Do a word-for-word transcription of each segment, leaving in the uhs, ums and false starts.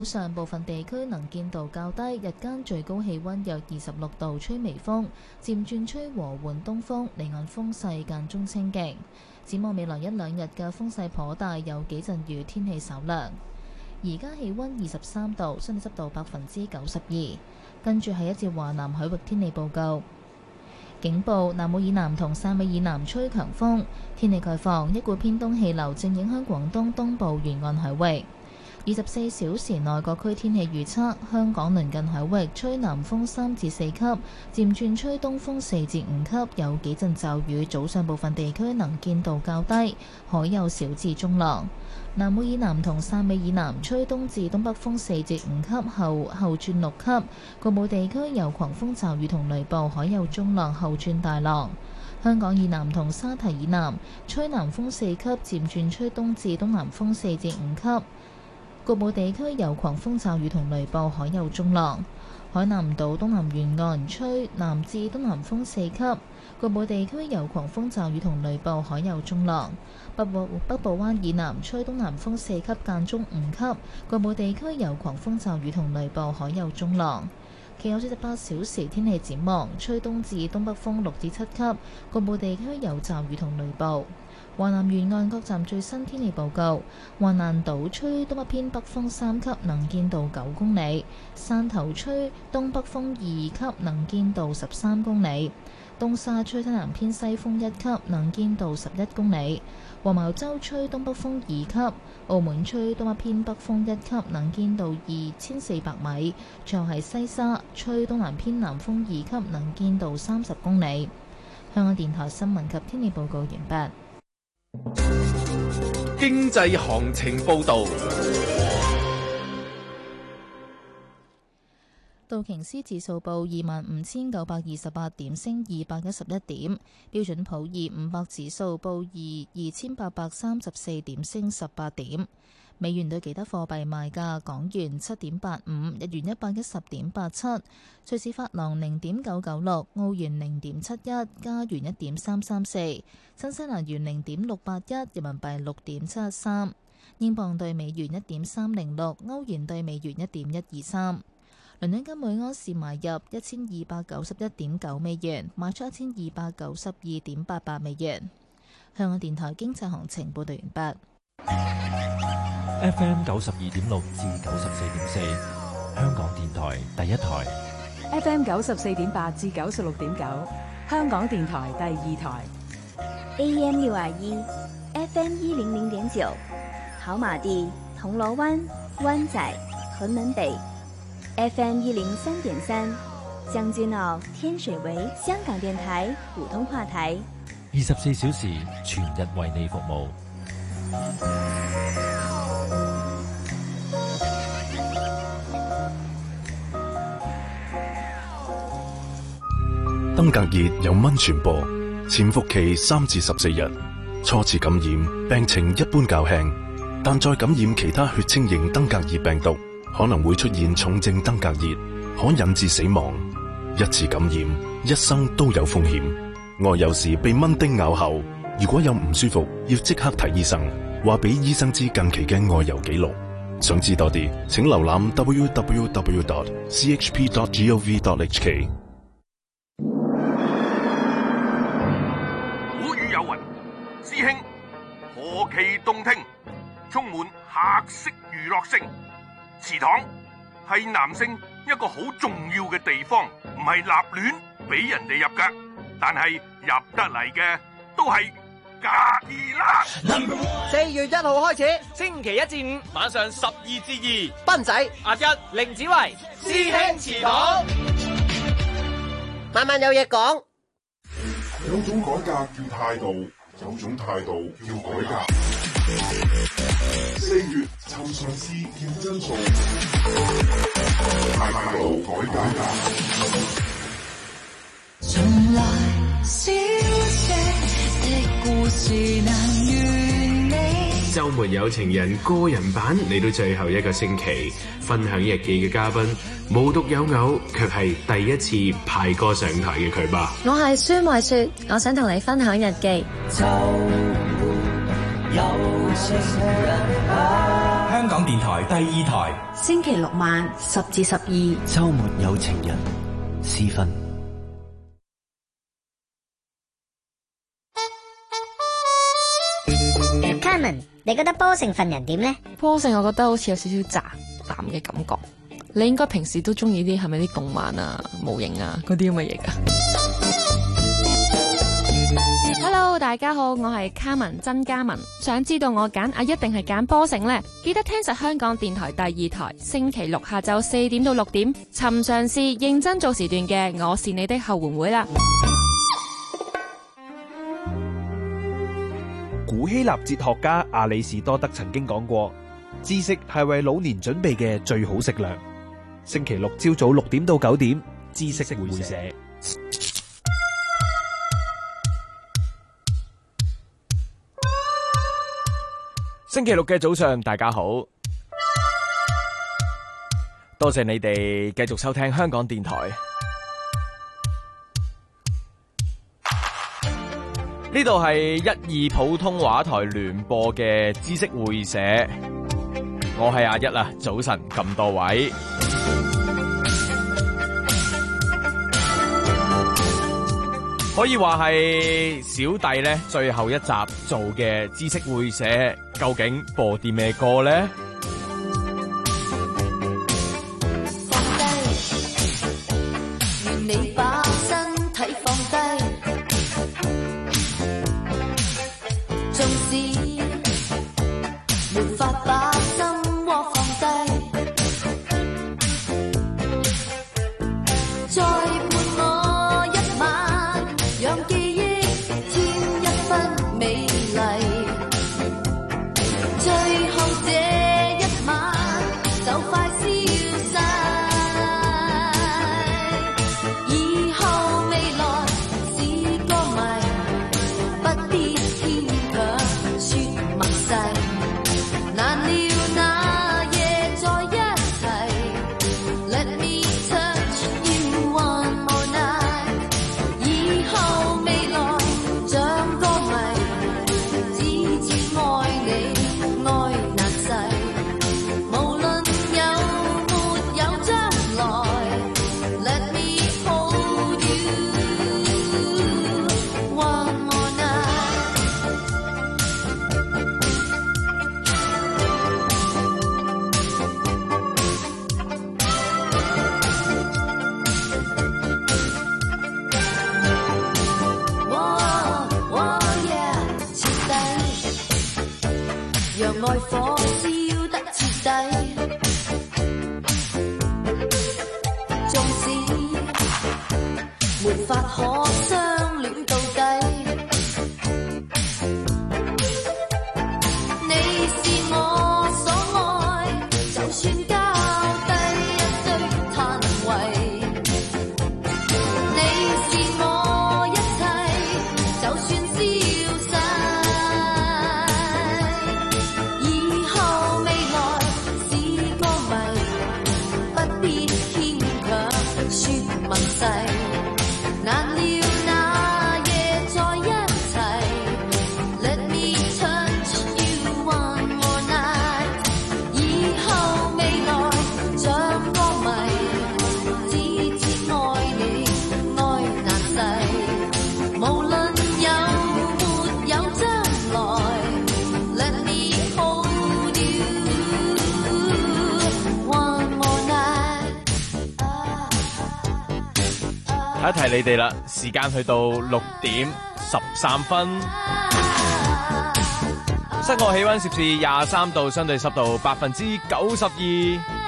上部分地區能見度較低，日間最高氣溫約二十六度，吹微風，漸轉吹和緩東風，離岸風勢間中清勁。展望未來一兩日嘅風勢頗大，有幾陣雨，天氣稍涼。而家氣溫二十三度，相對濕度百分之九十二。跟住係一節華南海域天氣報告。警報：南澳以南同汕尾以南吹強風，天氣概況，一股偏東氣流正影響廣東東部沿岸海域。二十四小時內各區天氣預測：香港鄰近海域吹南風三至四級，漸轉吹東風四至五級，有幾陣驟雨。早上部分地區能見度較低，海有小至中浪。南澳以南同汕尾以南吹東至東北風四至五級，後後轉六級。局部地區有狂風驟雨同雷暴，海有中浪，後轉大浪。香港以南同沙堤以南吹南風四級，漸轉吹東至東南風四至五級。局部地區有狂風驟雨同雷暴，海有中浪。海南島東南沿岸吹南至東南風四級，局部地區有狂風驟雨同雷暴，海有中浪。北部北部灣以南吹東南風四級間中五級，局部地區有狂風驟雨同雷暴，海有中浪。其後四十八小時天氣展望，吹東至東北風六至七級，局部地區有驟雨同雷暴。華南沿岸各站最新天氣報告：華南島吹東北偏北風三級，能見度九公里；汕頭吹東北風二級，能見度十三公里；東沙吹西南偏西風一級，能見度十一公里；黃茅洲吹東北風二級；澳門吹東北偏北風一級，能見度二千四百米；最後係西沙吹東南偏南風二級，能見度三十公里。香港電台新聞及天氣報告完畢。 經濟行情報道。 道瓊斯指數報二萬五千九百二十八點，升二百一十一點。標準普爾五百指數報二二千八百三十四點，升十八點。美元對其他貨幣賣價：港元七點八五，日元一百一十點八七，瑞士法郎零點九九六，澳元零點七一，加元一點三三四，新西蘭元零點六八一，人民幣六點七一三，英鎊對美元一點三零六，歐元對美元一點一二三。倫敦金每盎司買入一千二百九十一點九美元，賣出一千二百九十二點八八美元。香港電台經濟行情報道完畢。 F M 九十二點六至九十四點四，香港電台第一台。 F M 九十四點八至九十六點九，香港電台第二台。 A M 六二一，F M 一零零點九，跑馬地、銅鑼灣、灣仔、屯門北。F M 一零三點三，將軍澳、天水圍，香港電台普通話台。 二十四小時全日為你服務。 登革熱由蚊傳播，潛伏期三至十四日。初次感染病情一般較輕，但再感染其他血清型登革熱病毒，可能會出現重症登革熱，可引致死亡。一次感染，一生都有風險。外遊時被蚊叮咬後，如果有唔舒服，要即刻睇醫生，話俾醫生知近期嘅外遊記錄。想知多啲，請瀏覽 w w w dot c h p dot gov dot h k。 古語有云：師兄，何其動聽，充滿客式娛樂性。祠堂係男性一個好重要嘅地方，唔係立亂俾人哋入㗎，但係入得嚟嘅都係假意啦。 四月一號開始，星期一至五晚上十二至二，斌仔、阿一、凌子維、師兄祠堂，晚晚有嘢講。 有種改革叫態度，有種態度叫改革。四月尋常事見真數，態度改革。 從來小姐的故事難完美。 週末有情人個人版嚟到最後一個星期，分享日記嘅嘉賓無獨有偶，卻係第一次派歌上台嘅佢吧。 我係孫慧雪，我想同你分享日記。 香港電台第二台。 星期六晚十至十二， 周末有情人，私分。 Carmen，你覺得波成份人點呢？ 波成我覺得好似有少少宅男嘅感覺。你應該平時都中意啲係咪啲動漫啊、模型啊嗰啲咁嘅嘢噶？Hello， 大家好，我係卡文曾嘉文。想知道我揀啊一定係揀波成呢？記得聽實香港電台第二台，星期六下晝四點到六點，尋常是認真做時段嘅《我是你的後援會》啦。 古希臘哲學家亞里士多德曾經講過，知識係為老年準備嘅最好食糧。星期六朝早六點到九點，知識會社。星期六嘅早上，大家好，多謝你哋繼續收聽香港電台。呢度係一二普通話台聯播嘅知識會社，我係阿一啊，早晨咁多位，可以話係小弟呢最後一集做嘅知識會社，究竟播啲咩歌呢？ 你把身體放低，縱使沒法把心窩放低，再伴我一晚，讓記憶添一分美麗。最後這一晚就快消逝。愛火燒得徹底，縱使沒法可相戀到底，你是我所愛，就算交低一堆嘆謂，你是我一切，就算消逝。難料那夜在一齊 Let me touch you one more night 以後未來像歌迷只知愛你愛難逝無論有沒有將來 Let me hold you one more night 提一提你哋啦，時間去到六點十三分，室外氣溫攝氏廿三度，相對濕度百分之九十二。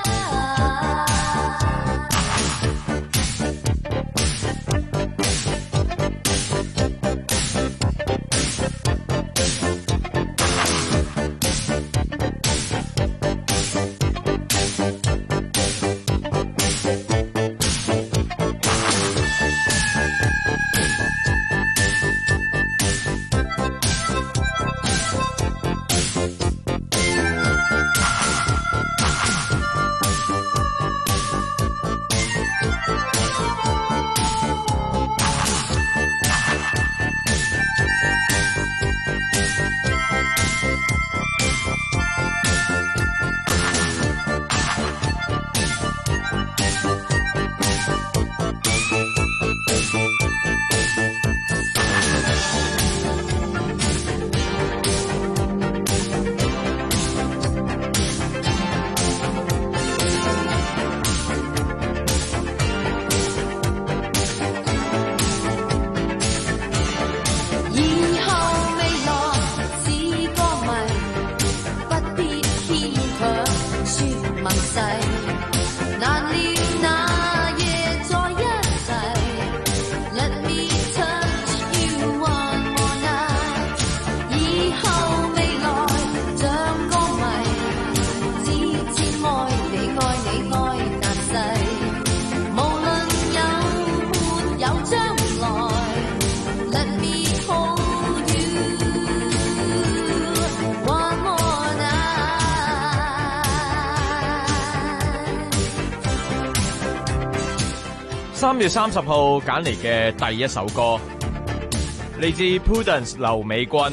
三月三十號揀嚟嘅第一首歌，嚟自 Prudence 劉美君，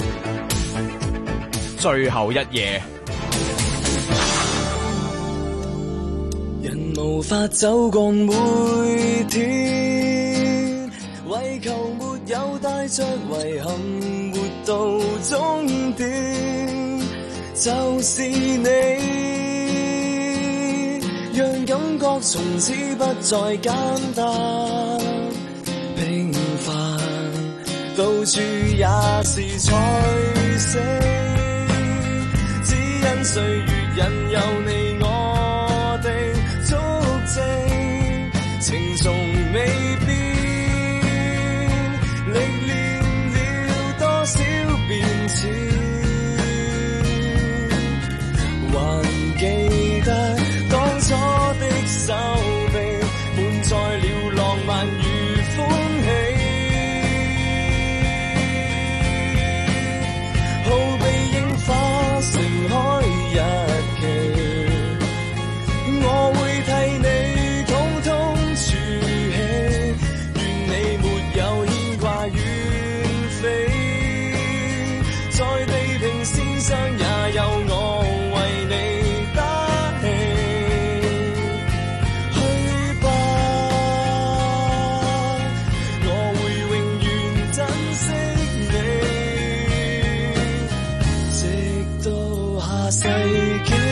最後一夜。 人無法走過每天，為求沒有帶着遺憾活到終點，就是你讓感覺從此不再簡單，平凡到處也是彩色，只因歲月引誘你我的足跡，情從未變，歷練了多少變遷，還記得當初的手臂滿載了浪漫與歡喜，好比櫻花盛開日期，我會替你統統儲起，願你沒有牽掛遠飛，在地平線上也有我為你打氣，去吧，我會永遠珍惜你，直到下世紀。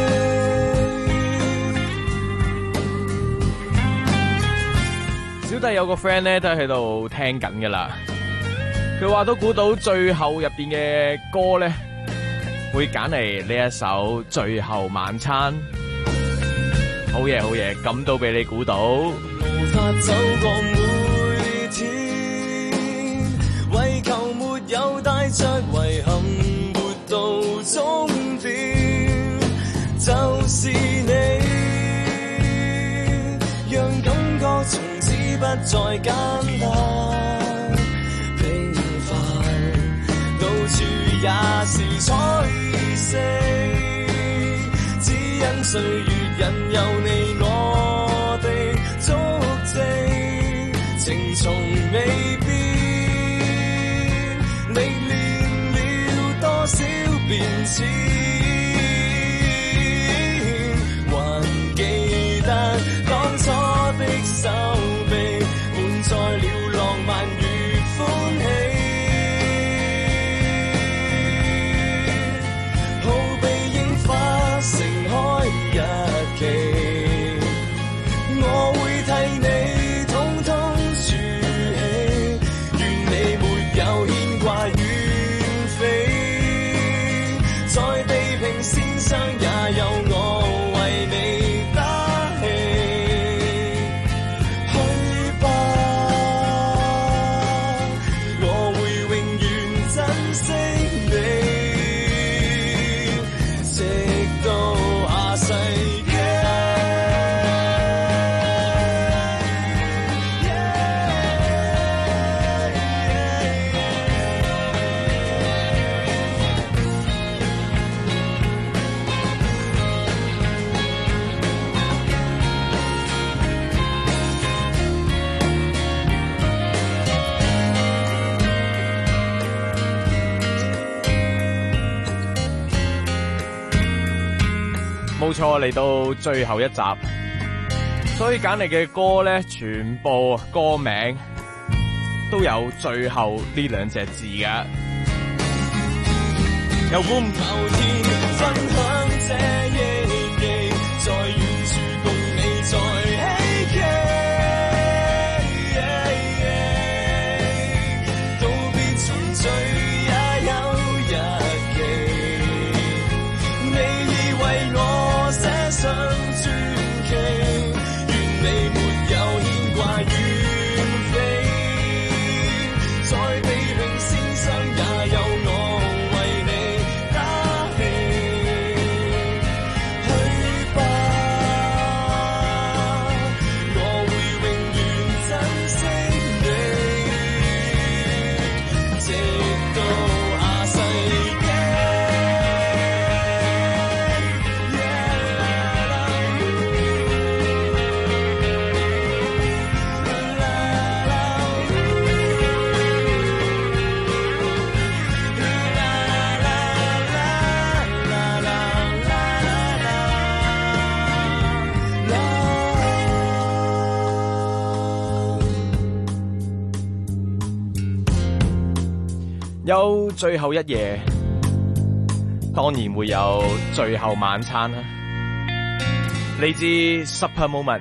小弟有個 friend 咧都喺度聽緊噶啦，佢話都估到最後入邊嘅歌咧會揀嚟呢一首《最後晚餐》，好嘢好嘢，咁都俾你估到。 無法走過每天，為求沒有帶着遺憾活到終點，就是你讓感覺從此不再簡單，平凡到處也是彩色，只因歲月引誘你我的足跡，情從未變，歷練了多少變遷，還記得當初的手臂滿載了浪漫與歡喜，好比櫻花盛開日期，我會替你統統儲起，願你沒有牽掛遠飛，在地平線上也有我為你打氣，去吧，我會永遠珍惜你，直到下世紀。 冇錯，嚟到最後一集，所以揀嚟嘅歌咧，全部歌名都有最後呢兩隻字嘅。有估唔後天分享這憶記，在遠處共你在希冀，道別重聚也有日期，你已為我寫上傳奇，願你沒有牽掛遠飛，在地平線上也有我為你打氣，去吧，我會永遠珍惜你，直到下世紀。 有最後一夜，當然會有最後晚餐啦。嚟自 Supper Moment。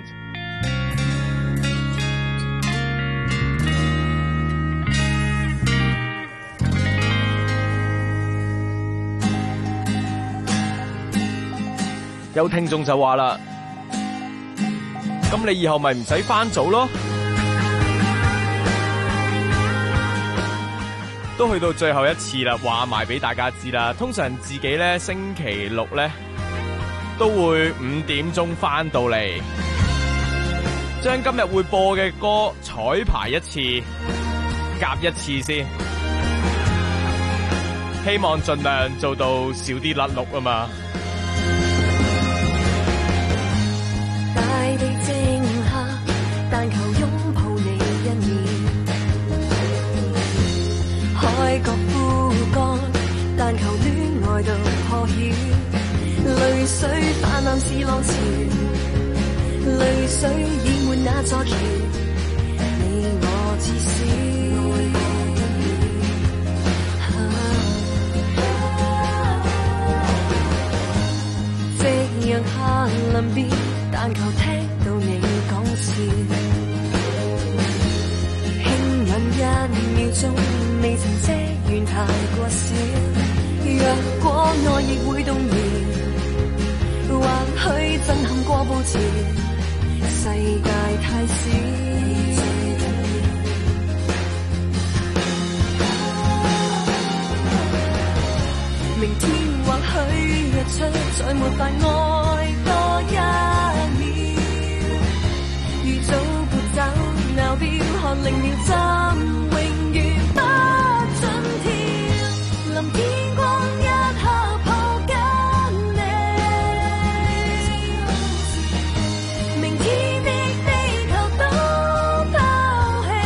有聽眾就話啦，咁你以後咪唔使返早咯？都去到最後一次啦，話埋俾大家知啦。通常自己咧星期六咧都會五點鐘返到嚟，將今日會播嘅歌彩排一次，夾一次先，希望盡量做到少啲甩碌啊嘛。 大地靜下，但求擁抱你一面。海角枯乾，但求戀愛到破曉。淚水泛濫似浪潮，淚水淹沒那座橋。你我至少，夕陽下臨別。但求聽到你講笑，輕吻一秒鐘，未曾遮掩太過少。若果愛亦會動搖，或許震撼過步潮，世界太小。明天或許日出，再沒法愛多一秒。如早撥走鬧錶，看零秒針，永遠不准跳。臨天光一刻抱緊你，明天的地球都拋棄。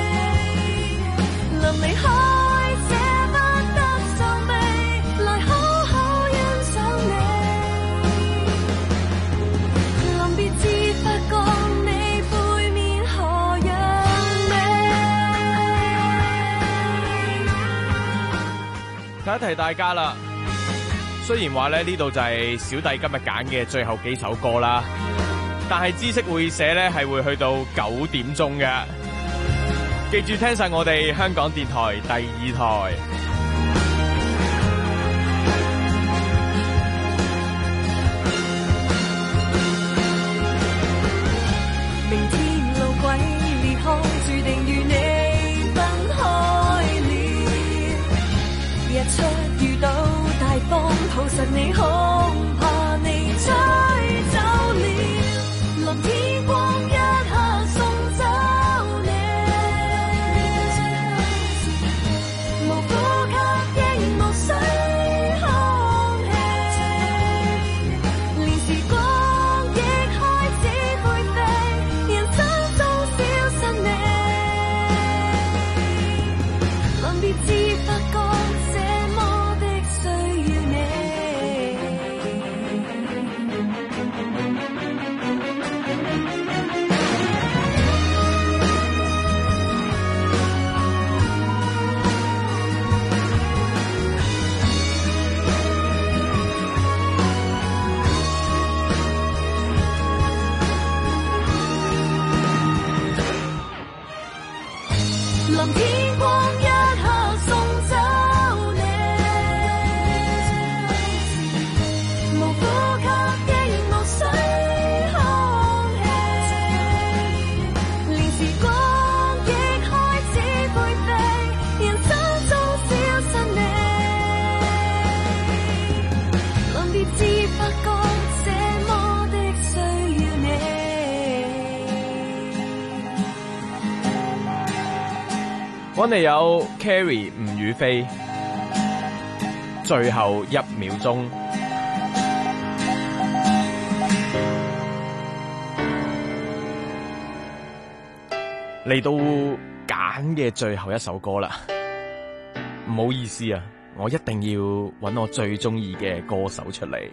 臨離開捨不得皺眉，來好好欣賞你。臨別至發覺。提一提大家啦，雖然話咧呢度就係小弟今日揀嘅最後幾首歌啦，但係知識會社咧係會去到九點鐘嘅，記住聽晒我哋香港電台第二台。明天路軌裂開，注定與你分開了。日出遇到大風，抱實你，恐怕你吹走了。臨天光一刻送走你，無呼吸亦無水空氣，連時光亦開始灰飛，人生中消失你。臨別至發覺。臨天光一刻送走你，無呼吸亦無水空氣，連時光亦開始灰飛，人生中消失你。臨別至發覺這麼的需要你。揾嚟有 Carrie 吳雨霏，最後一秒鐘。嚟到揀嘅最後一首歌啦，唔好意思啊，我一定要揾我最中意嘅歌手出嚟。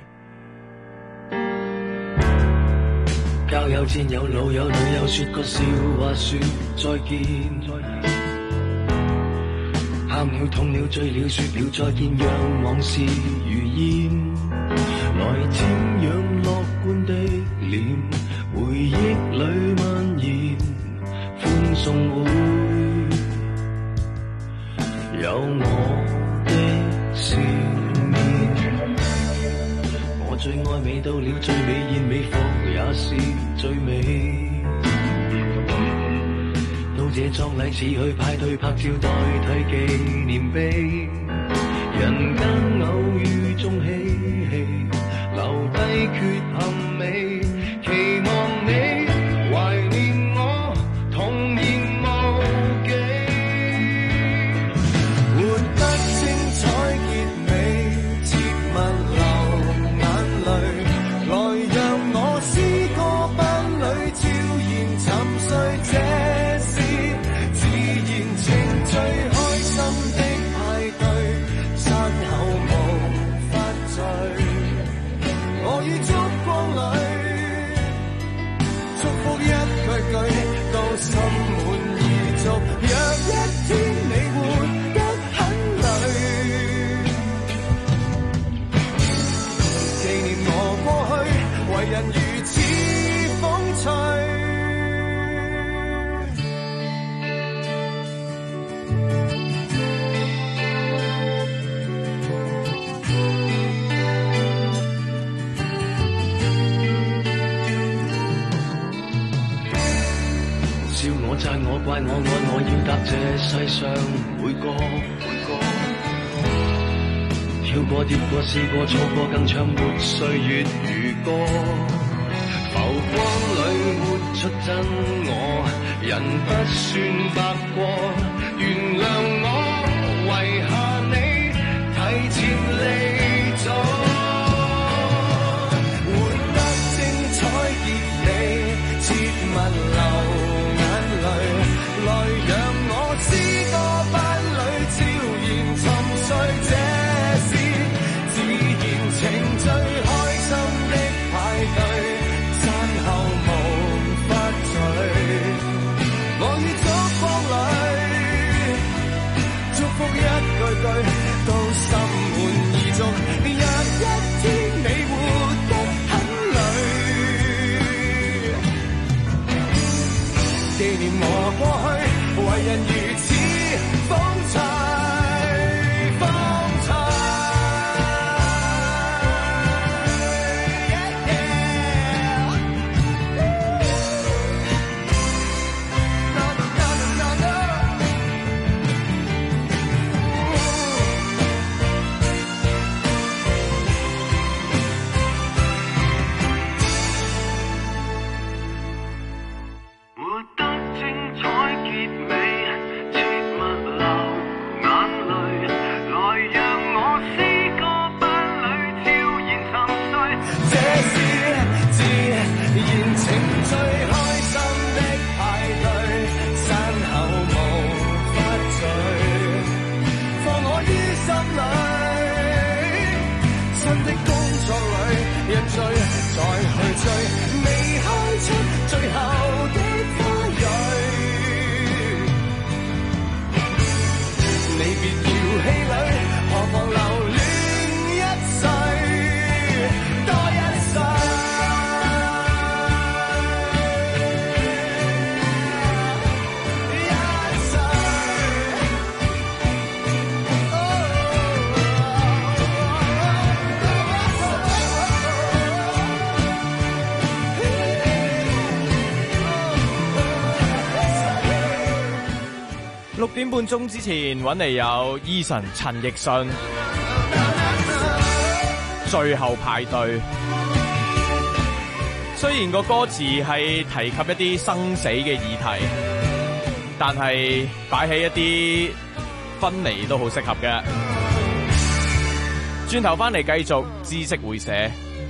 交友戰有老有女友，說個笑話說再見。 喊了痛了醉了說了再見，讓往事如煙，來瞻仰樂觀的臉，回憶裏蔓延，歡送會有我的笑面。我最愛美到了最美宴，美服也是最美。到這葬禮似去派對拍照代替紀念碑，人間偶遇中嬉戲，留低缺陷美，期望你懷念我童言無忌，活得精彩結尾，切勿流眼淚，來讓我詩歌班裏悄然沉睡這最開心的派對，餐後無法醉。我於燭光裏祝福一句句，到心滿意足。若一天你活得很累，紀念我過去，為人如此風趣。讚我怪我愛我，要答這世上每個每個，跳過跌過試過錯過，更唱沒歲月如歌。浮光裏活出真我，人不算白過，原諒我遺下你提前離座，活得精彩結尾，切勿留來讓我詩歌班裏悄然沉睡，這是自然情最開心的派對，餐後無法醉。我於燭光裏祝福一句句，到心滿意足。若一天你活得很累，紀念我過去，為人如此風趣風趣。Yeah, yeah. No, no, no, no, no. 活得精彩結尾， 六點半鐘之前揾嚟有 Eason 陳奕迅最後派對。雖然個歌詞係提及一啲生死嘅議題，但係擺喺一啲分離都好適合嘅。轉頭翻嚟繼續知識會社。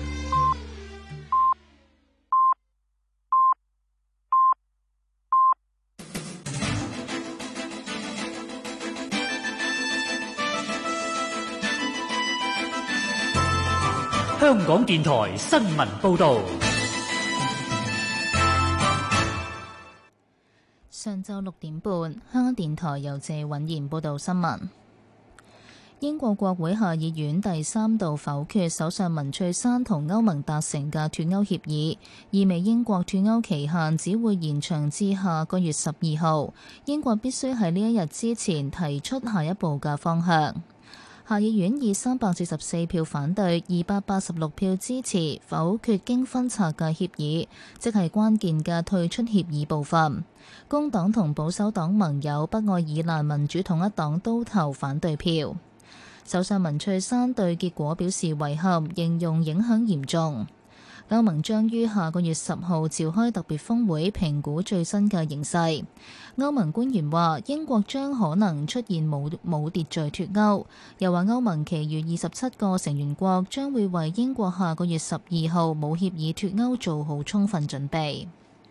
香港電台新聞報導。 上晝六點半，香港電台由謝允賢報道新聞。英國國會下議院第三度否決首相文翠珊同歐盟達成嘅脱歐協議，意味英國脱歐期限只會延長至下個月十二號。英國必須喺呢一日之前提出下一步嘅方向。下議院以三百四十四票反對、二百八十六票支持否決經分拆嘅協議，即係關鍵嘅退出協議部分。工黨同保守黨盟友北愛爾蘭民主統一黨都投反對票。首相文翠珊對結果表示遺憾，形容影響嚴重。歐盟將於下個月十號召開特別峰會，評估最新嘅形勢。歐盟官員話，英國將可能出現冇冇秩序脫歐，又話歐盟其餘二十七個成員國將會為英國下個月十二號冇協議脫歐做好充分準備。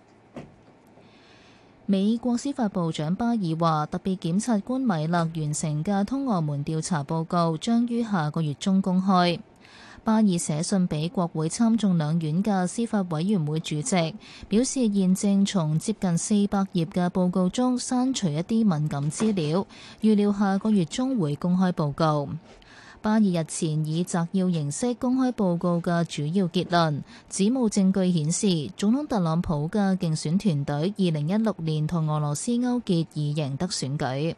美國司法部長巴爾話，特別檢察官米勒完成嘅通俄門調查報告將於下個月中公開。巴爾寫信俾國會參眾兩院嘅司法委員會主席，表示現正從接近四百頁嘅報告中刪除一啲敏感資料，預料下個月中會公開報告。巴爾日前以摘要形式公開報告嘅主要結論，指冇證據顯示總統特朗普嘅競選團隊二零一六年同俄羅斯勾結而贏得選舉。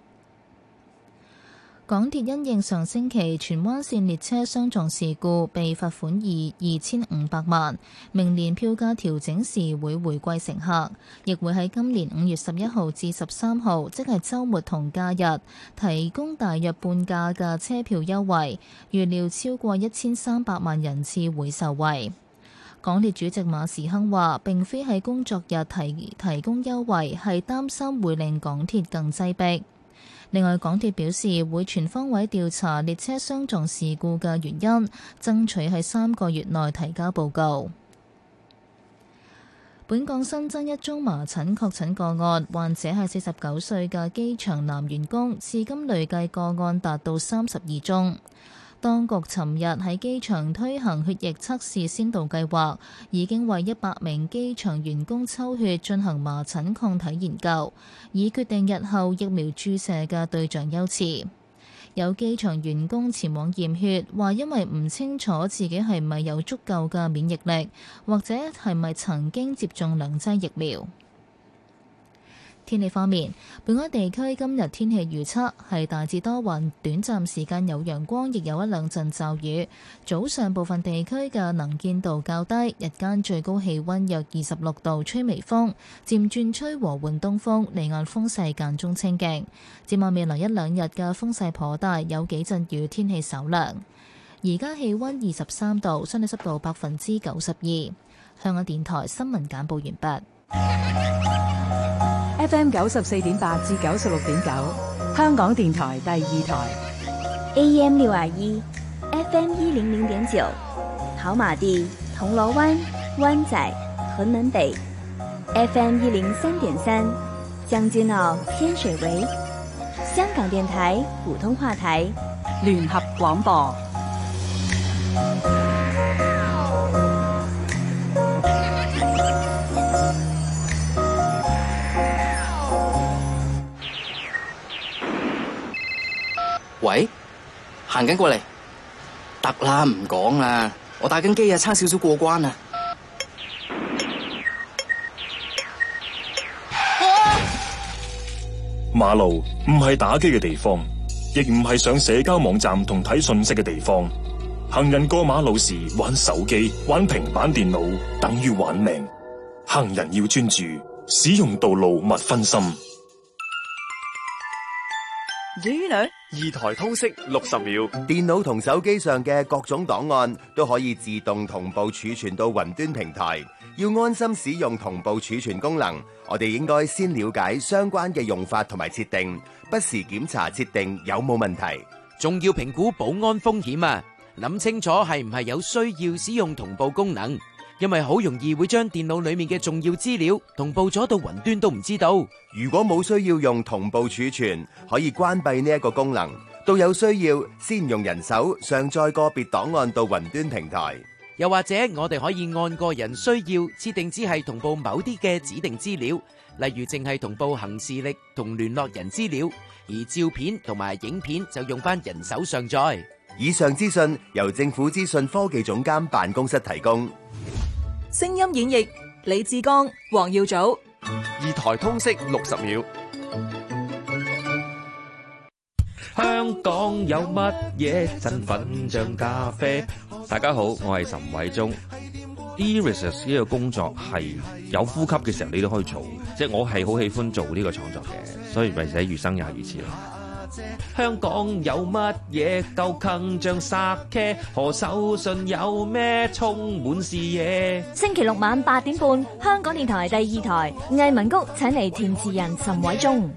港鐵因應上星期荃灣線列車相撞事故，被罰款二二千五百萬。明年票價調整時會回饋乘客，亦會喺今年五月十一號至十三號，即係週末同假日，提供大約半價嘅車票優惠。預料超過一千三百萬人次會受惠。港鐵主席馬時亨話：並非喺工作日提提供優惠，係擔心會令港鐵更擠迫。另外，港鐵表示會全方位調查列車相撞事故嘅原因，爭取喺三個月內提交報告。本港新增一宗麻疹確診個案，患者係四十九歲嘅機場男員工，至今累計個案達到三十二宗。當局尋日喺機場推行血液測試先導計劃，已經為一百名機場員工抽血進行麻疹抗體研究，以決定日後疫苗注射嘅對象優次。有機場員工前往驗血，話因為唔清楚自己係咪有足夠嘅免疫力，或者係咪曾經接種兩劑疫苗。天氣方面，本港地區今日天氣預測係大致多雲，短暫時間有陽光，亦有一兩陣驟雨。早上部分地區嘅能見度較低，日間最高氣溫約二十六度，吹微風，漸轉吹和緩東風，離岸風勢間中清勁。展望未來一兩日嘅風勢頗大，有幾陣雨，天氣稍涼。而家氣溫二十三度，相對濕度百分之九十二。香港電台新聞簡報完畢。 F M 九十四點八至九十六點九，香港電台第二台。 A M 六二一，F M 一零零點九，跑馬地、銅鑼灣、灣仔、屯門北。F M 一零三點三，將軍澳、天水圍。香港電台普通話台， 聯合廣播。 喂，行緊過嚟，得啦，唔講啦，我打緊機啊，差少少過關啊！ 馬路唔係打機嘅地方，亦唔係上社交網站同睇信息嘅地方。行人過馬路時玩手機、玩平板電腦，等於玩命。行人要專注，使用道路勿分心。 咦女？ 二台通識六十秒， 電腦同手機上嘅各種檔案都可以自動同步儲存到雲端平台。要安心使用同步儲存功能，我哋應該先了解相關嘅用法同埋設定，不時檢查設定有冇問題， 仲要評估保安風險啊！諗清楚係唔係有需要使用同步功能，因為好容易會將電腦裏面嘅重要資料同步咗到雲端都唔知道。 如果冇需要用同步儲存，可以關閉呢一個功能。到有需要，先用人手上載個別檔案到雲端平台。 又或者我哋可以按個人需要設定只係同步某啲嘅指定資料，例如淨係同步行事曆同聯絡人資料，而照片同埋影片就用返人手上載。 以上資訊由政府資訊科技總監辦公室提供。 聲音演繹李志剛、黃耀祖。 二台通識六十秒。 香港有乜嘢身份像咖啡？大家好，我係岑偉忠。E-research 呢個工作係有呼吸嘅時候你都可以做，即係我係好喜歡做呢個創作嘅，所以咪寫餘生也如此咯。香港有乜嘢夠鏗像沙茄？何守信有咩充滿視野？ 星期六晚八點半，香港電台第二台藝文谷請嚟填詞人岑偉忠。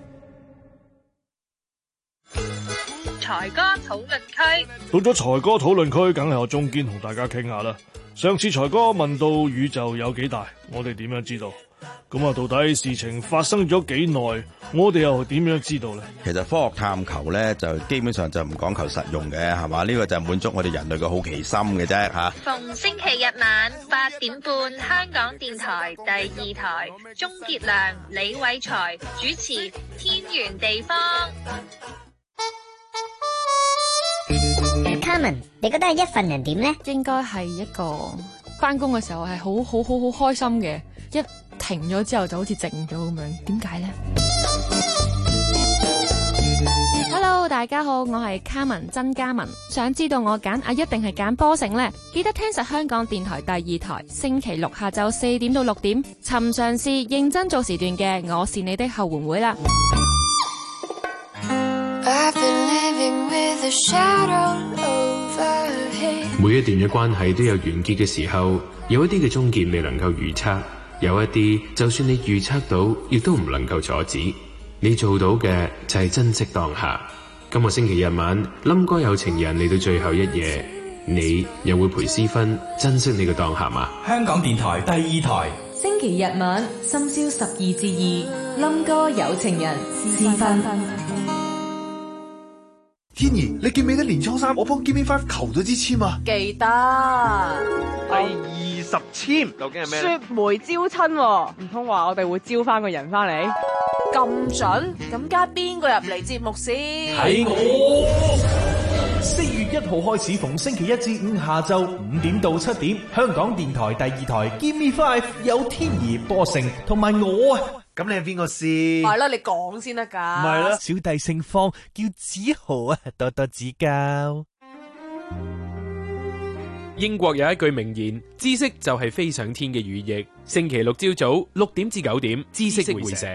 財哥討論區， 到咗財哥討論區，梗係我中堅同大家傾下啦。上次財哥問到宇宙有幾大，我哋點樣知道？咁啊，到底事情發生咗幾耐，我哋又點樣知道呢？ 其實科學探求咧，就基本上就唔講求實用嘅，係嘛？呢個就係滿足我哋人類嘅好奇心嘅啫，吓。 逢星期日晚八點半，香港電台第二台，鍾傑良、李偉才主持《天圓地方》。 Carmen，你覺得係一份人點呢？ 應該係一個翻工嘅時候係好好好好開心嘅，一停咗之後就好似靜咗咁樣。點解呢？ Hello， 大家好，我係 Carmen 曾嘉文。想知道我揀啊一定係揀波城呢？記得聽實香港電台第二台，星期六下晝四點到六點，尋常是認真做時段嘅《我是你的後援會》啦。 每一段嘅關係都有完結嘅時候，有一啲嘅終結未能夠預測，有一啲就算你預測到，亦都唔能夠阻止。你做到嘅就係珍惜當下。今個星期日晚，冧哥有情人嚟到最後一夜，你又會陪私芬珍惜你嘅當下嗎？ 香港電台第二台， 星期日晚深宵十二至二，冧哥有情人私芬。 天兒，你記唔記得年初三我幫 Give Me Five 求咗支籤啊？ 記得。 第二十籤究竟係咩？ 雪梅招親，唔通話我哋會招翻個人翻嚟？咁準？咁加邊個入嚟節目先？ 係我。四月一號開始，逢星期一至五下晝五點到七點，香港電台第二台 Give Me Five 有天兒、波成同埋我啊！咁你係邊個先？ 係啦，你講先得噶。 唔係啦，小弟姓方，叫子豪啊，多多指教。 英國有一句名言：知識就係飛上天嘅羽翼。星期六朝早六點至九點，知識會社。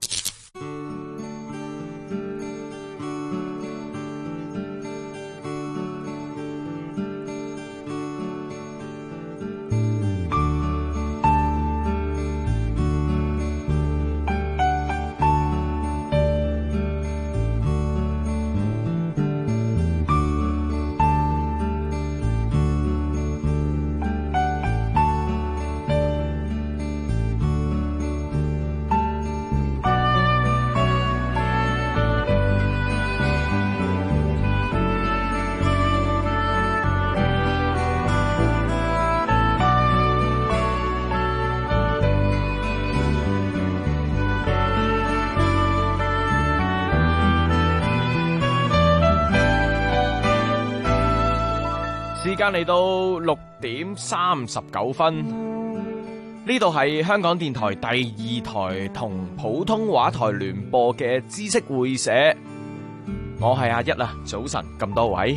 時間嚟到六點三十九分，呢度係香港電台第二台同普通話台聯播嘅知識會社，我係阿一啊，早晨咁多位，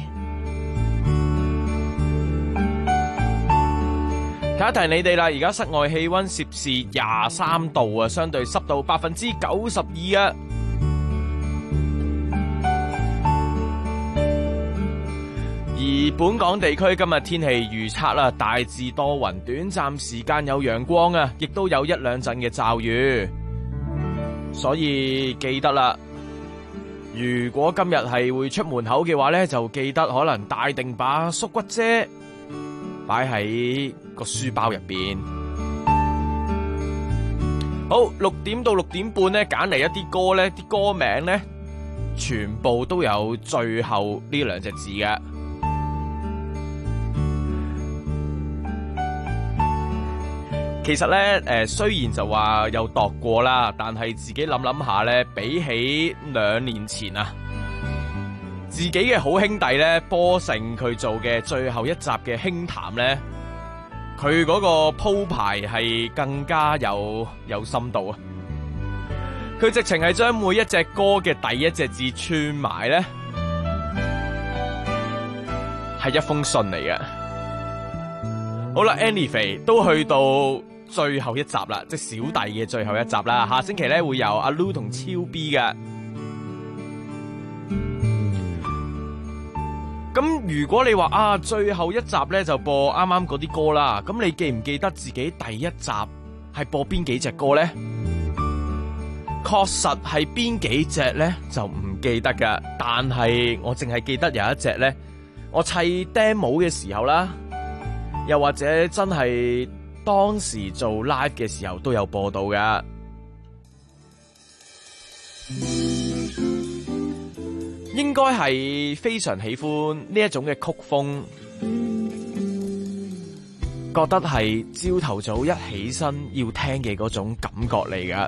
提一提你哋啦，而家室外氣溫攝氏廿三度啊，相對濕度百分之九十二啊。而本港地區今日天氣預測啦，大致多雲，短暫時間有陽光啊，亦都有一兩陣嘅驟雨。所以記得啦，如果今日係會出門口嘅話呢，就記得可能帶定把縮骨遮，擺喺個書包入邊。好，六點到六點半呢，揀嚟一啲歌呢，啲歌名呢，全部都有最後呢兩隻字嘅。 其實咧，誒、呃，雖然就話有度過啦，但係自己諗諗下咧，比起兩年前啊，自己嘅好兄弟咧，波成佢做嘅最後一集嘅輕談咧，佢嗰個鋪排係更加有有深度啊！佢直情係將每一隻歌嘅第一隻字串埋咧，係一封信嚟嘅。好啦 ，Anyway 都去到最後一集啦，即係小弟嘅最後一集啦。下星期咧會由阿 Lu 同超 B 嘅。咁如果你話啊，最後一集咧就播啱啱嗰啲歌啦，咁你記唔記得自己第一集係播邊幾隻歌咧？確實係邊幾隻咧就唔記得噶，但係我淨係記得有一隻咧，我砌 demo 嘅時候啦，又或者真係當時做 live 嘅時候都有播到噶。應該係非常喜歡呢一種嘅曲風，覺得係朝頭早一起身要聽嘅嗰種感覺嚟噶。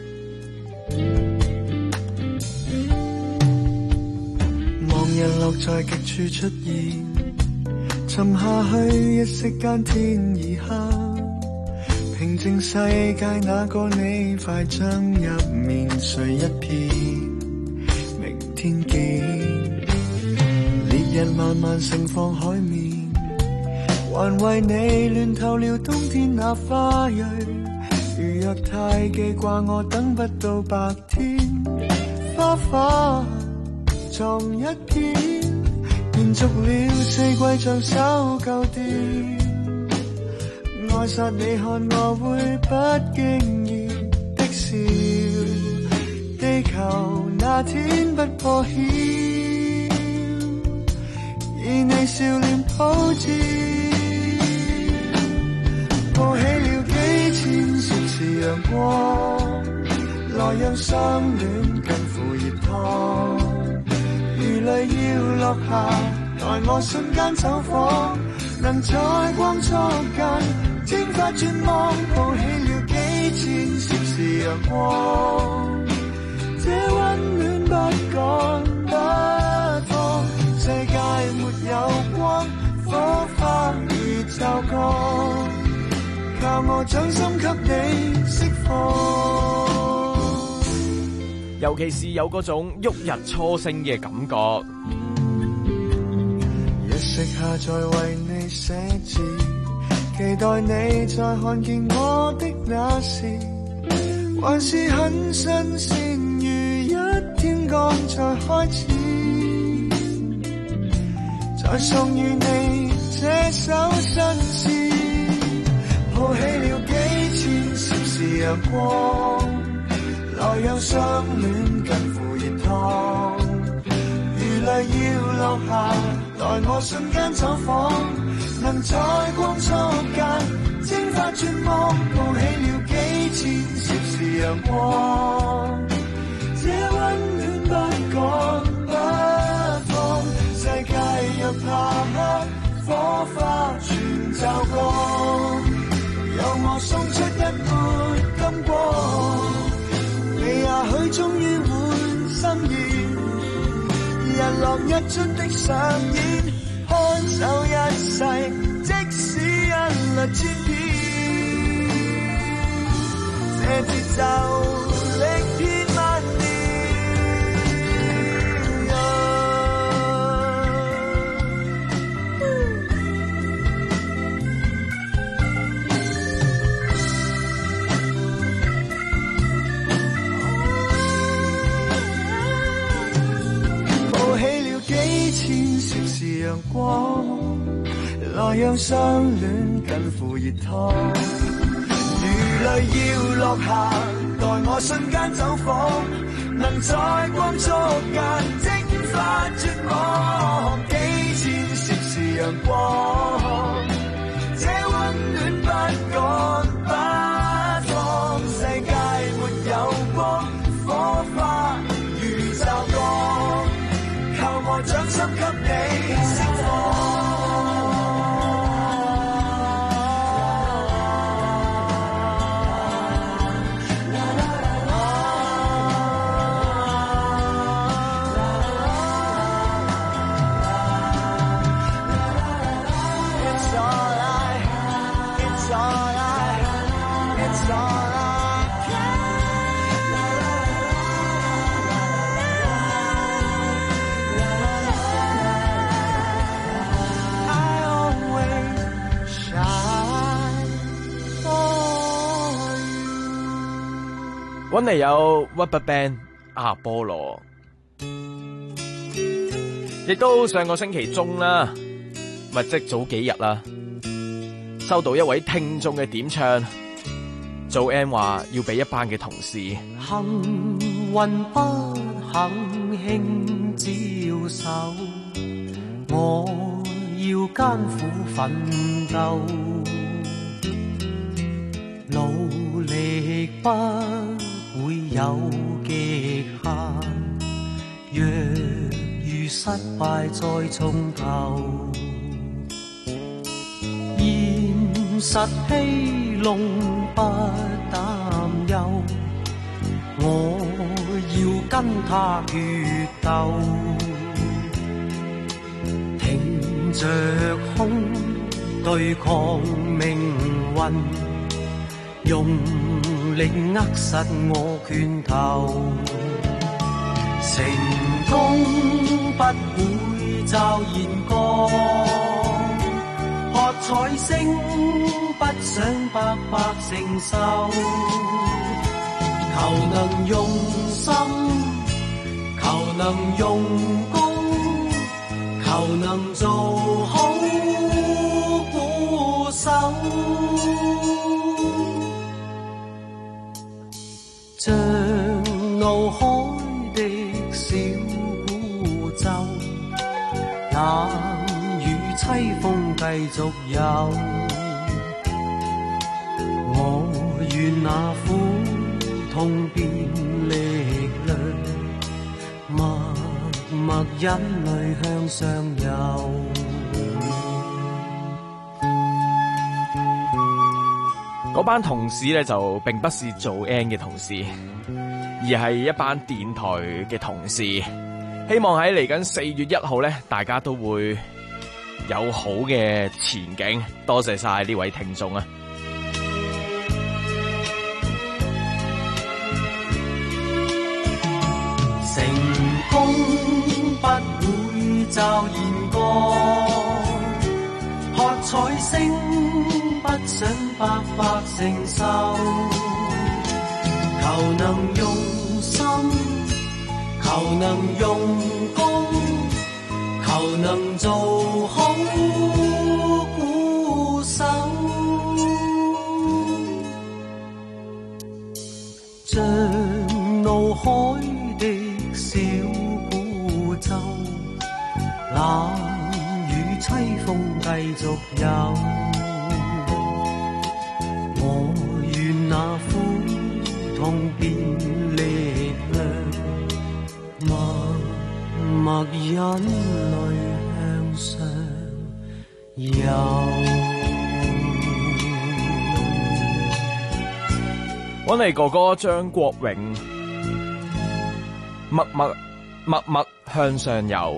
望日落在極處出現，沉下去一息間天已黑，平靜世界那個你快將入眠睡一片，明天見。烈日慢慢盛放海面，還為你亂透了冬天那花蕊。如若太記掛我，等不到白天，花花藏一片，延續了四季像守舊電。愛殺你看我會不經意的笑，地球那天不破曉，以你笑臉鋪墊，抱起了幾千攝氏陽光，來讓相戀近乎熱燙，如淚要落下，待我瞬間走訪，能在光速間蒸發絕望，抱起了幾千攝氏陽光，這溫暖不趕不放，世界沒有光，火花如驟降，靠我掌心給你釋放。 尤其是有嗰種旭日初升嘅感覺。 一息下再為你寫字，期待你再看見我的那時，還是很新鮮，如一天剛才開始，再送予你這首新詩，抱起了幾千攝氏陽光，來讓相戀近乎熱燙，如淚要落下，待我瞬間走訪，能在光速間蒸發絕望，抱起了幾千攝氏陽光，這溫暖不趕不放，世界若怕黑，火花全驟降，由我送出一抹金光，你也許終於會心意，日落日出的上演，看守一世，即使一律千遍，這節奏力遍萬年。抱起了幾千攝氏陽光，來讓相戀近乎熱燙，如淚要落下，待我瞬間走訪，能在光速間蒸發絕望，幾千攝氏陽光，這溫暖不趕不放，世界沒有光，火花如驟降，靠我掌心給你釋放。 搵嚟有 RubberBand 阿波羅，亦都上個星期中啦，咪即早幾日啦，收到一位聽眾嘅點唱，Joanne話要俾一班嘅同事。 幸運不肯輕招手，我要艱苦奮鬥，努力不會有極限，若遇失敗再從頭，現實欺弄不擔憂，我要跟他決鬥，挺着胸對抗命運，用力握實我拳頭，成功不會驟然降，喝彩聲不想白白承受，求能用心，求能用功，求能做好鼓手。像怒海的小孤舟，冷雨凄風繼續有，我願那苦痛變力量，默默忍淚向上游。 嗰班同事咧就並不是Joanne嘅同事，而係一班電台嘅同事。希望喺嚟緊四月一號咧，大家都會有好嘅前景。多謝晒呢位聽眾啊！ 成功不會驟然降，喝彩聲不想白白承受，求能用心，求能用功，求能做好鼓手，像怒海的小孤舟，冷雨凄風繼續有，我願那苦痛變力量，默默忍淚向上游。 搵嚟哥哥張國榮，默默默默向上游。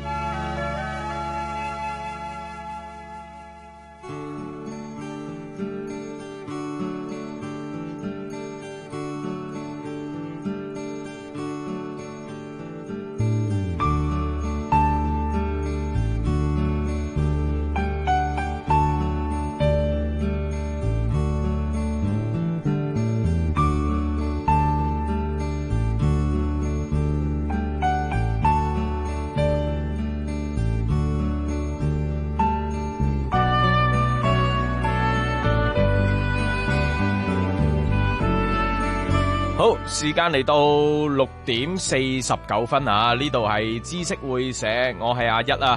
好，時間嚟到六點四十九分啊！呢度係知識會社，我係阿一啊。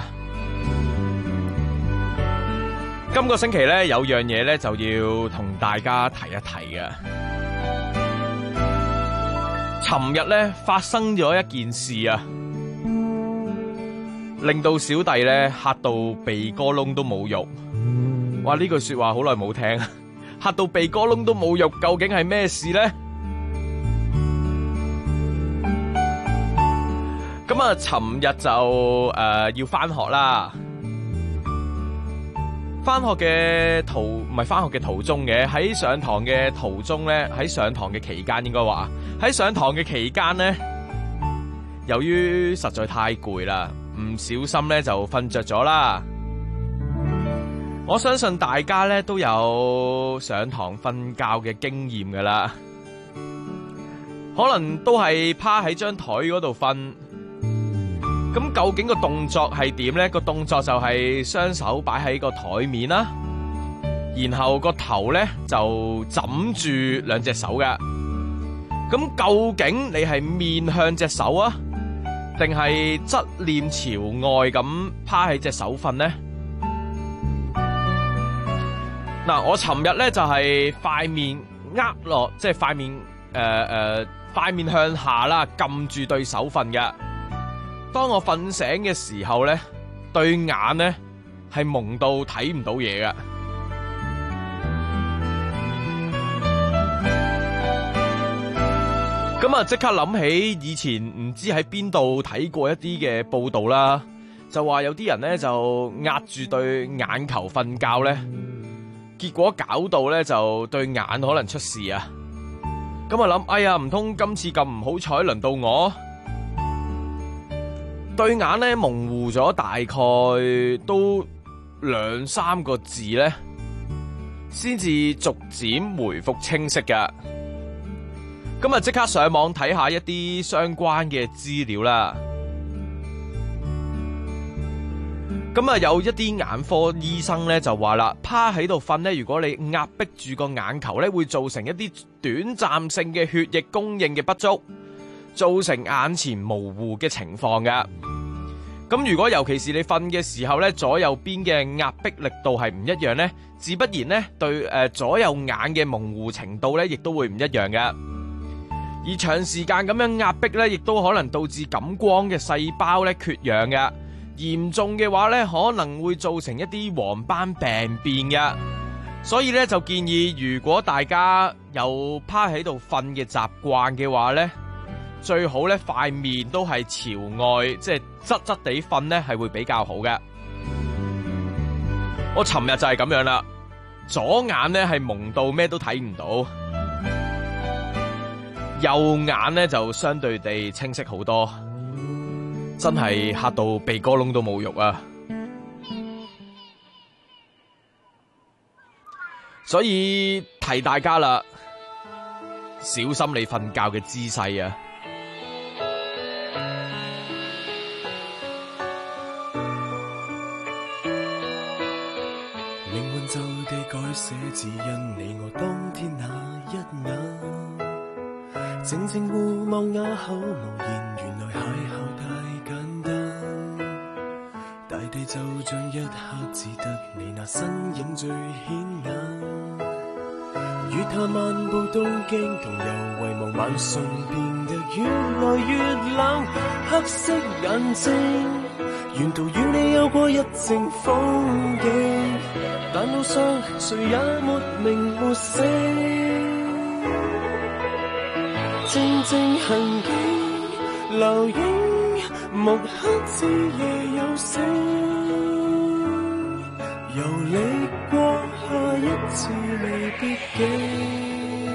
今個星期咧有樣嘢咧就要同大家提一提嘅。尋日咧發生咗一件事啊，令到小弟咧嚇到鼻哥窿都冇肉。哇！呢句說話好耐冇聽，嚇到鼻哥窿都冇肉，究竟係咩事咧？咁啊，尋日就誒、呃、要翻學啦， 翻學嘅途唔係翻學嘅途中嘅，喺上堂嘅途中咧，喺上堂嘅期間應該話喺上堂嘅期間咧，由於實在太攰啦，唔小心咧就瞓着咗啦。我相信大家咧都有上堂瞓覺嘅經驗噶啦，可能都係趴喺張台嗰度瞓。咁究竟個動作係點呢？個動作就係雙手擺喺個台面啦，然後個頭呢就枕住兩隻手嘅。咁究竟你係面向隻手啊，定係側臉朝外咁趴喺隻手瞓呢？嗱，我尋日呢就係塊面壓落，即係塊面誒誒塊面向下啦，撳住對手瞓嘅。當我瞓醒嘅時候咧，對眼咧係蒙到睇唔到嘢㗎。咁啊，即刻諗起以前唔知喺邊度睇過一啲嘅報道啦，就話有啲人咧就壓住對眼球瞓覺咧，結果搞到咧就對眼可能出事啊。咁啊諗，哎呀，唔通今次咁唔好彩輪到我？對眼咧模糊咗大概都兩三個字咧，先至逐漸回復清晰㗎。咁啊，即刻上網睇下一啲相關嘅資料啦。咁啊，有一啲眼科醫生咧就話啦，趴喺度瞓咧，如果你壓迫住個眼球咧，會造成一啲短暫性嘅血液供應嘅不足，造成眼前模糊嘅情況㗎。咁如果尤其是你瞓嘅時候咧，左右邊嘅壓迫力度係唔一樣咧，自不然咧對誒、呃、左右眼嘅模糊程度咧，亦都會唔一樣嘅。而長時間咁樣壓迫咧，亦都可能導致感光嘅細胞咧缺氧嘅。嚴重嘅話咧，可能會造成一啲黃斑病變嘅。所以咧就建議，如果大家有趴喺度瞓嘅習慣嘅話咧，最好咧塊面都係朝外，即係側側地瞓咧，係會比較好嘅。我尋日就係咁樣啦，左眼咧係蒙到咩都睇唔到，右眼咧就相對地清晰好多，真係嚇到鼻哥窿都冇肉啊！所以提大家啦，小心你瞓覺嘅姿勢啊！ 靈魂就地改寫，只因你我當天那一眼，靜靜互望啞口無言，原來邂逅太簡單。大地就像一刻只得你那身影最顯眼。與他漫步東京，同遊遺忘，晚上變得越來越冷。黑色眼睛，沿途與你有過一程風景，但路上誰也沒名沒姓。靜靜行徑，留影，木刻似夜有聲，遊歷過下一次未必經。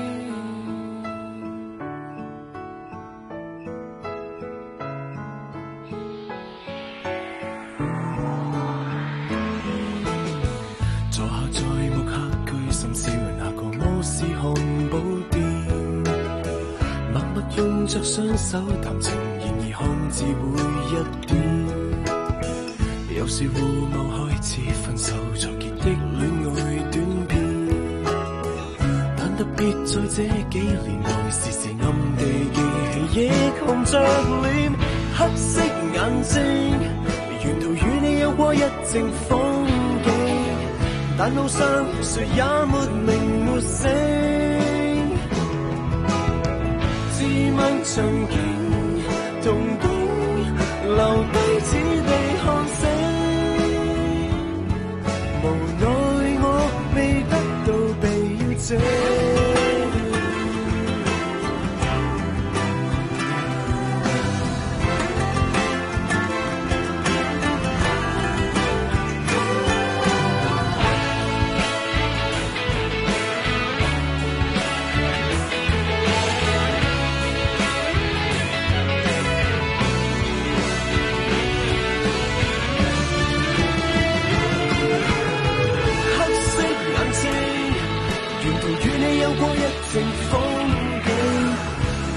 坐下在木刻居，深宵那個摩斯漢堡店，默默用着雙手談情，然而看似會一點。有時互望開始分手，才結的戀愛短片，但特別在這幾年內，時時暗地記起，亦紅着臉。黑色眼睛，沿途與你有過一程風景，但路上誰也沒名沒姓。自問場景同景，留低此地看星。無奈我未得到被邀請。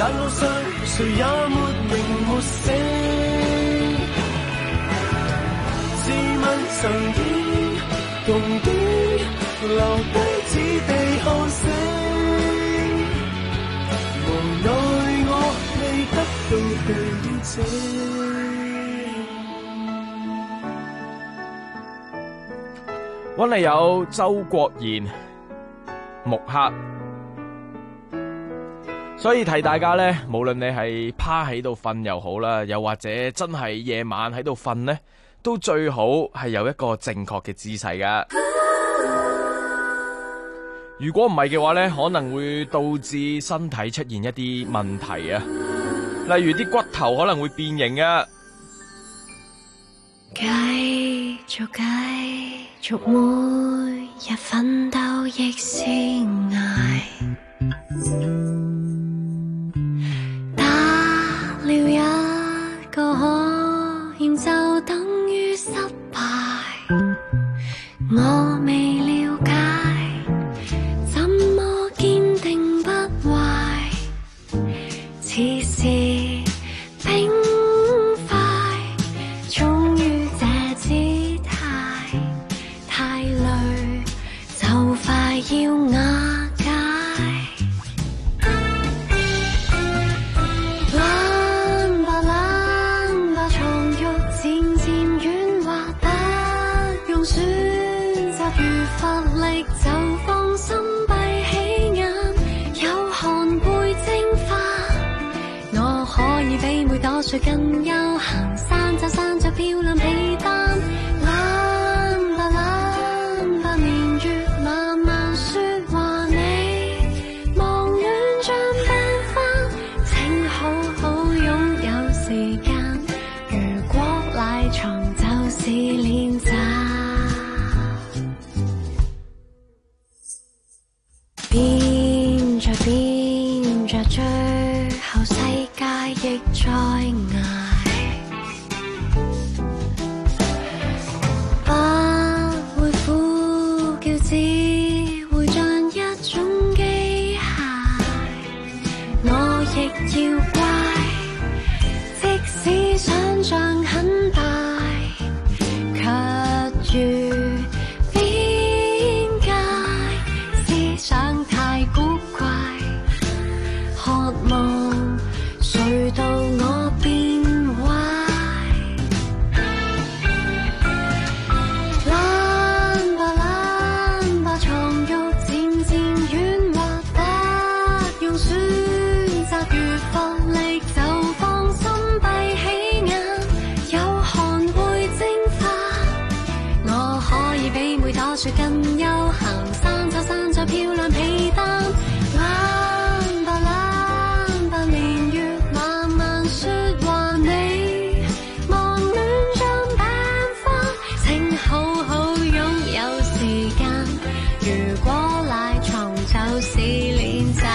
但路上誰也沒名沒姓。試問曾經共經，留低此地後世。無奈我未得到去這。 搵嚟有周國賢、木克，所以提大家呢，無論你係趴喺度瞓又好啦，又或者真係夜晚喺度瞓呢，都最好係有一個正確嘅姿勢噶。如果唔係嘅話呢，可能會導致身體出現一啲問題啊，例如啲骨頭可能會變形啊。 繼續繼續每日奮鬥亦是捱，打了一個可厭就等於失敗，我未了解怎麼堅定不壞，似是冰塊終於這姿態太累就快要瓦解，懶吧懶吧床褥漸漸軟滑，不用選擇如乏力就放心閉起眼，有汗會蒸發，我可以比每朵樹更悠閒，散走散着漂亮被單，懶吧懶吧年月慢慢說話，你忙亂像病患，請好好擁有時間，如果賴床就是練習，變着變着最後世界亦在捱，不會呼叫，只會像一種機械，我亦要乖，即使想像很敗，卻如邊界，思想太古怪，渴望睡到我變壞，懶吧懶吧床褥漸漸軟滑，不用選擇如乏力就放心閉起眼，有汗會蒸發，我可以比每朵樹更悠閒，散走散着漂亮被單，懶吧懶吧年月慢慢說話，你忙亂像病患，請好好擁有時間，如果賴床就是練習。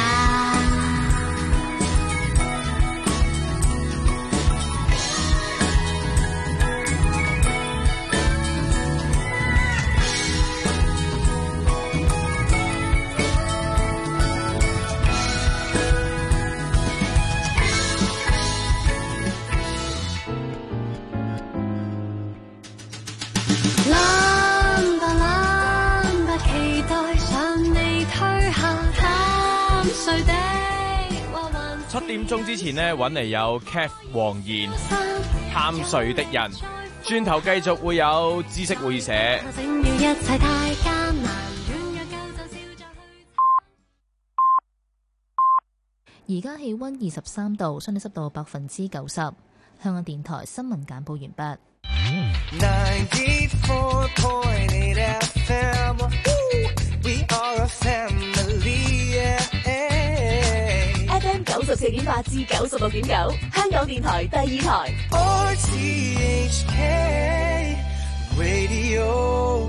懶吧懶吧期待上你推下淡睡的話還七點鐘之前呢，揾嚟有 Cath 黃妍貪睡的人，轉頭繼續會有知識會社。 整了一切太艱難，軟弱夠就笑着去。 而家氣溫二十三度，相對濕度百分之九十。香港電台新聞簡報完畢。 F M 九十四點八至九十六點九，香港電台第二台。 R T H K Radio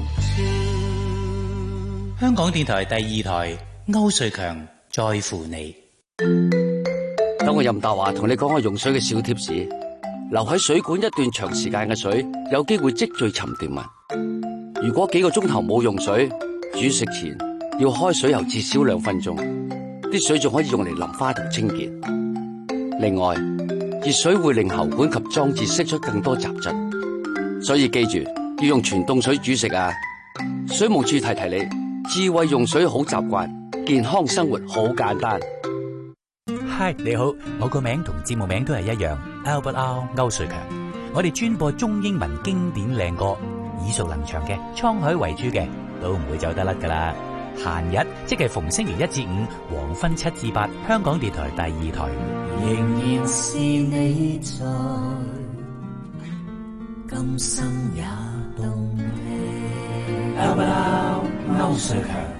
香港電台第二台，歐瑞強在乎你。 等我任達華同你講下用水嘅小貼士。留喺水管一段長時間嘅水，有機會積聚沉澱物。如果幾個鐘頭冇用水，煮食前要開水喉至少兩分鐘，啲水仲可以用嚟淋花同清潔。 另外，熱水會令喉管及裝置釋出更多雜質，所以記住要用全凍水煮食啊！水務署提提你，智慧用水好習慣，健康生活好簡單。 嗨，你好，我個名同節目名都係一樣 ，Albert R 歐瑞強。我哋專播中英文經典靚歌，耳熟能詳嘅，滄海遺珠嘅，都唔會走得甩噶啦。閒日即係逢星期一至五黃昏七至八，香港電台第二台。 仍然是你在，今生也動聽。Albert R 歐瑞強。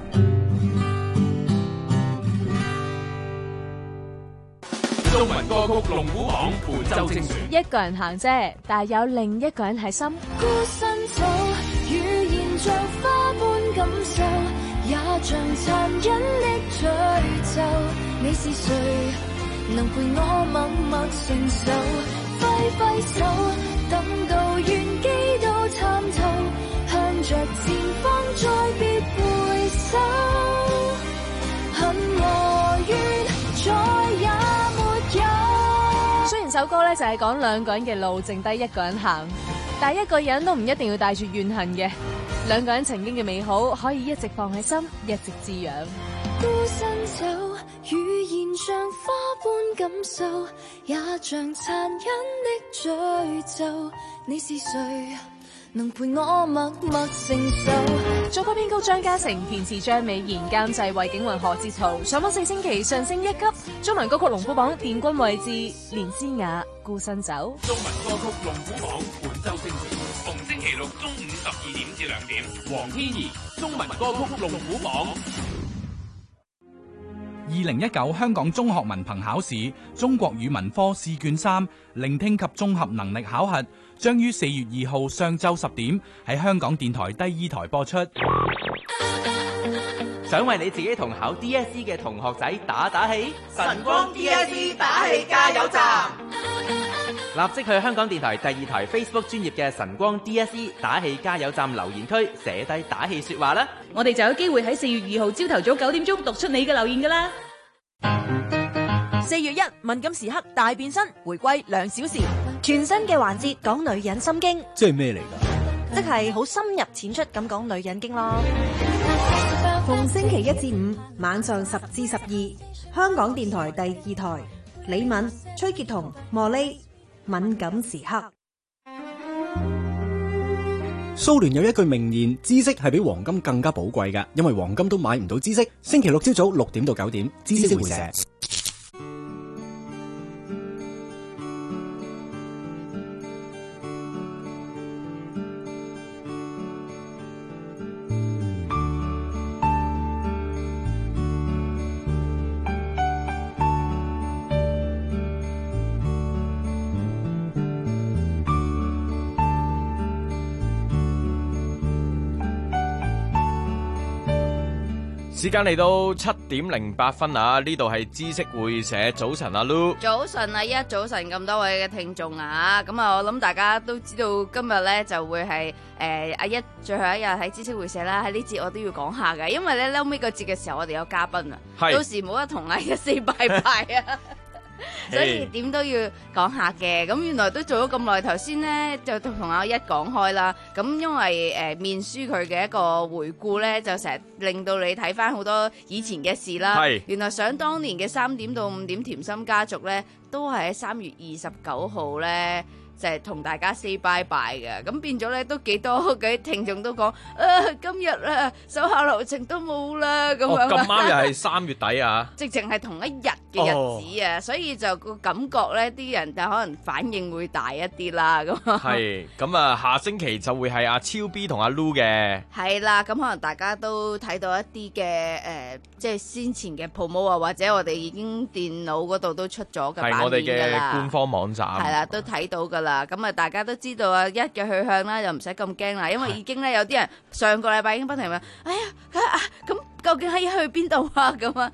中文歌曲龍虎榜本周精選。 一個人行啫，但係有另一個人喺心。 孤身走，語言像花般感受，也像殘忍的詛咒。你是誰，能陪我默默承受？揮揮手，等到願機都參透，向着前方再別回首。恨和怨再也沒有。 雖然首歌咧就係講兩個人嘅路，剩低一個人行，但係一個人都唔一定要帶住怨恨嘅。兩個人曾經嘅美好可以一直放喺心，一直滋養。 孤身走，語言像花般感受，也像殘忍的詛咒。你是誰，能陪我默默承受？ 作曲編曲張家誠，填詞張美賢，監製魏景雲、何志豪。上榜四星期上升一級，中文歌曲龍虎榜殿軍位置，連詩雅孤身走。 中文歌曲龍虎榜本周精選，逢星期六中午十二點至兩點，黃天怡中文歌曲龍虎榜。 二零一九香港中學文憑考試中國語文科試卷三聆聽及綜合能力考核將於四月二號上晝十點喺香港電台第二台播出。 想為你自己同考 D S E 嘅同學仔打打氣，晨光 D S E 打氣加油站，立即去香港電台第二台 Facebook 專頁嘅晨光 D S E 打氣加油站留言區寫低打氣說話啦， 我哋就有機會喺四月二號朝頭早九點鐘讀出你嘅留言噶啦。 四月一敏感時刻大變身，回歸兩小時，全新嘅環節講女人心經， 即係咩嚟㗎？ 即係好深入淺出咁講女人經咯。逢星期一至五晚上十至十二，香港電台第二台，李敏、崔潔彤、莫莉，敏感時刻。 蘇聯有一句名言：知識係比黃金更加寶貴㗎，因為黃金都買唔到知識。星期六朝早六點到九點，知識會社。 時間嚟到七點零八分啊！呢度係知識會社，早晨阿 Lu， 早晨啊一，早晨咁多位嘅聽眾啊！咁啊，我諗大家都知道今日咧就會係誒阿一最後一日喺知識會社啦。喺呢節我都要講下嘅，因為咧後尾個節嘅時候我哋有嘉賓啊，到時冇得同阿一 say 拜拜啊。所以點都要講下嘅，咁原來都做咗咁耐，頭先咧就同阿一講開啦。咁因為誒、呃、面書佢嘅一個回顧咧，就成日令到你睇翻好多以前嘅事啦。原來想當年嘅三點到五點甜心家族咧，都係喺三月二十九號咧。就係同大家 say bye bye 嘅，咁變咗咧都幾多嘅聽眾都講，啊今日啊手下留情都冇啦咁樣。 咁啱又係三月底啊！ 直情係同一日嘅日子啊，所以就個感覺咧，啲人就可能反應會大一啲啦。咁係咁啊，下星期就會係阿超 B 同阿 Lu 嘅。 係啦，咁可能大家都睇到一啲嘅誒，即係先前嘅 promo 啊，或者我哋已經電腦嗰度都出咗嘅版面㗎啦。 係我哋嘅官方網站。係啦，都睇到㗎啦。咁啊，大家都知道啊，一嘅去向啦，又唔使咁驚啦，因為已經咧有啲人上個禮拜已經不停問，哎呀，啊咁究竟可以去邊度啊？咁啊，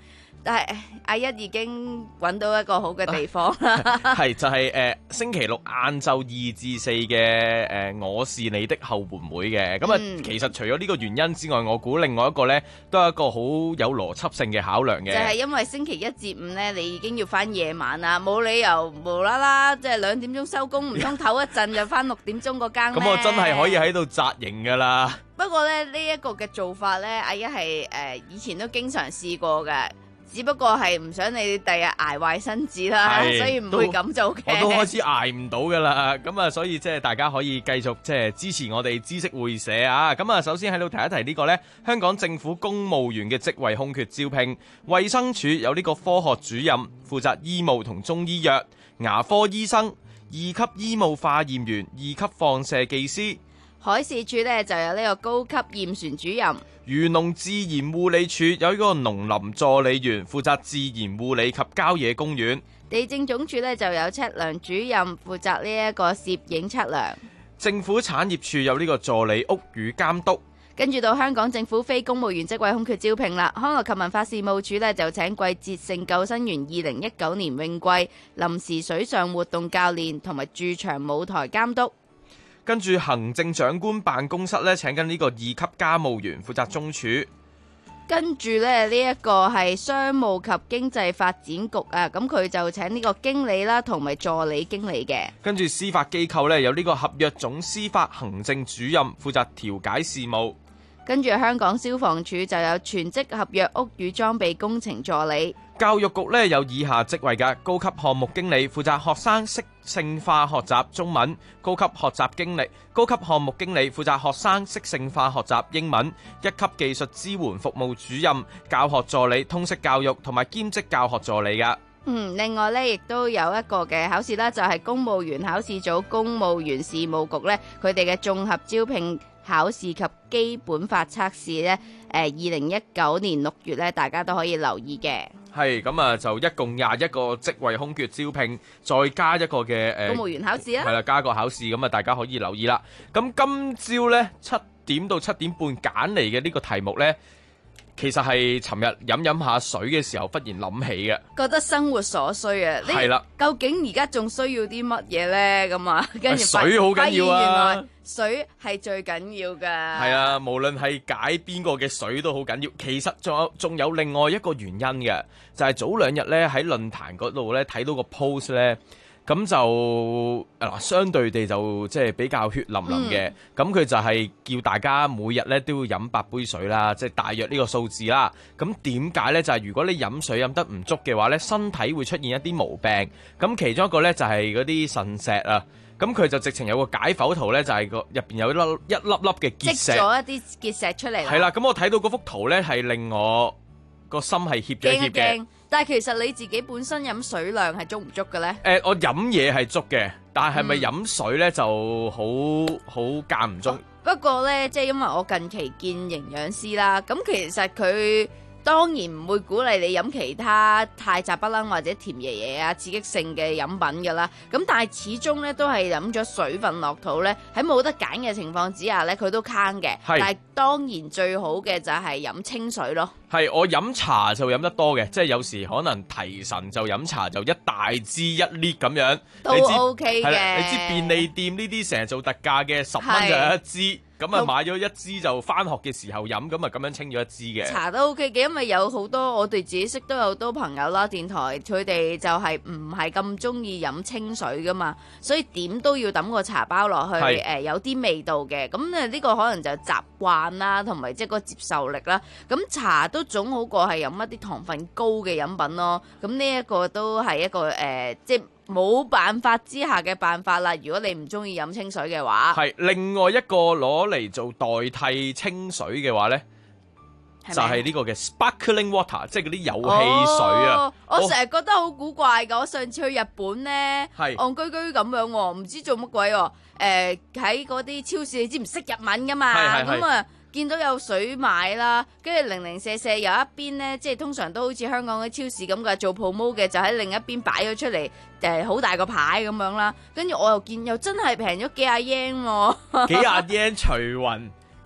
但係阿一已經揾到一個好嘅地方啦。 係就係、是、誒、呃、星期六晏晝二至四嘅誒、呃、我是你的後援會嘅。咁啊、嗯，其實除咗呢個原因之外，我估另外一個咧都係一個好有邏輯性嘅考量嘅。 就係因為星期一至五咧，你已經要翻夜晚啦，冇理由無啦啦即係兩點鐘收工，唔通唞一陣就翻六點鐘個更咩？ 咁我真係可以喺度紮營噶啦。 不過咧，呢、這、一個嘅做法咧，阿一係誒、呃、以前都經常試過嘅。只不過係唔想你第日捱壞身子啦，所以唔會咁做嘅。 我都開始捱唔到噶啦，咁啊，所以即係大家可以繼續即係支持我哋知識會社啊。咁啊，首先喺度提一提呢個呢，香港政府公務員嘅職位空缺招聘，衛生署有呢個科學主任負責醫務同中醫藥，牙科醫生、二級醫務化驗員、二級放射技師。 海事處呢就有呢個高級驗船主任。 漁農自然護理署有呢個農林助理員負責自然護理及郊野公園。 地政總署呢就有測量主任負責呢一個攝影測量。 政府產業署有呢個助理屋宇監督。 跟住到香港政府非公務員職位空缺招聘啦，康樂及文化事務署呢就請季節性救生員二零一九年泳季臨時水上活動教練同埋駐場舞台監督。 跟住行政長官辦公室咧請緊呢個二級家務員負責中處。 跟住咧呢一個係商務及經濟發展局啊，咁佢就請呢個經理啦同埋助理經理嘅。 跟住司法機構咧有呢個合約總司法行政主任負責調解事務。 跟住香港消防處就有全職合約屋宇裝備工程助理。 教育局咧有以下職位嘅：高級項目經理負責學生適性化學習中文；高級學習經理、高級項目經理負責學生適性化學習英文；一級技術支援服務主任、教學助理、通識教育同埋兼職教學助理噶。 嗯，另外咧亦都有一個嘅考試啦，就係、是、公務員考試組公務員事務局咧，佢哋嘅綜合招聘考試及基本法測試咧，誒二零一九年六月咧，大家都可以留意嘅。 係咁啊，就一共廿一個職位空缺招聘，再加一個嘅誒、呃、 公務員考試啊， 係啦，加個考試，咁啊大家可以留意啦。咁今朝咧七點到七點半揀嚟嘅呢個題目咧，其實係尋日飲飲下水嘅時候忽然諗起嘅， 覺得生活所需啊。 係啦， 究竟而家仲需要啲乜嘢咧？咁啊，跟住水好緊要啊， 原來水係最緊要噶。 係啊，無論係解邊個嘅水都好緊要。其實仲有仲有另外一個原因嘅，就係、是、早兩日咧喺論壇嗰度咧睇到個 post 咧。咁就嗱，相對地就即係比較血淋淋嘅。咁佢、嗯、就係叫大家每日咧都要飲八杯水啦，即係大約呢個數字啦。咁點解呢？就係如果你飲水飲得唔足嘅話呢，身體會出現一啲毛病。咁其中一個呢，就係嗰啲腎石啊。咁佢就直情有個解剖圖呢，就係個入邊有一粒一粒粒嘅結石， 積咗一啲結石出嚟。 係啦，咁我睇到嗰幅圖呢，係令我個心係怯咗一怯嘅。 但係其實你自己本身飲水量係足唔足嘅呢？ 誒、呃，我飲嘢係足嘅，但係咪飲水呢、嗯、就好好間唔中。 不過呢，即係因為我近期見營養師啦，咁其實佢當然唔會鼓勵你飲其他太雜不楞或者甜嘢嘢啊、刺激性嘅飲品㗎啦。咁但係始終咧都係飲咗水分落肚咧，喺冇得揀嘅情況之下咧，佢都慳嘅。但係當然最好嘅就係飲清水咯。 係，我飲茶就飲得多嘅，即係有時可能提神就飲茶就一大支一 lit 咁樣， 都 OK 嘅。 你知便利店呢啲成日做特價嘅十蚊就一支。咁啊買咗一支就翻學嘅時候飲，咁啊咁樣清咗一支嘅。 茶都 OK 嘅，因為有好多我哋自己識都有好多朋友啦，電台佢哋就係唔係咁中意飲清水噶嘛，所以點都要抌個茶包落去，誒、呃、有啲味道嘅。咁誒呢個可能就習慣啦，同埋即係個接受力啦。咁茶都總好過係飲一啲糖分高嘅飲品咯。咁呢一個都係一個誒、呃、即係。冇辦法之下嘅辦法啦，如果你唔中意飲清水嘅話， 係另外一個攞嚟做代替清水嘅話呢，就係呢個嘅 sparkling water，即係嗰啲有汽水啊。 哦、我成日覺得好古怪㗎，我上次去日本呢， 係戇居居咁樣喎，唔知做乜鬼喎。誒喺嗰啲超市，你知唔識日文㗎嘛？咁啊。見到有水買啦，跟住零零舍舍有一邊呢，即係通常都好似香港嘅超市咁嘅做 promo 嘅，就喺另一邊擺咗出嚟，誒好大個牌咁樣啦。跟住我又見又真係平咗幾廿 yen 喎， 幾廿 yen 除運，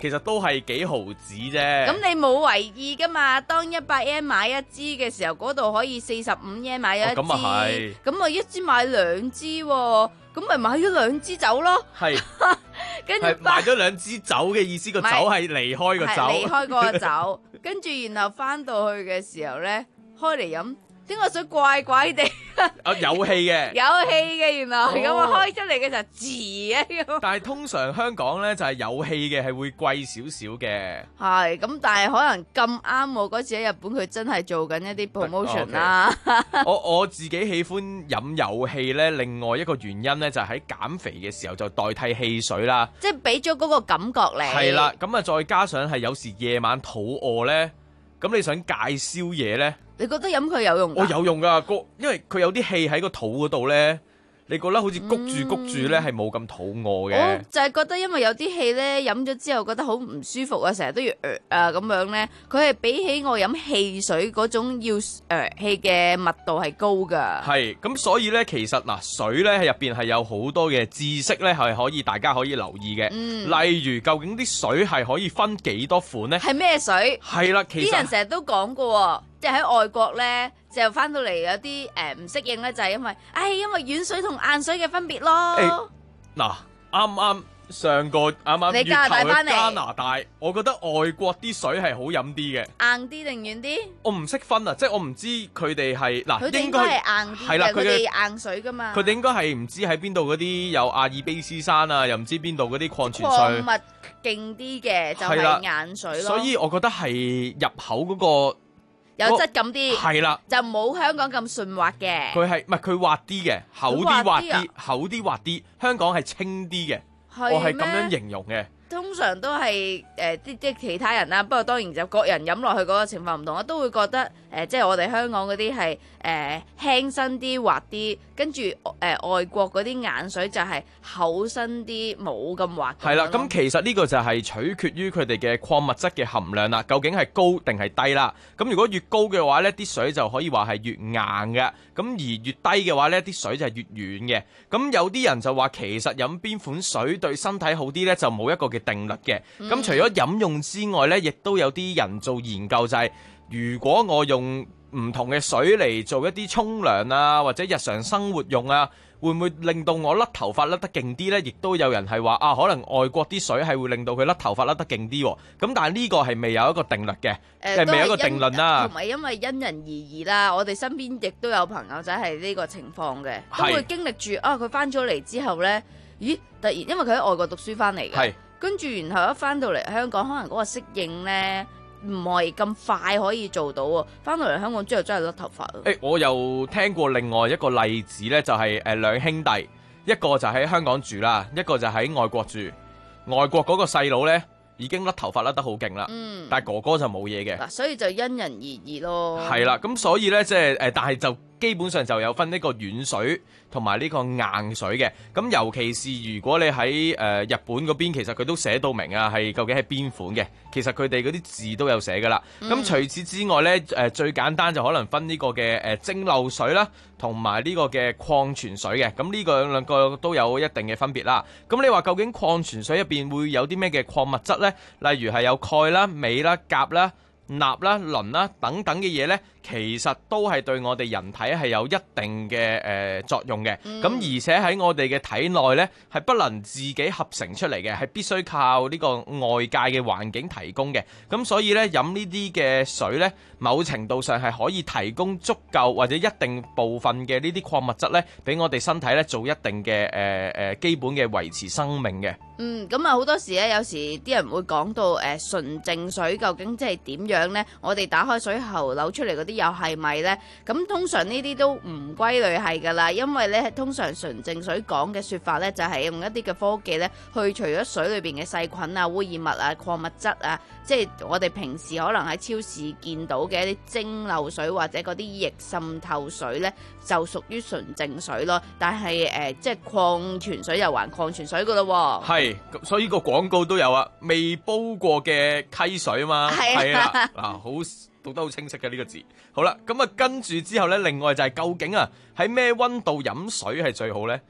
其實都係幾毫子啫。 咁你冇為意噶嘛？當一百 yen 買一支嘅時候，嗰度可以四十五 yen 買咗一支。 咁啊係。 咁我一支買兩支喎，咁咪買咗兩支酒咯。 係。 跟住買咗兩支酒嘅意思，個酒係離開個酒。 係離開嗰個酒，跟住然後翻到去嘅時候咧，開嚟飲。點解水怪怪地？ 啊有氣嘅， 有氣嘅，原來咁我開出嚟嘅時候字啊咁。 但係通常香港咧就係有氣嘅係會貴少少嘅。 係咁，但係可能咁啱我嗰次喺日本，佢真係做緊一啲 promotion 啦。 Okay. 我我自己喜歡飲有氣咧，另外一個原因咧就係喺減肥嘅時候就代替汽水啦。 即係俾咗嗰個感覺你。 係啦，咁啊再加上係有時夜晚肚餓咧，咁你想戒宵夜咧？ 你覺得飲佢有用？ 我、哦、有用噶，個因為佢有啲氣喺個肚嗰度咧，你覺得好似谷住谷住咧，係冇咁肚餓嘅。 我就係覺得因為有啲氣咧，飲咗之後覺得好唔舒服啊，成日都要呃啊咁樣咧。佢係比起我飲汽水嗰種要呃氣嘅密度係高噶。 係咁，所以咧其實嗱，水咧喺入邊係有好多嘅知識咧，係可以大家可以留意嘅。 嗯、 例如究竟啲水係可以分幾多款咧？ 係咩水？ 係啦，其實啲人成日都講過。即係喺外國咧，就翻到嚟有啲誒唔適應咧，就係因為，唉，因為軟水同硬水嘅分別咯。 嗱，啱啱上個啱啱月頭去加拿大，我覺得外國啲水係好飲啲嘅。 硬啲定軟啲？ 我唔識分啊，即係我唔知佢哋係嗱， 佢哋應該係硬啲嘅，佢哋硬水噶嘛。 佢哋應該係唔知喺邊度嗰啲有阿爾卑斯山啊，又唔知邊度嗰啲礦泉水。 礦物勁啲嘅就係硬水咯。 所以我覺得係入口嗰個。 有質感啲， 係啦， 就冇香港咁順滑嘅。 佢係唔係佢滑啲嘅，厚啲滑啲，厚啲滑啲。香港係清啲嘅，我係咁樣形容嘅。 通常都係誒啲即係其他人啦，不過當然就各人飲落去嗰個情況唔同，我都會覺得誒、呃、即係我哋香港嗰啲係誒輕身啲滑啲，跟住誒、呃、外國嗰啲硬水就係厚身啲冇咁滑。 係啦，咁其實呢個就係取決於佢哋嘅礦物質嘅含量啦，究竟係高定係低啦。咁如果越高嘅話呢啲水就可以話係越硬嘅，咁而越低嘅話呢啲水就係越軟嘅。咁有啲人就話其實飲邊款水對身體好啲呢，就冇一個嘅定律嘅。咁、嗯、除咗飲用之外呢，亦都有啲人做研究，就係、是、如果我用唔同嘅水嚟做一啲沖涼啊，或者日常生活用啊，會唔會令到我甩頭髮甩得勁啲呢？亦都有人係話啊，可能外國啲水係會令到佢甩頭髮甩得勁啲。咁但係呢個係未有一個定律嘅，誒未有一個定論啦。 同埋因為因人而異啦，我哋身邊亦都有朋友仔係呢個情況嘅，都會經歷住啊。佢翻咗嚟之後呢，咦？突然因為佢喺外國讀書翻嚟嘅。跟住，然後一翻到嚟香港，可能嗰個適應呢唔係咁快可以做到喎。翻到嚟香港之後，真係甩頭髮。 誒、欸，我又聽過另外一個例子呢，就係誒兩兄弟，一個就喺香港住啦，一個就喺外國住。外國嗰個細佬呢已經甩頭髮甩得好勁啦，嗯、但係哥哥就冇嘢嘅。 嗱，所以就因人而異咯。 係啦，咁所以呢，即係誒，但係就基本上就有分呢個軟水同埋呢個硬水嘅。咁尤其是如果你喺誒、呃、日本嗰邊，其實佢都寫到明啊，係究竟係邊款嘅。其實佢哋嗰啲字都有寫噶啦。咁、嗯、除此之外呢，誒、呃、最簡單就可能分呢個嘅誒蒸餾水啦，同埋呢個嘅礦泉水嘅。咁呢個兩個都有一定嘅分別啦。咁你話究竟礦泉水入邊會有啲咩嘅礦物質呢？例如係有鈣啦、鎂啦、鉀啦、鈉啦、磷啦等等嘅嘢呢，其實都係對我哋人體係有一定嘅誒、呃、作用嘅。咁、嗯、而且喺我哋嘅體內呢，係不能自己合成出嚟嘅，係必須靠呢個外界嘅環境提供嘅。咁所以呢，飲呢啲嘅水呢，某程度上係可以提供足夠或者一定部分嘅呢啲礦物質呢，俾我哋身體呢做一定嘅誒誒基本嘅維持生命嘅。 嗯，咁啊好多時咧，有時啲人會講到誒純淨水究竟即係點樣呢？我哋打開水喉扭出嚟嗰啲又係咪呢？咁通常呢啲都唔歸類係噶啦，因為咧通常純淨水講嘅說法咧就係用一啲嘅科技咧去除咗水裏邊嘅細菌啊、污染物啊、礦物質啊，即係我哋平時可能喺超市見到嘅一啲蒸餾水或者嗰啲液滲透水咧，就屬於純淨水咯。但係誒、呃，即係礦泉水又還礦泉水噶咯。 係。所以個廣告都有啊，未煲過嘅溪水啊嘛，係啦，嗱，好讀得好清晰嘅呢個字。好啦，咁啊跟住之後呢，另外就係究竟啊喺咩溫度飲水係最好呢？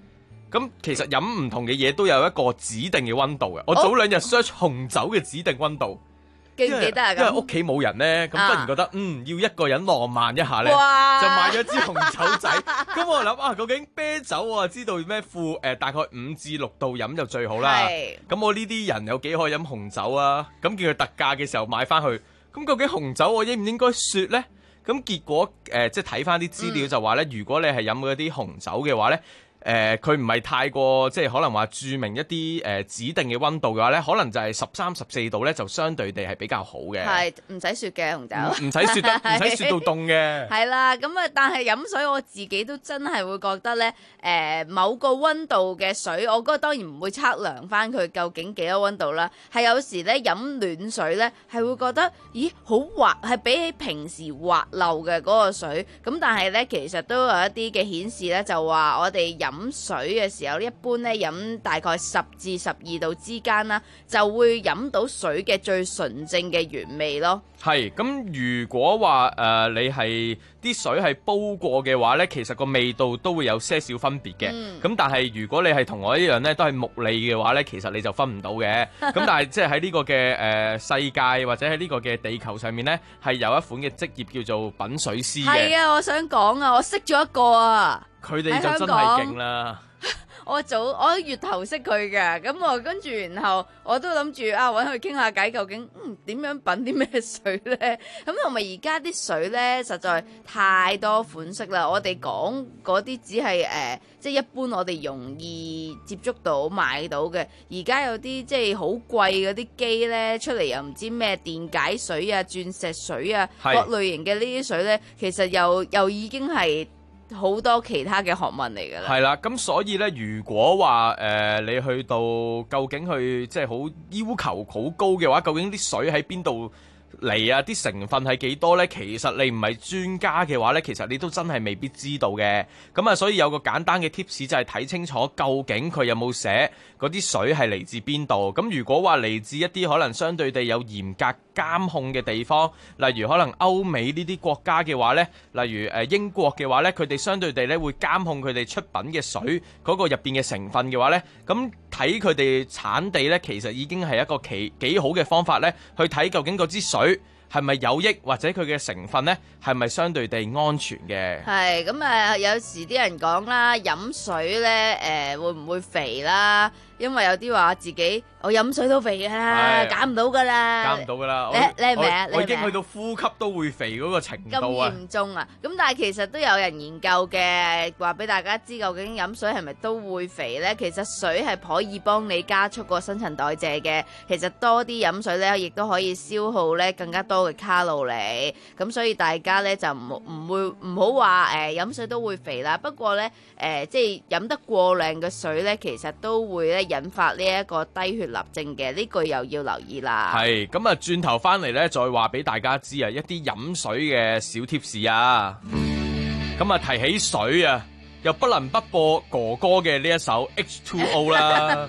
咁其實飲唔同嘅嘢都有一個指定嘅溫度嘅。我早兩日 search 紅酒嘅指定溫度。 記唔記得啊？ 因為屋企冇人咧，咁突然覺得、啊、嗯要一個人浪漫一下咧， 哇就買咗支紅酒仔。咁我諗啊，究竟啤酒我知道咩負誒大概五至六度飲就最好啦。咁我呢啲人有幾可以飲紅酒啊？咁見佢特價嘅時候買翻去，咁究竟紅酒我應唔應該雪咧？咁結果誒、呃、即係睇翻啲資料就話咧、嗯，如果你係飲嗰啲紅酒嘅話咧。誒佢唔係太過即係可能話注明一啲誒、呃、指定嘅溫度嘅話咧，可能就係十三十四度咧，就相對地係比較好嘅。係唔使雪嘅紅酒， 唔使雪得，唔使雪到凍嘅。 係啦，咁啊，但係飲水我自己都真係會覺得咧，誒、呃、某個溫度嘅水，我覺得當然唔會測量翻佢究竟幾多溫度啦。係有時咧飲暖水咧，係會覺得咦好滑，係比起平時滑溜嘅嗰個水。咁但係咧，其實都有一啲嘅顯示咧，就話我哋飲飲水嘅時候，一般咧飲大概十至十二度之間啦，就會飲到水嘅最純正嘅原味咯。 係咁，如果話誒、呃、你係啲水係煲過嘅話咧，其實個味道都會有些少分別嘅。咁、嗯、但係如果你係同我一樣咧，都係木脷嘅話咧，其實你就分唔到嘅。咁但係即係喺呢個嘅誒、呃、世界或者喺呢個嘅地球上面咧，係有一款嘅職業叫做品水師嘅。 係啊，我想講啊，我識咗一個啊。 佢哋就真係勁啦！ 我早我月頭識佢嘅，咁我跟住然後我都諗住啊揾佢傾下偈，究竟嗯點樣品啲咩水咧？咁同埋而家啲水咧實在太多款式啦，我哋講嗰啲只係誒、呃、即係一般我哋容易接觸到買到嘅，而家有啲即係好貴嗰啲機咧出嚟，又唔知咩電解水啊、鑽石水啊各類型嘅呢啲水咧，其實又又已經係好多其他嘅學問嚟㗎啦，係啦，咁所以咧，如果話誒、呃、你去到究竟去即係好要求好高嘅話，究竟啲水喺邊度嚟啊？啲成分係幾多呢？其實你唔係專家嘅話呢，其實你都真係未必知道嘅。咁啊，所以有個簡單嘅 tips 就係睇清楚究竟佢有冇寫嗰啲水係嚟自邊度。咁如果話嚟自一啲可能相對地有嚴格監控嘅地方，例如可能歐美呢啲國家嘅話呢，例如誒英國嘅話呢，佢哋相對地咧會監控佢哋出品嘅水嗰個入邊嘅成分嘅話呢，咁睇佢哋產地呢，其實已經係一個幾幾好嘅方法呢，去睇究竟嗰支水係咪有益，或者佢嘅成分呢係咪相對地安全嘅？係咁啊！有時啲人講啦，飲水呢誒、呃、會唔會肥啦？因為有啲話自己我飲水都肥㗎啦，減唔到㗎啦，減唔到㗎啦。你你係咪啊？我已經去到呼吸都會肥嗰個程度啊！咁嚴重啊！咁但係其實都有人研究嘅，話俾大家知究竟飲水係咪都會肥呢？其實水係可以幫你加速個新陳代謝嘅。其實多啲飲水呢，亦都可以消耗呢更加多嘅卡路里。咁所以大家呢，就唔唔會唔好話誒飲水都會肥啦。不過呢，誒、呃、即係飲得過量嘅水呢，其實都會咧引發呢一個低血鈉症嘅，呢句又要留意啦。係咁啊，轉頭翻嚟咧，再話俾大家知啊，一啲飲水嘅小貼士啊。咁啊，提起水啊，又不能不播哥哥嘅呢一首 H 二 O 啦。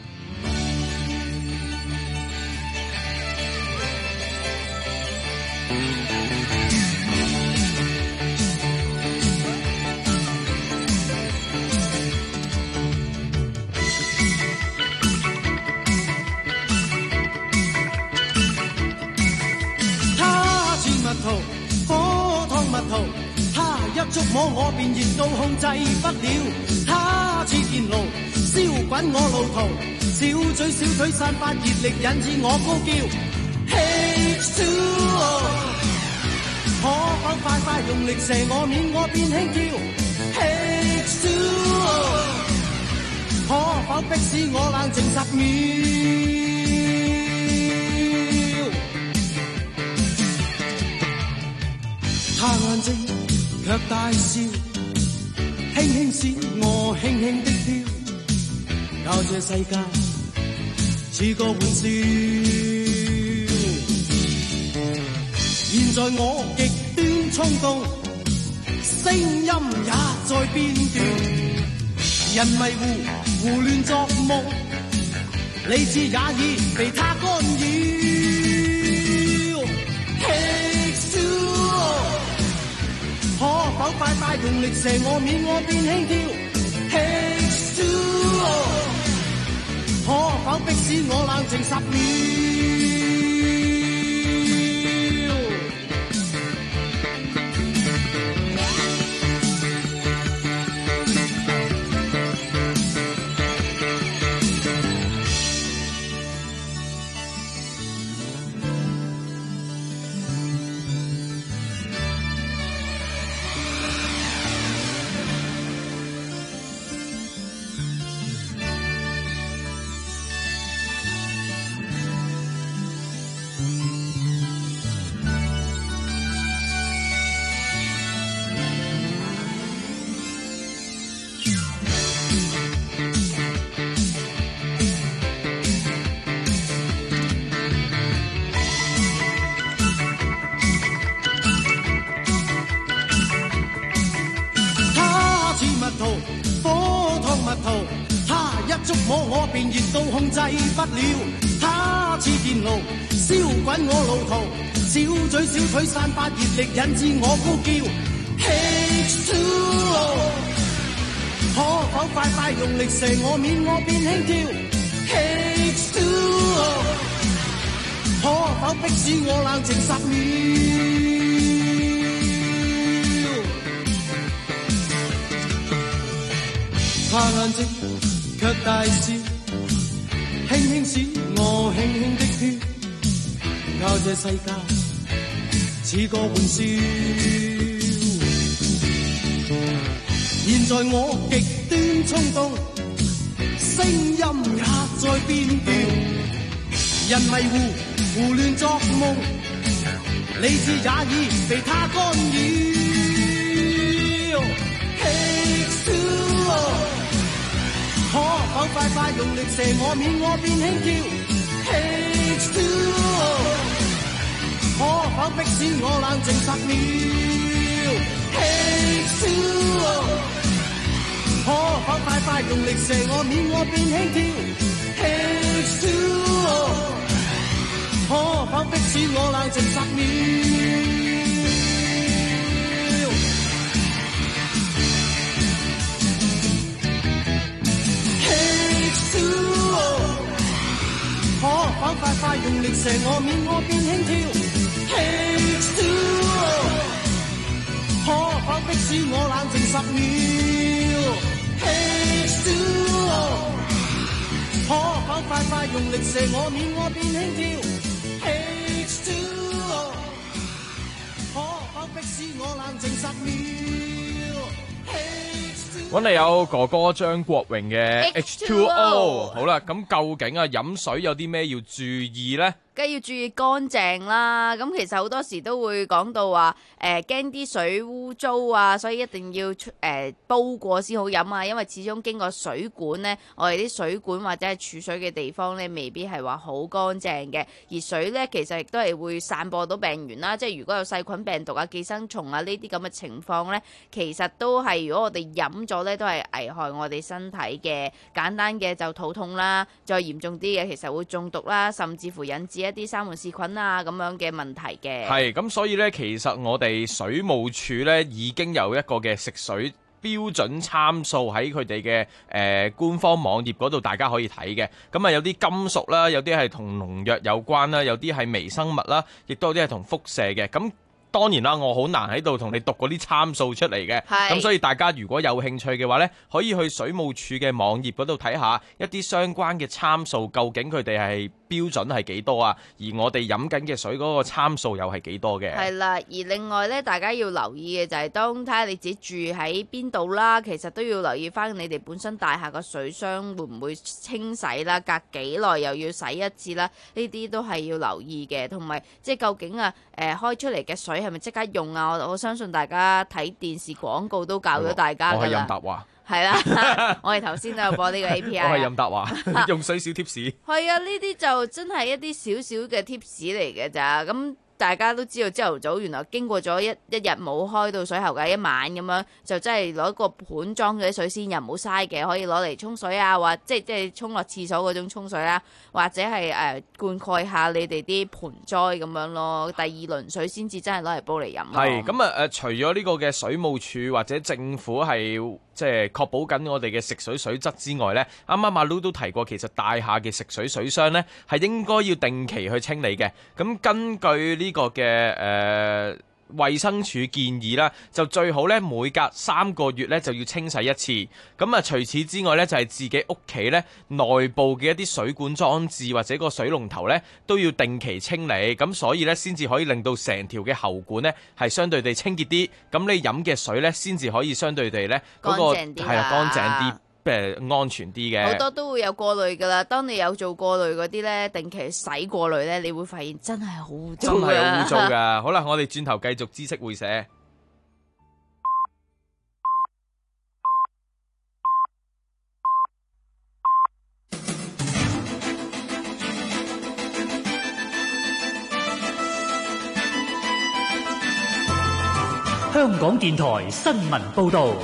火燙蜜桃，他一觸摸我便熱到控制不了。他似電爐，燒滾我路途，小嘴小腿散發熱力，引致我高叫。H 二 O， 可否快快用力射我，免我變輕佻。H 二 O， 可否迫使我冷靜十秒？他眼睛卻大笑，輕輕使我輕輕的飄，教這世界似個玩笑。現在我極端衝動，聲音也在變調，人迷糊胡亂作夢，理智也已被他干擾。可否快快用力射我，免我變輕佻。H 二 O， 可否迫使我冷靜十秒？我便熱到控制不了，他似電爐燒滾我路途，小嘴小腿散發熱力引致我高叫 H two O， 可否快快用力射我面我便輕跳 H two O， 可否迫使我冷靜十秒？他眼睛卻大笑，輕輕使我輕輕的跳，教這世界似個玩笑。現在我極端衝動，聲音也在變調，人迷糊胡亂作夢，理智也已被他干擾。H two O，可否快快用力射我面我便輕跳 H two O， 可否迫使我冷靜十秒 H two O， 可否快快用力射我面我便輕跳 H two O， 可否迫使我冷靜十秒？可否快快用力射我面我便輕跳 H two O， 可否迫使我冷靜十秒 H two O， 可否快快用力射我面我便輕跳 H two O， 可否迫使我冷靜十秒？ 揾嚟有哥哥張國榮嘅 H two O， 好啦，咁究竟啊飲水有啲咩要注意呢？ 梗係要注意乾淨啦，咁其實好多時都會講到話，誒驚啲水污糟啊，所以一定要誒、呃、煲過先好飲啊，因為始終經過水管呢，我哋啲水管或者係儲水嘅地方呢，未必係話好乾淨嘅，而水呢，其實亦都係會散播到病源啦，即係如果有細菌、病毒啊、寄生蟲啊呢啲咁嘅情況呢，其實都係如果我哋飲咗呢，都係危害我哋身體嘅。簡單嘅就肚痛啦，再嚴重啲嘅其實會中毒啦，甚至乎引致一啲沙門氏菌啊咁樣嘅問題嘅。 係咁，所以呢，其實我哋水務署呢已經有一個嘅食水標準參數喺佢哋嘅誒官方網頁嗰度，大家可以睇嘅。咁啊有啲金屬啦，有啲係同農藥有關啦，有啲係微生物啦，亦都有啲係同輻射嘅。咁當然啦，我好難喺度同你讀嗰啲參數出嚟嘅，咁所以大家如果有興趣嘅話呢，可以去水務署嘅網頁嗰度睇下一啲相關嘅參數，究竟佢哋係標準係幾多啊？而我哋飲緊嘅水嗰個參數又係幾多嘅？ 係啦，而另外呢，大家要留意嘅就係當睇下你自己住喺邊度啦，其實都要留意翻你哋本身大廈個水箱會唔會清洗啦，隔幾耐又要洗一次啦，呢啲都係要留意嘅，同埋即係究竟啊誒、呃、開出嚟嘅水係咪即刻用啊？我我相信大家睇電視廣告都教咗大家㗎啦。 我係任達華。 係啦，我哋頭先都有播呢個 A P I。 我係任達華，用水小貼士。 係啊，呢啲就真係一啲少少嘅貼士嚟嘅咋咁。 大家都知道朝頭早原來經過咗一一日冇開到水喉嘅一晚咁樣，就真係攞個盤裝咗啲水先，又唔好嘥嘅，可以攞嚟沖水啊，或即係即係沖落廁所嗰種沖水啦，或者係誒、呃、灌溉下你哋啲盆栽咁樣咯。第二輪水先至真係攞嚟煲嚟飲。 係咁啊誒，除咗呢個嘅水務署或者政府係即係確保緊我哋嘅食水水質之外呢，啱啱阿 Lu 都提過，其實大廈嘅食水水箱呢係應該要定期去清理嘅。咁根據呢個嘅誒、呃、衛生署建議啦，就最好呢每隔三個月呢就要清洗一次。咁啊，除此之外呢，就係、是、自己屋企呢內部嘅一啲水管裝置或者個水龍頭呢都要定期清理。咁所以呢，先至可以令到成條嘅喉管呢係相對地清潔啲。咁你飲嘅水呢，先至可以相對地呢嗰、那個係啦乾淨啲。誒安全啲嘅， 好多都會有過濾噶啦。當你有做過濾嗰啲咧，定期洗過濾咧，你會發現真係好污糟， 真係好污糟㗎。好啦，我哋轉頭繼續知識會社。 香港電台新聞報導。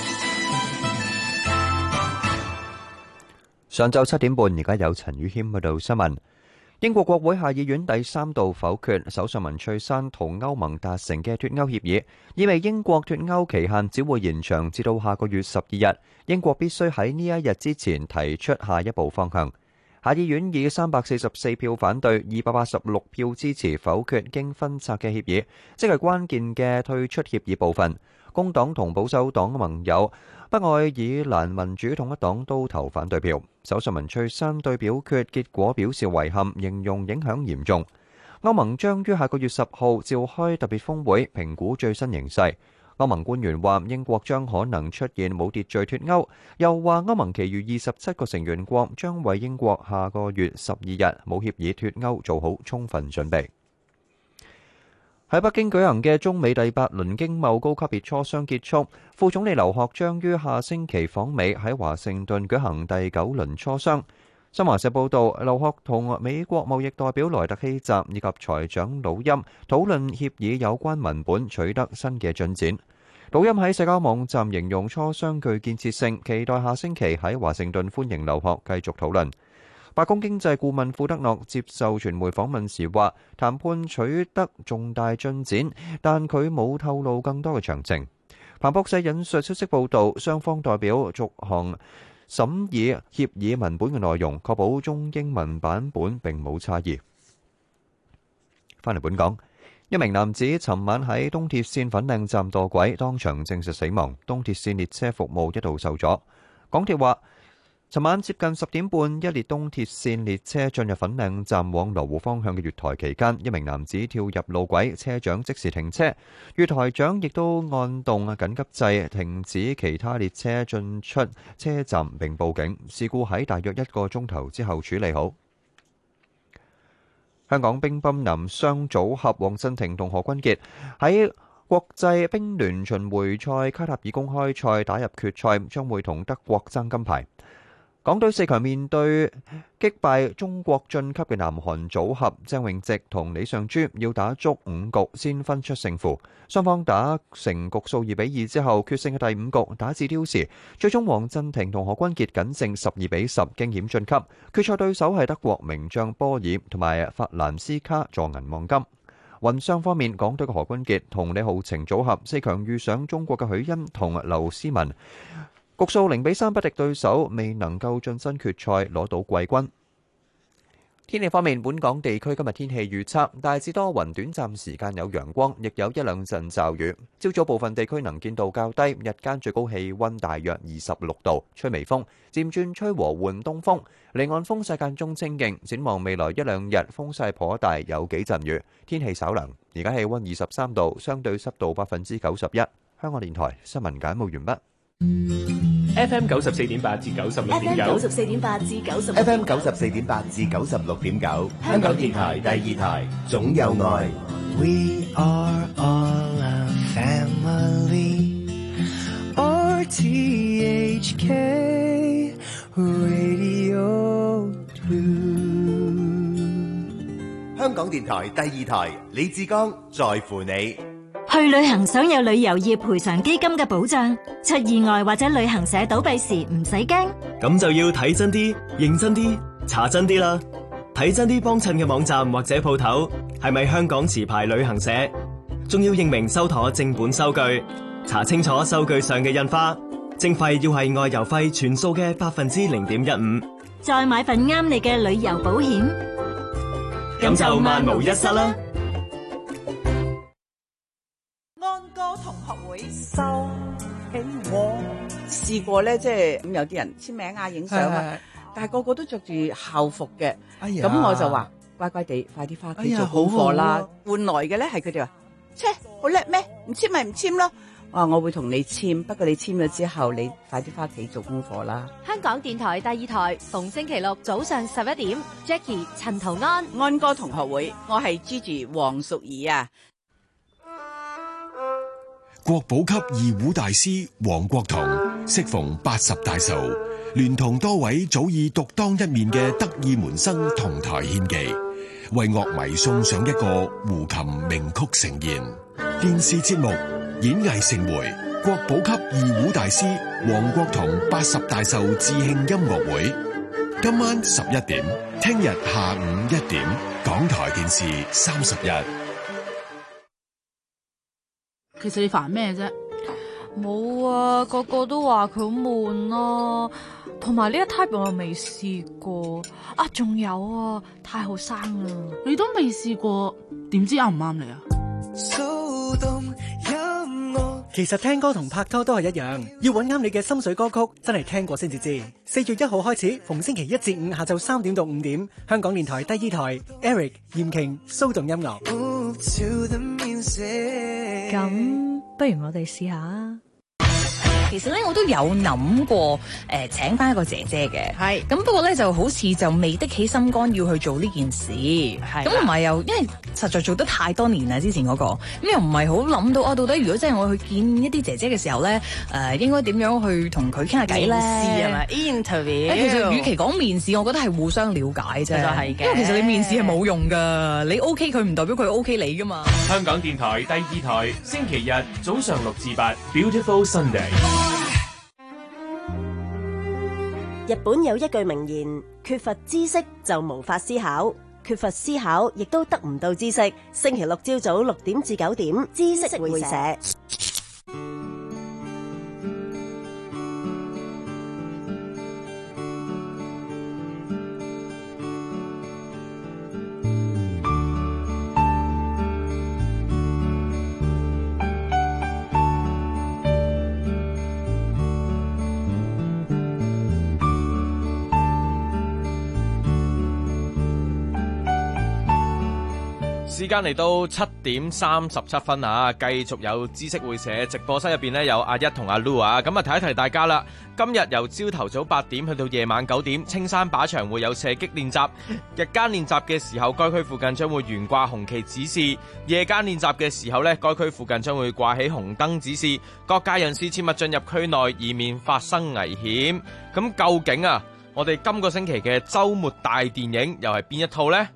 上晝七點半，而家有陳宇謙報道新聞。英國國會下議院第三度否決首相文翠珊同歐盟達成嘅脫歐協議，意味英國脫歐期限只會延長至到下個月十二日。英國必須喺呢一日之前提出下一步方向。下議院以三百四十四票反對、二百八十六票支持否決經分拆嘅協議，即係關鍵嘅退出協議部分。工黨同保守黨盟友北愛爾蘭民主統一黨都投反對票。首相文翠珊對表決結果表示遺憾，形容影響嚴重。歐盟將於下個月十號召開特別峰會，評估最新形勢。歐盟官員話英國將可能出現冇秩序脫歐，又話歐盟其餘二十七個成員國將為英國下個月十二日冇協議脫歐做好充分準備。喺北京舉行嘅中美第八輪經貿高級別磋商結束，副總理劉鶴將於下星期訪美，喺華盛頓舉行第九輪磋商。新華社報道，劉鶴同美國貿易代表萊特希澤以及財長魯欽討論協議有關文本取得新嘅進展。魯欽喺社交網站形容磋商具建設性，期待下星期喺華盛頓歡迎劉鶴繼續討論。白宮經濟顧問庫德諾接受傳媒訪問時話，談判取得重大進展，但佢冇透露更多嘅詳情。彭博社引述消息報道，雙方代表逐項審議協議文本嘅內容，確保中英文版本並冇差異。翻嚟本港，一名男子尋晚喺東鐵線粉嶺站墮軌，當場證實死亡，東鐵線列車服務一度受阻。港鐵話，尋晚接近十點半，一列東鐵線列車進入粉嶺站往羅湖方向嘅月台期間，一名男子跳入路軌，車長即時停車，月台長亦都按動緊急掣停止其他列車進出車站並報警。事故喺大約一個鐘頭之後處理好。香港乒乓男雙組合黃鎮廷同何君傑喺國際乒聯巡迴賽卡塔爾公開賽打入決賽，將會同德國爭金牌。港隊四強面對擊敗中國晉級嘅南韓組合鄭永植同李尚洙，要打足五局先分出勝負。雙方打成局數二比二之後，決勝嘅第五局打至刁時，最終黃鎮廷同何君傑僅勝十二比十，驚險晉級。決賽對手係德國名將波爾同埋法蘭斯卡助銀望金。混雙方面，港隊嘅何君傑同李浩晴組合四強遇上中國嘅許昕同劉詩雯。局數零比三不敵對手，未能夠晉身決賽攞到季軍。天氣方面，本港地區今日天氣預測大致多雲，短暫時間有陽光，亦有一兩陣驟雨。朝早部分地區能見度較低，日間最高氣溫大約二十六度，吹微風，漸轉吹和緩東風。離岸風勢間中清勁。展望未來一兩日風勢頗大，有幾陣雨，天氣稍涼。而家氣溫二十三度，相對濕度百分之九十一。香港電台新聞簡報完畢。 F M 九十四點八至九十六點九 ，F M 九十四點八至九十 ，F M 九十四點八至九十六點九，香港電台第二台，總有愛。 We are all a family. R T H K Radio two。 香香港電台第二台，李志剛在乎你。 去旅行想有旅遊業賠償基金嘅保障，出意外或者旅行社倒閉時唔使驚。 咁就要睇真啲、認真啲、查真啲啦。睇真啲幫襯嘅網站或者鋪頭係咪香港持牌旅行社，仲要認明收妥正本收據，查清楚收據上嘅印花，徵費要係外遊費全數嘅百分之零點一五。 再買份啱你嘅旅遊保險， 咁就萬無一失啦。 安歌同學會收起我試過咧，即係咁有啲人簽名啊、影相啊，但係個個都着住校服嘅，咁、哎、我就話乖乖地，快啲翻屋企做功課啦。哎、換來嘅咧係佢哋話，切好叻咩？唔簽咪唔簽咯。啊！我會同你簽，不過你簽咗之後，你快啲翻屋企做功課啦。 香港電台第二台，逢星期六早上十一點 ，Jackie 陳圖安安歌同學會，我係 Gigi 黃淑儀啊。 國寶級二胡大師黃國同適逢八十大壽，聯同多位早已獨當一面嘅得意門生同台獻技，為樂迷送上一個胡琴名曲盛宴。電視節目演藝盛會，國寶級二胡大師黃國同八十大壽致慶音樂會，今晚十一點，聽日下午一點，港台電視三十一。 其實你煩咩啫？ 冇啊，個個都話佢好悶啊，同埋呢一 type 我又未試過啊，仲有啊，太後生啦， 你都未試過，點知啱唔啱你啊？ 其實聽歌同拍拖都係一樣，要揾啱你嘅心水歌曲，真係聽過先至知。四月一號開始，逢星期一至五下晝三點到五點，香港電台第二台 Eric 嚴瓊騷動音樂。 咁不如我哋試下。 其實咧，我都有諗過誒、呃、請翻一個姐姐嘅，係咁不過咧就好似就未的起心肝要去做呢件事，係咁唔係又因為實在做得太多年啦，之前嗰、那個咁又唔係好諗到啊，到底如果真係我去見一啲姐姐嘅時候咧，誒、呃、應該點樣去同佢傾下偈咧？面試係咪 interview？其實與其講面試，我覺得係互相了解啫，就係嘅。因為其實你面試係冇用噶，你 OK 佢唔代表佢 OK 你噶嘛。 香港電台第二台，星期日早上六至八 ，Beautiful Sunday。 日本有一句名言：缺乏知識就無法思考，缺乏思考亦都得唔到知識。星期六朝早六點至九點，知識會社。 時間嚟到七點三十七分啊！繼續有知識會社直播室入邊呢，有阿一同阿 Lu 啊，咁啊提一提大家啦。今日由朝頭早八點去到夜晚九點，青山靶場會有射擊練習。日間練習嘅時候，該區附近將會懸掛紅旗指示；夜間練習嘅時候呢，該區附近將會掛起紅燈指示。各界人士切勿進入區內，以免發生危險。咁究竟啊，我哋今個星期嘅週末大電影又係邊一套呢？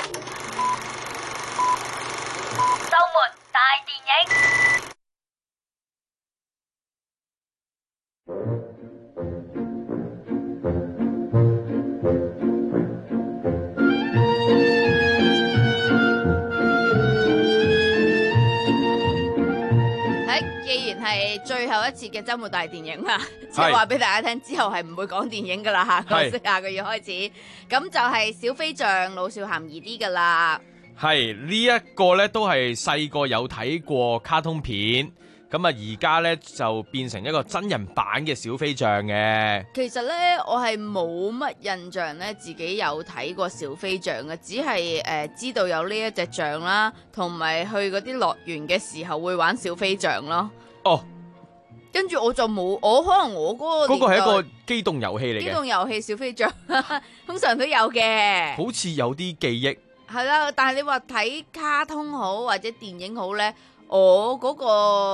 係最後一次嘅周末大電影啦，即係話俾大家聽，之後係唔會講電影噶啦，下個下個月開始，咁就係小飛象老少咸宜啲噶啦。係呢一個呢都係細個有睇過卡通片，咁啊而家呢就變成一個真人版嘅小飛象嘅。其實呢，我係冇乜印象呢，自己有睇過小飛象嘅，只係誒、呃、知道有呢一隻象啦，同埋去嗰啲樂園嘅時候會玩小飛象咯。哦，跟住我就冇，我可能我嗰個嗰個係一個機動遊戲嚟嘅，機動遊戲小飛象通常都有嘅，好似有啲記憶。係啦，但係你話睇卡通好或者電影好呢，我嗰個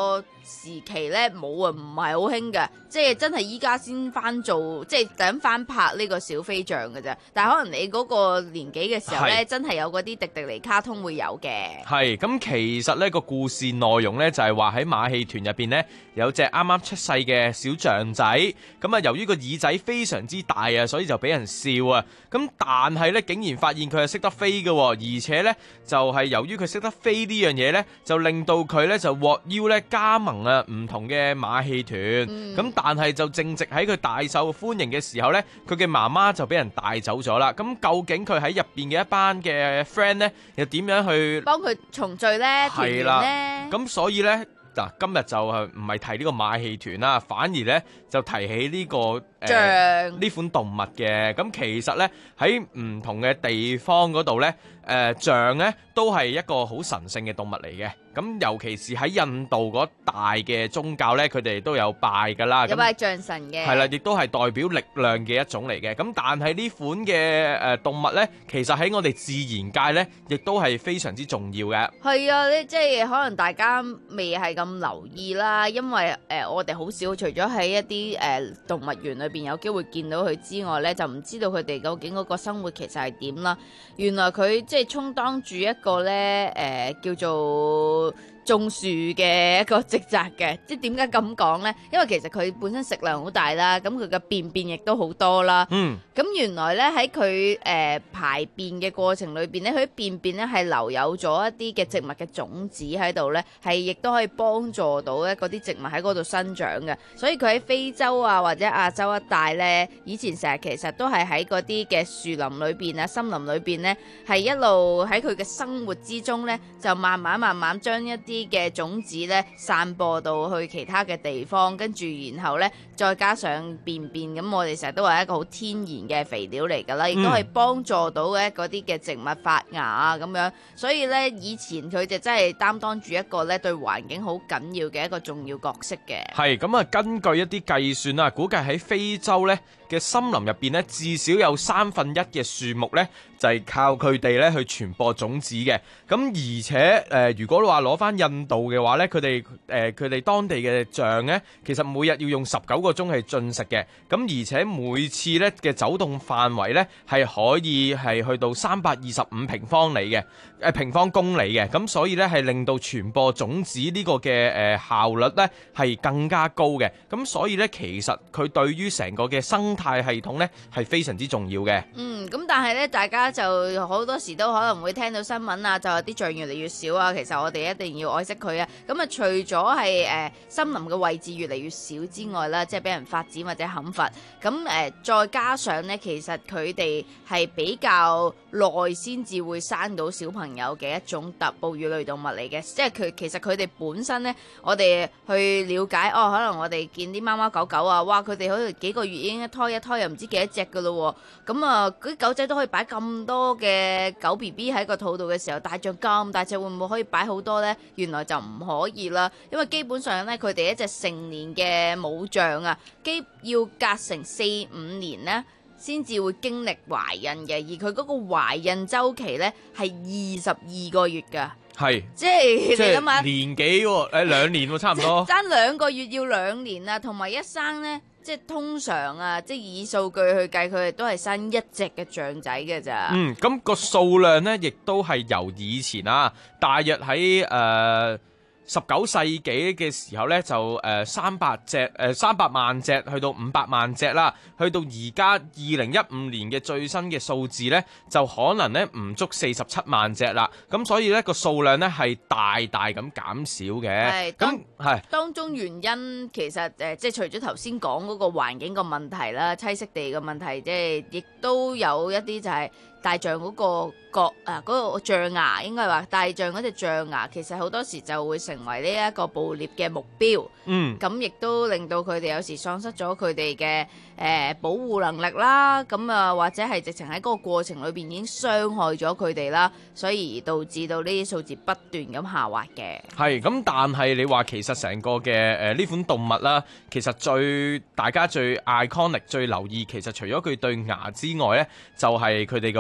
時期咧冇啊，唔係好興嘅，即係真係依家先翻做，即係等翻拍呢個小飛象嘅啫。但係可能你嗰個年紀嘅時候咧，真係有嗰啲迪迪尼卡通會有嘅。 係咁，其實呢個故事內容咧就係話喺馬戲團入邊呢，有隻啱啱出世嘅小象仔，咁啊由於個耳仔非常之大啊，所以就俾人笑啊。咁但係咧竟然發現佢係識得飛嘅，而且咧就係由於佢識得飛呢樣嘢咧，就令到佢咧就獲邀咧加盟啊唔同嘅馬戲團。咁、嗯、但係就正值喺佢大受歡迎嘅時候咧，佢嘅媽媽就俾人帶走咗啦。咁究竟佢喺入邊嘅一班嘅 friend 咧，又點樣去幫佢重聚咧？團員咧？ 咁所以咧嗱，今日就係唔係提呢個馬戲團啦，反而咧就提起呢、這個誒呢、呃、款動物嘅。咁其實咧喺唔同嘅地方嗰度咧，誒、呃、象咧都係一個好神聖嘅動物嚟嘅。咁尤其是喺印度嗰大嘅宗教咧，佢哋都有拜噶啦， 有拜象神嘅。 係啦，亦都係代表力量嘅一種嚟嘅。咁但係呢款嘅誒動物咧，其實喺我哋自然界咧，亦都係非常之重要嘅。 係啊，你即係可能大家未係咁留意啦，因為誒、呃、我哋好少，除咗喺一啲誒、呃、動物園裏邊有機會見到佢之外咧，就唔知道佢哋究竟嗰個生活其實係點啦。原來佢即係充當住一個咧誒、呃、叫做種樹嘅一個職責嘅。即係點解咁講呢？因為其實佢本身食量好大啦，咁佢嘅便便亦都好多啦。嗯，咁原來呢，喺佢誒排便嘅過程裏邊呢，佢啲便便呢係留有咗一啲嘅植物嘅種子喺度呢，係亦都可以幫助到咧嗰啲植物喺嗰度生長嘅。所以佢喺非洲啊或者亞洲一帶呢，以前成日其實都係喺嗰啲嘅樹林裏邊啊、森林裏邊呢，係一路喺佢嘅生活之中呢，就慢慢慢慢將一啲嘅種子咧散播到去其他嘅地方，跟住然後咧再加上便便，咁我哋成日都話一個好天然嘅肥料嚟噶啦，亦都係幫助到嘅嗰啲嘅植物發芽啊咁樣。所以咧以前佢就真係擔當住一個咧對環境好緊要嘅一個重要角色嘅。 係咁啊，根據一啲計算啦，估計喺非洲咧嘅森林入邊咧，至少有三分一嘅樹木咧就係靠佢哋咧去傳播種子嘅。咁而且誒，如果話攞翻印度嘅話咧，佢哋誒佢哋當地嘅象咧，其實每日要用十九個鐘係進食嘅。咁而且每次咧嘅走動範圍咧係可以係去到三百二十五平方里嘅誒平方公里嘅。咁所以咧係令到傳播種子呢個嘅誒效率咧係更加高嘅。咁所以咧其實佢對於成個嘅生態系統咧係非常之重要嘅。 嗯，咁但係咧，大家就好多時都可能會聽到新聞啊，就話啲象越嚟越少啊。其實我哋一定要愛惜佢啊。咁啊，除咗係誒森林嘅位置越嚟越少之外啦，即係俾人發展或者砍伐，咁誒、呃、再加上咧，其實佢哋係比較耐先至會生到小朋友嘅一種特哺乳類動物嚟嘅。即係佢其實佢哋本身咧，我哋去了解哦，可能我哋見啲貓貓狗狗啊，哇，佢哋好似幾個月已經一胎一胎又唔知幾多隻噶咯喎。咁啊，嗰啲狗仔都可以擺咁多嘅狗 B B 喺個肚度嘅時候，大象咁大隻會唔會可以擺好多呢？原來就唔可以啦，因為基本上咧，佢哋一隻成年嘅母象啊，基要隔成四五年呢先至會經歷懷孕嘅，而佢嗰個懷孕週期咧係二十二個月㗎。 係， 即係你諗下年幾喎？誒兩年喎，差唔多。 爭兩個月要兩年啊，同埋一生呢，即係通常啊，即係以數據去計，佢哋都係生一隻嘅象仔嘅咋。嗯， 咁個數量呢，亦都係由以前啊，大約喺誒。呃十九世紀嘅時候呢，就誒三百隻誒三百萬隻去到五百萬隻啦，去到而家二零一五年嘅最新嘅數字呢，就可能呢唔足四十七萬隻啦。咁所以呢個數量呢係大大咁減少嘅。係，咁係當中原因其實誒即係除咗頭先講嗰個環境個問題啦、棲息地嘅問題，即係亦都有一啲就係大象嗰個角啊，嗰個象牙應該係話大象嗰隻象牙，其實好多時就會成為呢一個捕獵嘅目標。嗯，咁亦都令到佢哋有時喪失咗佢哋嘅誒保護能力啦。咁啊，或者係直情喺嗰個過程裏邊已經傷害咗佢哋啦，所以而導致到呢啲數字不斷咁下滑嘅。係，咁但係你話其實成個嘅誒呢款動物啦，其實最大家最 iconic 最留意，其實除咗佢對牙之外咧，就係佢哋個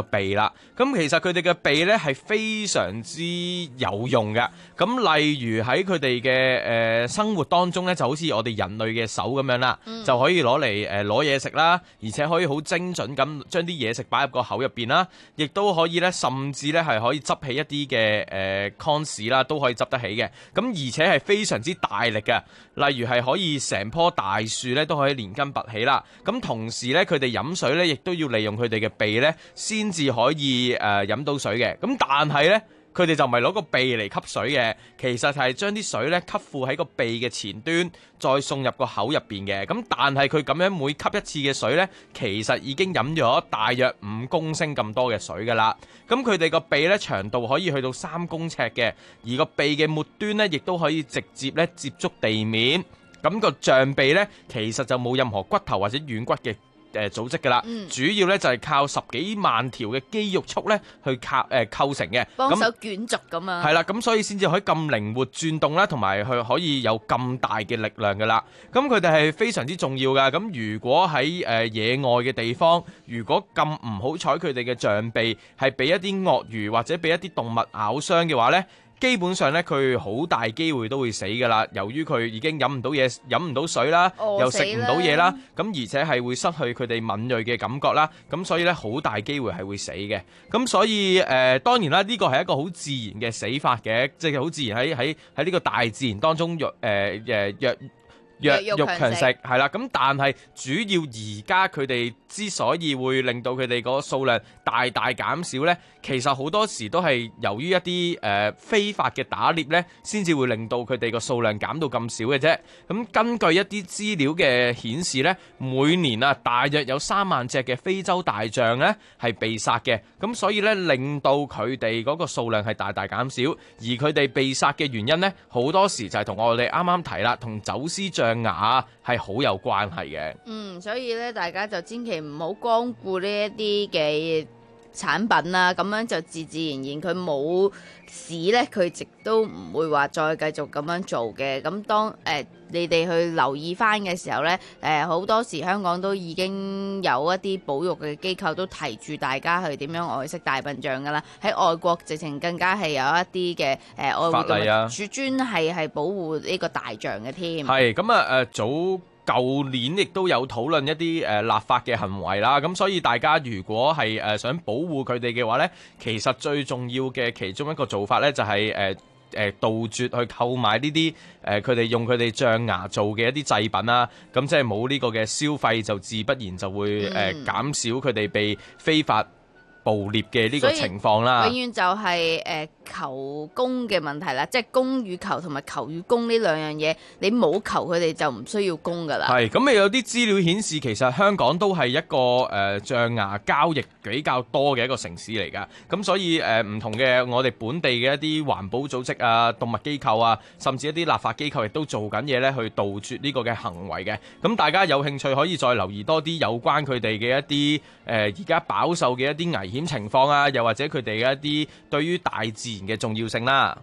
鼻啦。咁其實佢哋嘅鼻咧係非常之有用嘅。咁例如喺佢哋嘅誒生活當中咧，就好似我哋人類嘅手咁樣啦，嗯、就可以攞嚟誒攞嘢食啦，而且可以好精準咁將啲嘢食擺入個口入邊啦，亦都可以咧，甚至咧係可以執起一啲嘅誒 cons 啦，都可以執得起嘅。咁而且係非常之大力嘅，例如係可以成棵大樹咧都可以連根拔起啦。咁同時咧，佢哋飲水咧，亦都要利用佢哋嘅鼻咧，先至可以誒飲、呃、到水嘅。咁但係咧，佢哋就唔係攞個鼻嚟吸水嘅，其實係將啲水咧吸附喺個鼻嘅前端，再送入個口入邊嘅。咁但係佢咁樣每吸一次嘅水咧，其實已經飲咗大約五公升咁多嘅水噶啦。咁佢哋個鼻咧長度可以去到三公尺嘅，而個鼻嘅末端咧亦都可以直接咧接觸地面。咁個象鼻咧其實就冇任何骨頭或者軟骨嘅誒組織噶啦，嗯、主要咧就係靠十幾萬條嘅肌肉束咧去靠誒、呃、構成嘅， 幫手捲軸咁啊。 係啦，咁所以先至可以咁靈活轉動啦，同埋佢可以有咁大嘅力量噶啦。咁佢哋係非常之重要噶。咁如果喺誒、呃、野外嘅地方，如果咁唔好彩，佢哋嘅象鼻係俾一啲鱷魚或者俾一啲動物咬傷嘅話咧，基本上咧，佢好大機會都會死噶啦。由於佢已經飲唔到嘢，飲唔到水啦，又食唔到嘢啦，咁而且係會失去佢哋敏銳嘅感覺啦。咁所以咧，好大機會係會死嘅。咁所以誒、呃，當然啦，呢個係一個好自然嘅死法嘅，即係好自然喺喺喺呢個大自然當中弱誒誒弱。弱肉強食係啦，咁但係主要而家佢哋之所以會令到佢哋個數量大大減少呢，其實好多時都係由於一啲誒、呃、非法嘅打獵呢，先至會令到佢哋個數量減到咁少嘅啫。咁根據一啲資料嘅顯示呢，每年啊大約有三萬隻嘅非洲大象呢係被殺嘅，咁所以呢，令到佢哋嗰個數量係大大減少，而佢哋被殺嘅原因呢，好多時就係同我哋啱啱提啦，同走私象牙係好有關係嘅。 嗯，所以咧，大家就千祈唔好光顧呢一啲嘅產品啦，咁樣就自自然然佢冇市咧，佢亦都唔會話再繼續咁樣做嘅。咁當誒、呃、你哋去留意翻嘅時候咧，誒、呃、好多時香港都已經有一啲保育嘅機構都提住大家去點樣愛惜大笨象噶啦。喺外國直情更加係有一啲嘅誒愛護動物法例啊，專係係保護呢個大象嘅添。 係咁啊誒早。舊年亦都有討論一啲誒、呃、立法嘅行為啦，咁所以大家如果係誒、呃、想保護佢哋嘅話呢，其實最重要嘅其中一個做法呢，就係誒誒杜絕去購買呢啲誒佢哋用佢哋象牙做嘅一啲製品啦，咁即係冇呢個嘅消費，就自不然就會誒、呃、減少佢哋被非法捕獵嘅呢個情況啦。 永遠就係、是、誒、呃、求供嘅問題啦，即係供與求同埋求與供呢兩樣嘢，你冇求佢哋就唔需要供噶啦。 係咁，有啲資料顯示，其實香港都係一個誒、呃、象牙交易比較多嘅一個城市嚟噶。咁所以誒唔、呃、同嘅我哋本地嘅一啲環保組織啊、動物機構啊，甚至一啲立法機構亦都做緊嘢咧，去杜絕呢個嘅行為嘅。咁大家有興趣可以再留意多啲有關佢哋嘅一啲誒而家飽受嘅一啲危險情況啊，又或者佢哋嘅一啲對於大自然嘅重要性啦。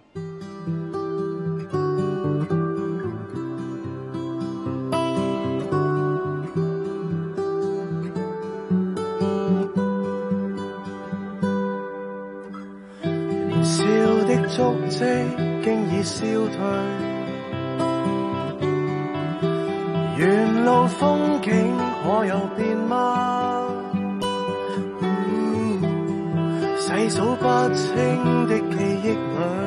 年少的足跡經已消退，沿路風景可有變嗎？細數不清的記憶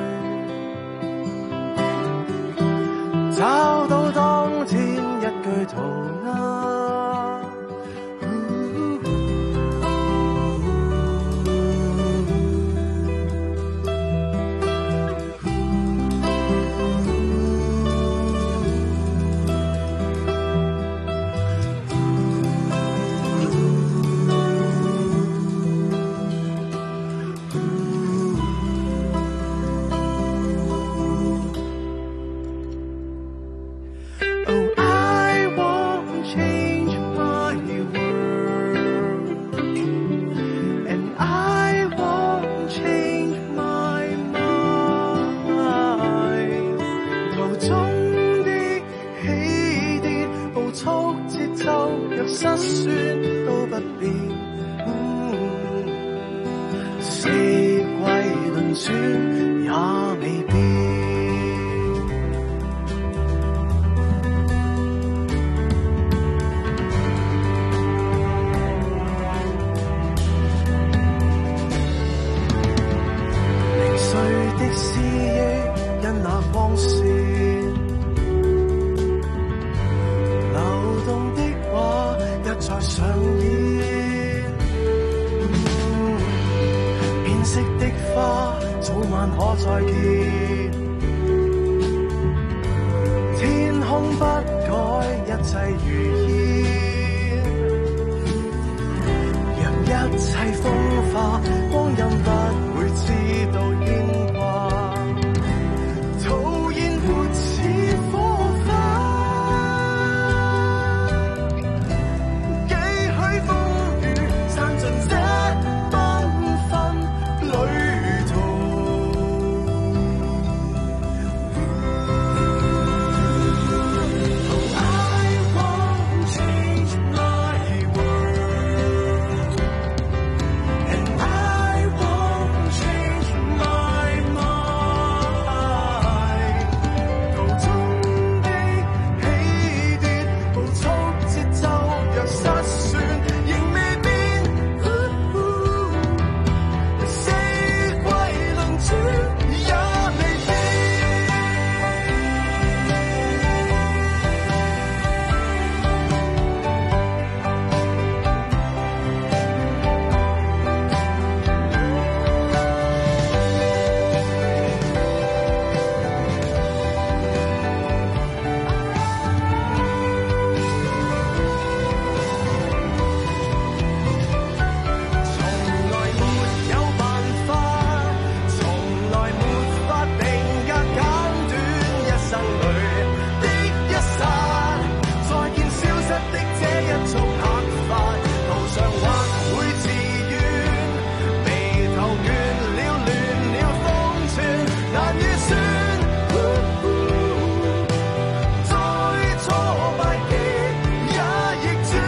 裏，找到當天一句塗鴉。失酸都不變，嗯， 轉也未變。零碎的思憶因那光線，流動的畫一再上演，嗯，變色的花早晚可再見，天空不改，一切如煙，讓一切風化，光陰不會知道牽掛，吐煙活似火花，幾許風雨散盡這繽紛旅途。I won't change my world, and I won't change my mind。途中的起跌，步速節奏若失算，仍未變。四季輪轉也未變。從來沒有辦法，從來沒法定格簡短一生裏的一剎，再見消失的這一束黑髮，路上或會自怨，眉頭亂了亂了方寸，難預算。再挫敗的也逆轉，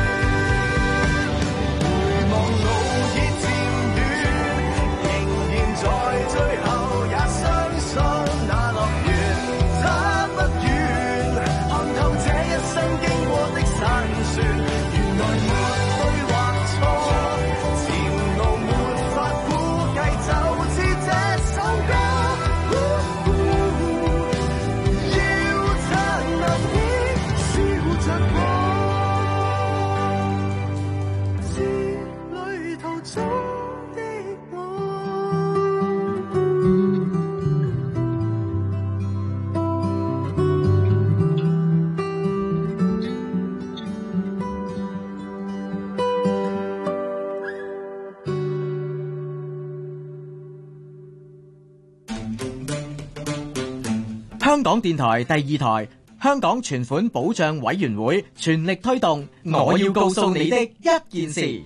回望路已漸遠，仍然在最後也相信那樂園差不遠，看透這一生經過的辛酸，原來沒對或錯，前路沒法估計，就似這首歌，要燦爛的笑着過，是旅途中的我。 香港電台第二台，香港存款保障委員會全力推動我要告訴你的一件事。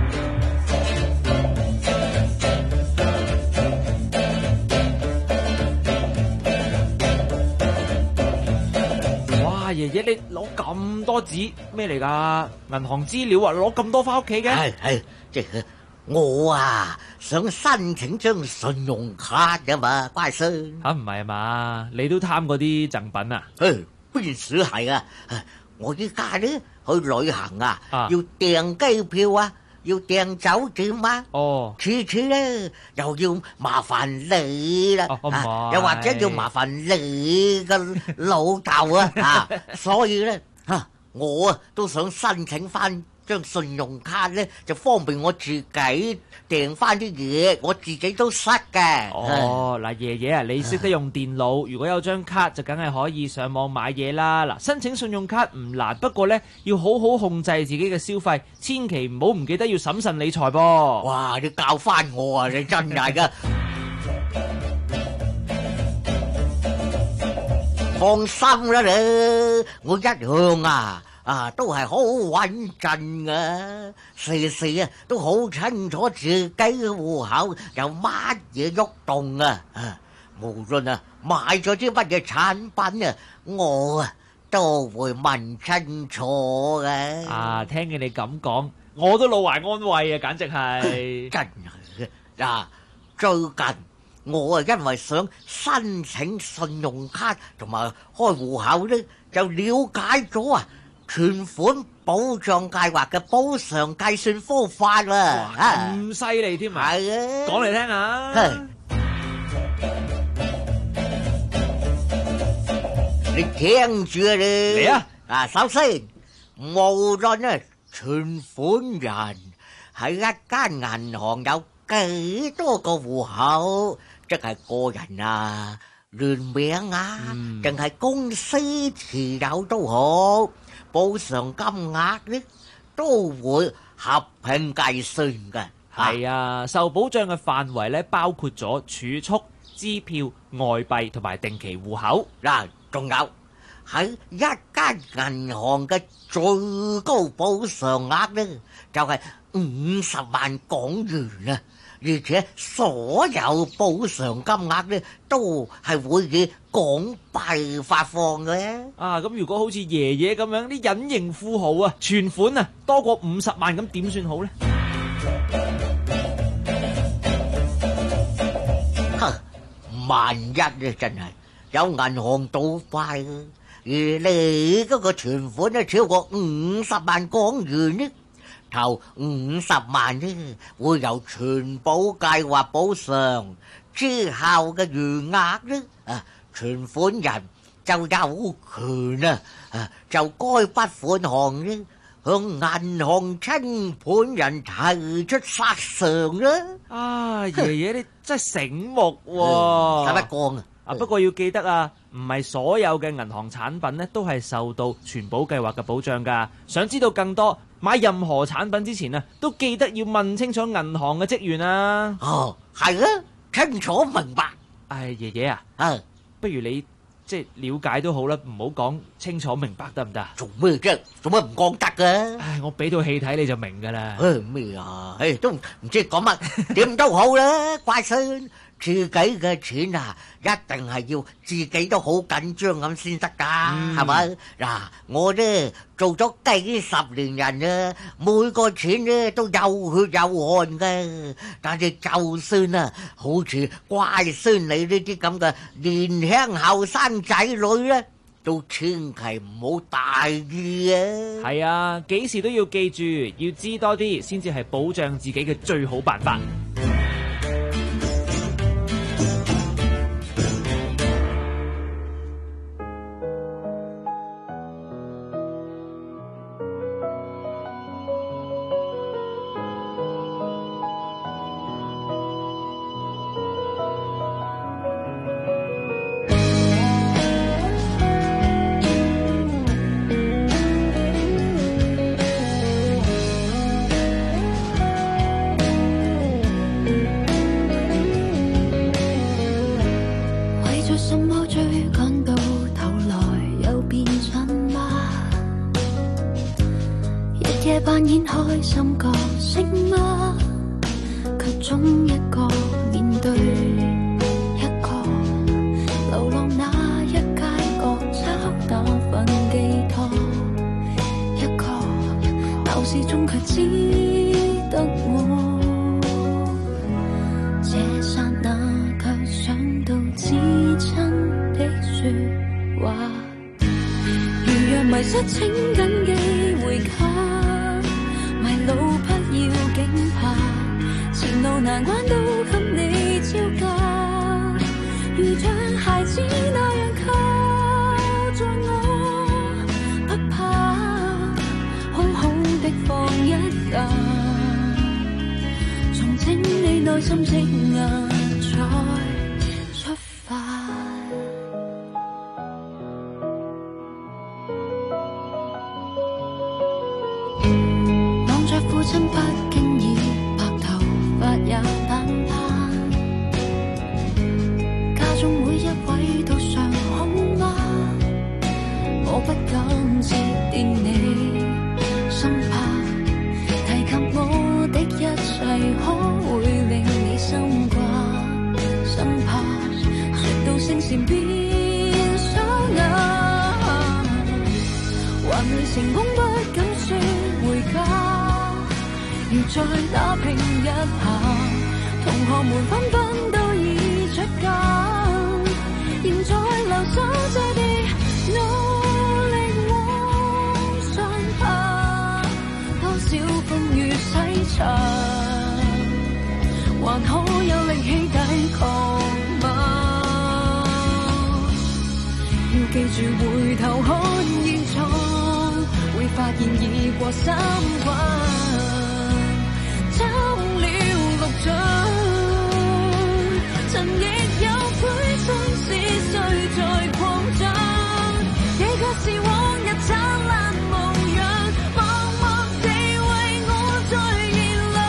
哇，爺爺你攞咁多紙咩嚟㗎？銀行資料啊，攞咁多翻屋企嘅？ 係係，即係我啊，想申請張信用卡㗎嘛，乖孫。 嚇唔係嘛？你都貪嗰啲贈品啊？ 誒，邊時係啊？我依家咧去旅行啊， 啊要訂機票啊，要訂酒店啊。 哦， 次次咧又要麻煩你啦， 哦唔係啊又或者要麻煩你嘅老豆啊，啊，所以咧嚇我啊都想申請翻張信用卡咧，就方便我自己訂翻啲嘢，我自己都塞嘅。 哦，嗱，爺爺啊，你識得用電腦，如果有張卡就梗係可以上網買嘢啦。嗱，申請信用卡唔難，不過呢要好好控制自己嘅消費，千祈唔好唔記得要審慎理財噃。 哇！你教翻我啊，你真係噶。放心啦你，我一向啊啊都係好穩陣噶，時時啊都好清楚自己嘅戶口有乜嘢喐動啊！啊，無論啊買咗啲乜嘢產品啊，我啊都會問清楚嘅。 啊，聽見你咁講，我都老懷安慰啊，簡直係真係嗱，最近我啊因為想申請信用卡同埋開戶口咧，就了解咗啊存款保障計劃嘅補償計算方法啦。 咁犀利添啊！ 係啊， 講嚟聽下。 你聽住啊你。 嚟啊！ 啊，首先無論咧存款人喺一間銀行有幾多個戶口，即係個人啊、聯名啊，定係公司持有都好，補償金額咧都會合併計算嘅。 係啊，受保障嘅範圍咧包括咗儲蓄、支票、外幣同埋定期戶口。 嗱，仲有喺一間銀行嘅最高補償額咧，就係五十萬港元啊！而且所有補償金額咧都係會以港幣發放嘅。 啊，咁如果好似爺爺咁樣啲隱形富豪啊，存款啊多過五十萬，咁點算好咧？ 哼，萬一咧真係有銀行倒閉，而你嗰個存款咧超過五十萬港元咧，頭五十萬咧會由存保計劃補償，之後嘅餘額咧啊，存款人就有權啊啊就該筆款項咧向銀行清盤人提出索償啦。 啊，爺爺你真係醒目喎！ 使乜講啊？ 啊，不過要記得啊，唔係所有嘅銀行產品咧都係受到存保計劃嘅保障㗎。想知道更多，買任何產品之前啊，都記得要問清楚銀行嘅職員啊。 哦，係啊，清楚明白。 唉，爺爺啊， 啊， 不如你即係了解都好啦，唔好講清楚明白得唔得啊？ 做咩啫？做乜唔講得㗎？ 唉，我俾套戲睇你就明㗎啦。 唉，咩啊？唉，都唔唔知講乜，點都好啦，乖孫。自己嘅錢啊，一定係要自己都好緊張咁先得噶，係咪？嗱，我咧做咗幾十年人啊，每個錢咧都有血有汗嘅。但係就算啊，好似乖孫你呢啲咁嘅年輕後生仔女咧，都千祈唔好大意啊！ 係啊，幾時都要記住，要知多啲先至係保障自己嘅最好辦法。 扮演開心角色嗎？卻總一個面對一個，流浪那一街角找那份寄託，一個鬧市中卻只得我，這剎那卻想到至親的説話，如若迷失請緊機會卡。路不要驚怕，前路難關都給你招架，如像孩子那樣靠着我，不怕，空空的放一假，從整理內心積壓再出發。父親不經意，白頭髮也淡淡，家中每一位都尚好嗎？我不敢接電你，生怕提及我的一切可會令你心掛，生怕説到聲線變沙啞，還未成功不敢説回家。要再打拼一下，同學們紛紛都已出家，仍在留守這地，努力往上爬，多少風雨洗刷，還可有力氣抵抗嗎？要記住回頭看現狀，會發現已過三關，找了六獎，曾亦有倍心思需再擴張，這卻是往日燦爛模樣，默默地為我再燃亮。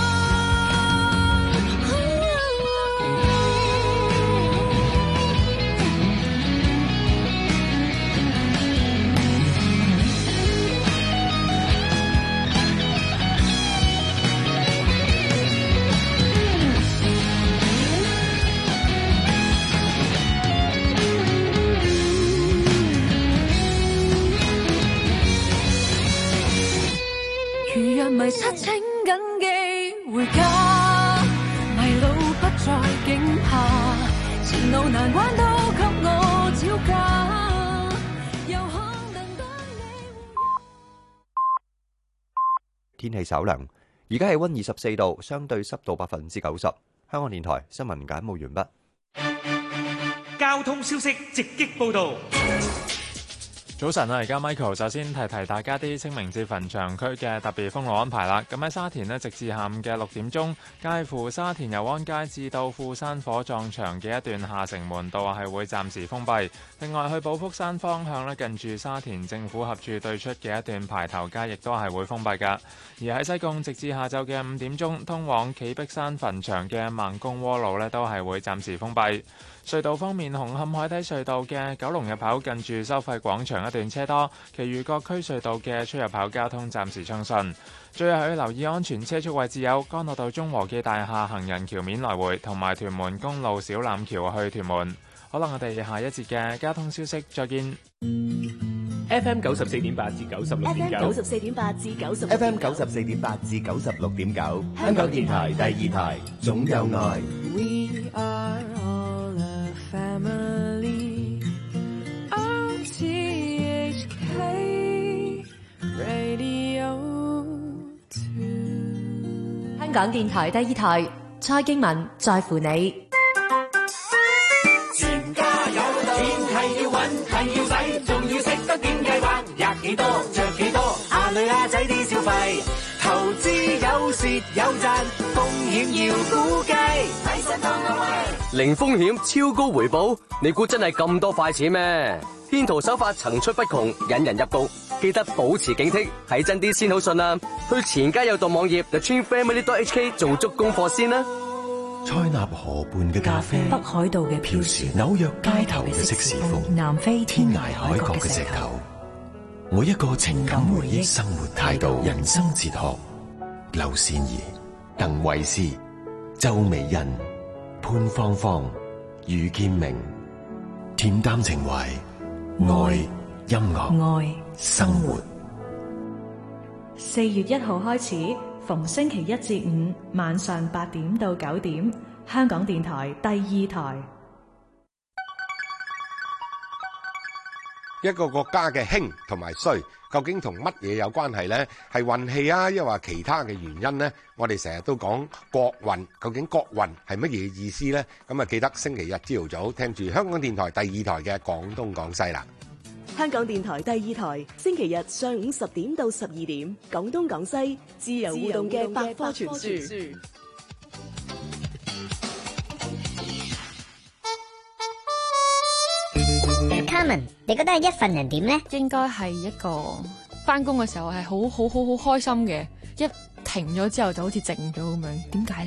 如若迷失請緊記回家，迷路不再驚怕，前路難關都給我招架，又可能當你天氣稍涼，而家氣溫二十四度，相對濕度百分之九十。香港電台新聞簡報完畢。 交通消息直擊報道。 早晨啊，而家 Michael 首先提提大家啲清明節墳場區嘅特別封路安排啦。咁喺沙田呢，直至下午嘅六點鐘，介乎沙田油安街至到富山火葬場嘅一段下城門道係會暫時封閉。另外去寶福山方向呢，近住沙田政府合署對出嘅一段排頭街亦都係會封閉㗎。而喺西貢，直至下晝嘅五點鐘，通往企碧山墳場嘅孟公窩路呢，都係會暫時封閉。隧道方面，紅磡海底隧道嘅九龍入口近住收費廣場一段車多，其餘各區隧道嘅出入口交通暫時暢順。最後要留意安全車速位置有干諾道中和記大廈行人橋面來回，同埋屯門公路小欖橋去屯門。好啦，我哋下一節嘅交通消息再見。 F M 九十四點八至九十六點九， F M 九十四點八至九十 F M 九十四點八至九十六點九，香港電台第二台，總有愛。 We are all a family. R T H K Radio two。 香港電台第二台，蔡經文在乎你。 全家有道，錢係要揾，係要使，仲要識得點計劃，吔幾多，着幾多，阿女阿仔啲消費，投資有蝕有賺，風險要估計，睇實當個位。 零風險超高回報，你估真係咁多快錢咩？騙徒手法層出不窮，引人入局，記得保持警惕，睇真啲先好信啊！去錢家有道網頁 the twin family dot h k 做足功課先啦。 塞納河畔嘅咖啡， 北海道嘅飄船，紐約街頭嘅色士風， 南非天涯海角嘅石頭，每一個情感回憶、生活態度、人生哲學。劉善儀、鄧慧思、周美欣、潘芳芳、余建明，恬淡情懷，愛音樂， 愛生活。 四月一號開始，逢星期一至五晚上八點到九點，香港電台第二台。 一個國家嘅興同埋衰，究竟同乜嘢有關係呢？係運氣啊，抑或其他嘅原因呢？我哋成日都講國運，究竟國運係乜嘢意思呢？咁啊，記得星期日朝頭早聽住香港電台第二台嘅廣東廣西啦。 香港電台第二台，星期日上午十點到十二點，廣東廣西自由互動嘅百科全書。 Carmen，你覺得係一份人點呢？ 應該係一個翻工嘅時候係好好好好開心嘅，一停咗之後就好似靜咗咁樣。點解呢？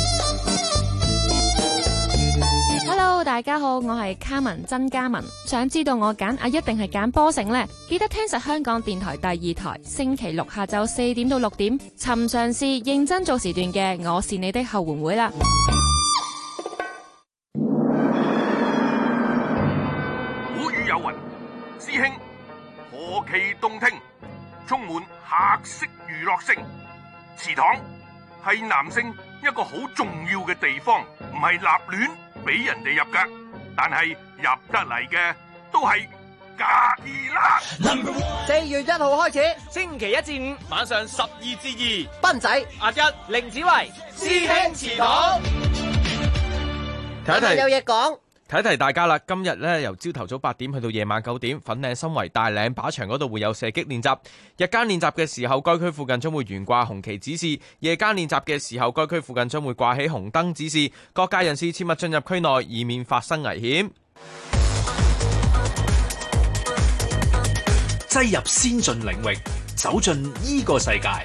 Hello， 大家好，我係 Carmen 曾嘉文。想知道我揀啊，一定係揀波城呢？記得聽實香港電台第二台，星期六下晝四點到六點，尋常是認真做時段嘅《我是你的後援會》啦。 古語有云：師兄，何其動聽，充滿客色娛樂性。祠堂係男性一個好重要嘅地方，唔係立亂俾人哋入噶，但係入得嚟嘅都係假二啦。 四月一號開始， 星期一至五晚上十二至二， 斌仔、 阿一、凌子維、師兄祠堂。 睇一睇有嘢講。 提一提大家啦，今日咧由朝頭早八點去到夜晚九點，粉嶺新圍大嶺靶場嗰度會有射擊練習。日間練習嘅時候，該區附近將會懸掛紅旗指示；夜間練習嘅時候，該區附近將會掛起紅燈指示。各界人士切勿進入區內，以免發生危險。 擠入先進領域，走進依個世界。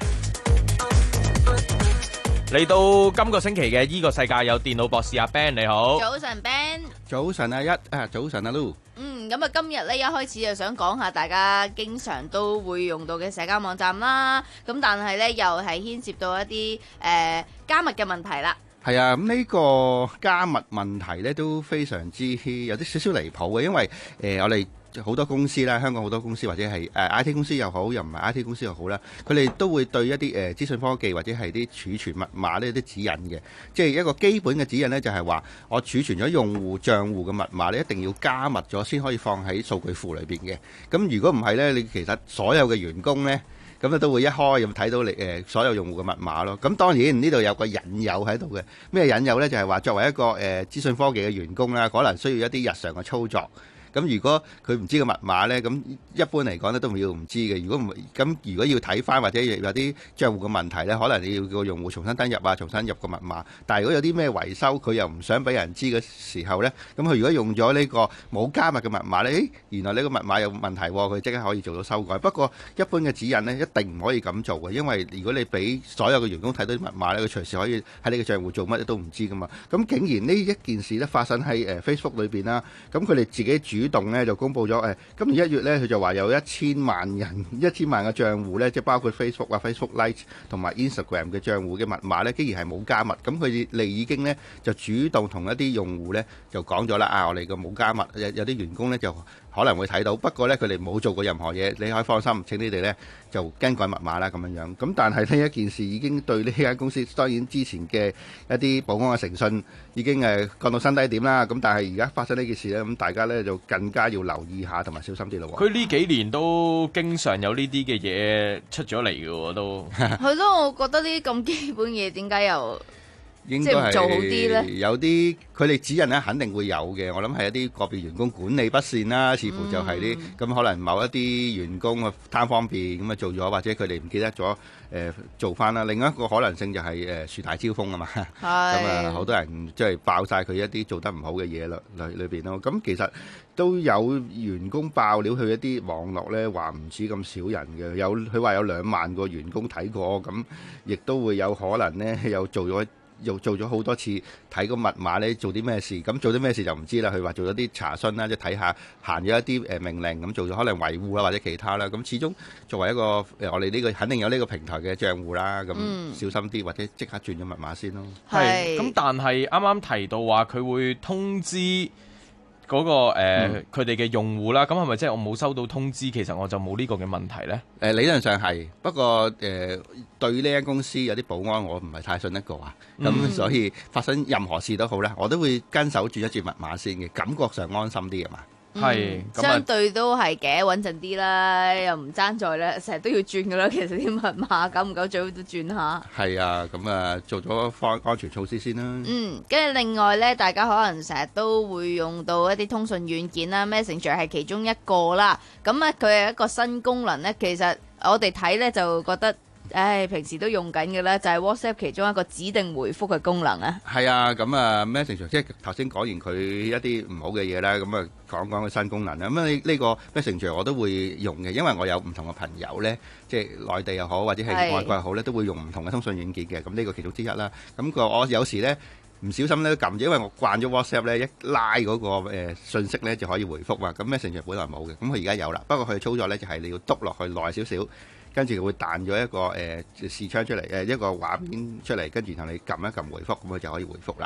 嚟到今個星期嘅依個世界，有電腦博士阿 Ben 你好。 早晨 Ben。 早晨阿一啊，早晨阿 Lu。 嗯，咁啊今日咧一開始就想講下大家經常都會用到嘅社交網站啦，咁但係咧又係牽涉到一啲誒、呃、加密嘅問題啦。 係啊，咁呢個加密問題咧都非常之有啲少少離譜嘅，因為誒、呃、我哋好多公司啦，香港好多公司或者係誒 I T 公司又好，又唔係 I T 公司又好啦，佢哋都會對一啲誒資訊科技或者係啲儲存密碼呢啲指引嘅，即係一個基本嘅指引呢，就係話我儲存咗用戶帳戶嘅密碼咧，一定要加密咗先可以放喺數據庫裏邊嘅。咁如果唔係呢，你其實所有嘅員工呢，咁咧都會一開咁睇到你誒所有用戶嘅密碼咯。咁當然呢度有個引誘喺度嘅，咩引誘呢？就係話作為一個誒資訊科技嘅員工啦，可能需要一啲日常嘅操作。咁如果佢唔知個密碼呢，咁一般嚟講咧都唔要唔知嘅。如果唔咁，如果要睇翻或者有啲帳戶嘅問題呢，可能你要個用戶重新登入啊，重新入個密碼。但係如果有啲咩維修，佢又唔想俾人知嘅時候呢，咁佢如果用咗呢個冇加密嘅密碼呢，誒原來呢個密碼有問題，佢即刻可以做到修改。不過一般嘅指引呢，一定唔可以咁做嘅，因為如果你俾所有嘅員工睇到啲密碼呢，佢隨時可以喺你嘅帳戶做乜都唔知噶嘛。咁竟然呢一件事呢發生喺誒 Facebook 裏邊啦，咁佢哋自己主動咧就公佈咗誒，今年一月咧佢就話有一千萬人、一千萬嘅帳戶咧，即係包括 Facebook 啊、Facebook Lite 同埋 Instagram 嘅帳戶嘅密碼咧，竟然係冇加密。咁佢哋已經咧就主動同一啲用戶咧就講咗啦，啊，我哋嘅冇加密，有有啲員工咧就可能會睇到，不過咧佢哋冇做過任何嘢，你可以放心，請你哋咧就更改密碼啦咁樣樣。咁但係呢一件事已經對呢間公司，當然之前嘅一啲保安嘅誠信已經誒降到新低點啦。咁但係而家發生呢件事咧，咁大家咧就更加要留意下同埋小心啲咯。 佢呢幾年都經常有呢啲嘅嘢出咗嚟嘅喎，都係咯。我覺得呢啲咁基本嘢點解又應即係唔做好啲咧？ 有啲佢哋指引咧肯定會有嘅。我諗係一啲個別員工管理不善啦，似乎就係啲咁可能某一啲員工啊貪方便咁啊做咗，或者佢哋唔記得咗誒、呃、做翻啦。另一個可能性就係誒樹大招風啊嘛，咁啊好多人即係爆晒佢一啲做得唔好嘅嘢啦裏裏邊咯。咁其實都有員工爆料去一啲網絡咧，話唔止咁少人嘅，有佢話有兩萬個員工睇過，咁亦都會有可能咧有做咗。又做咗好多次睇個密碼咧，做啲咩事？咁做啲咩事就唔知啦。佢話做咗啲查詢啦，即係睇下行咗一啲誒命令，咁做咗可能維護啦或者其他啦。咁始終作為一個誒我哋呢個肯定有呢個平台嘅賬戶啦，咁小心啲或者即刻轉咗密碼先咯。 係。咁但係啱啱提到話佢會通知嗰個誒佢哋嘅用戶啦，咁係咪即係我冇收到通知，其實我就冇呢個嘅問題呢？ 誒理論上係，不過誒對呢間公司有啲保安我唔係太信得過啊，咁所以發生任何事都好咧，我都會跟手轉一轉密碼先嘅，感覺上安心啲啊嘛。 係、嗯， 相對都係嘅，穩陣啲啦，又唔爭在咧，成日都要轉噶啦。其實啲密碼久唔久最好都轉下。 係啊，咁啊做咗方安全措施先啦。 嗯，跟住另外咧，大家可能成日都會用到一啲通訊軟件啦 ，Messenger 係其中一個啦。咁啊，佢係一個新功能咧，其實我哋睇咧就覺得。唉，平時都用緊嘅啦，就係 WhatsApp 其中一個指定回覆嘅功能啊。 係啊，咁啊 Messenger 即係頭先講完佢一啲唔好嘅嘢啦，咁啊講講個新功能啦。咁呢呢個 Messenger 我都會用嘅，因為我有唔同嘅朋友咧，即係內地又好或者係外國又好咧，都會用唔同嘅通訊軟件嘅。咁呢個其中之一啦。咁個我有時咧唔小心咧撳住，因為我慣咗 WhatsApp 咧，一拉嗰個誒信息咧就可以回覆嘛。咁 Messenger 本來冇嘅，咁佢而家有啦。不過佢嘅操作咧就係你要篤落去耐少少。跟住佢會彈咗一個誒視窗出嚟，誒一個畫面出嚟，跟住然後你撳一撳回覆，咁佢就可以回覆啦。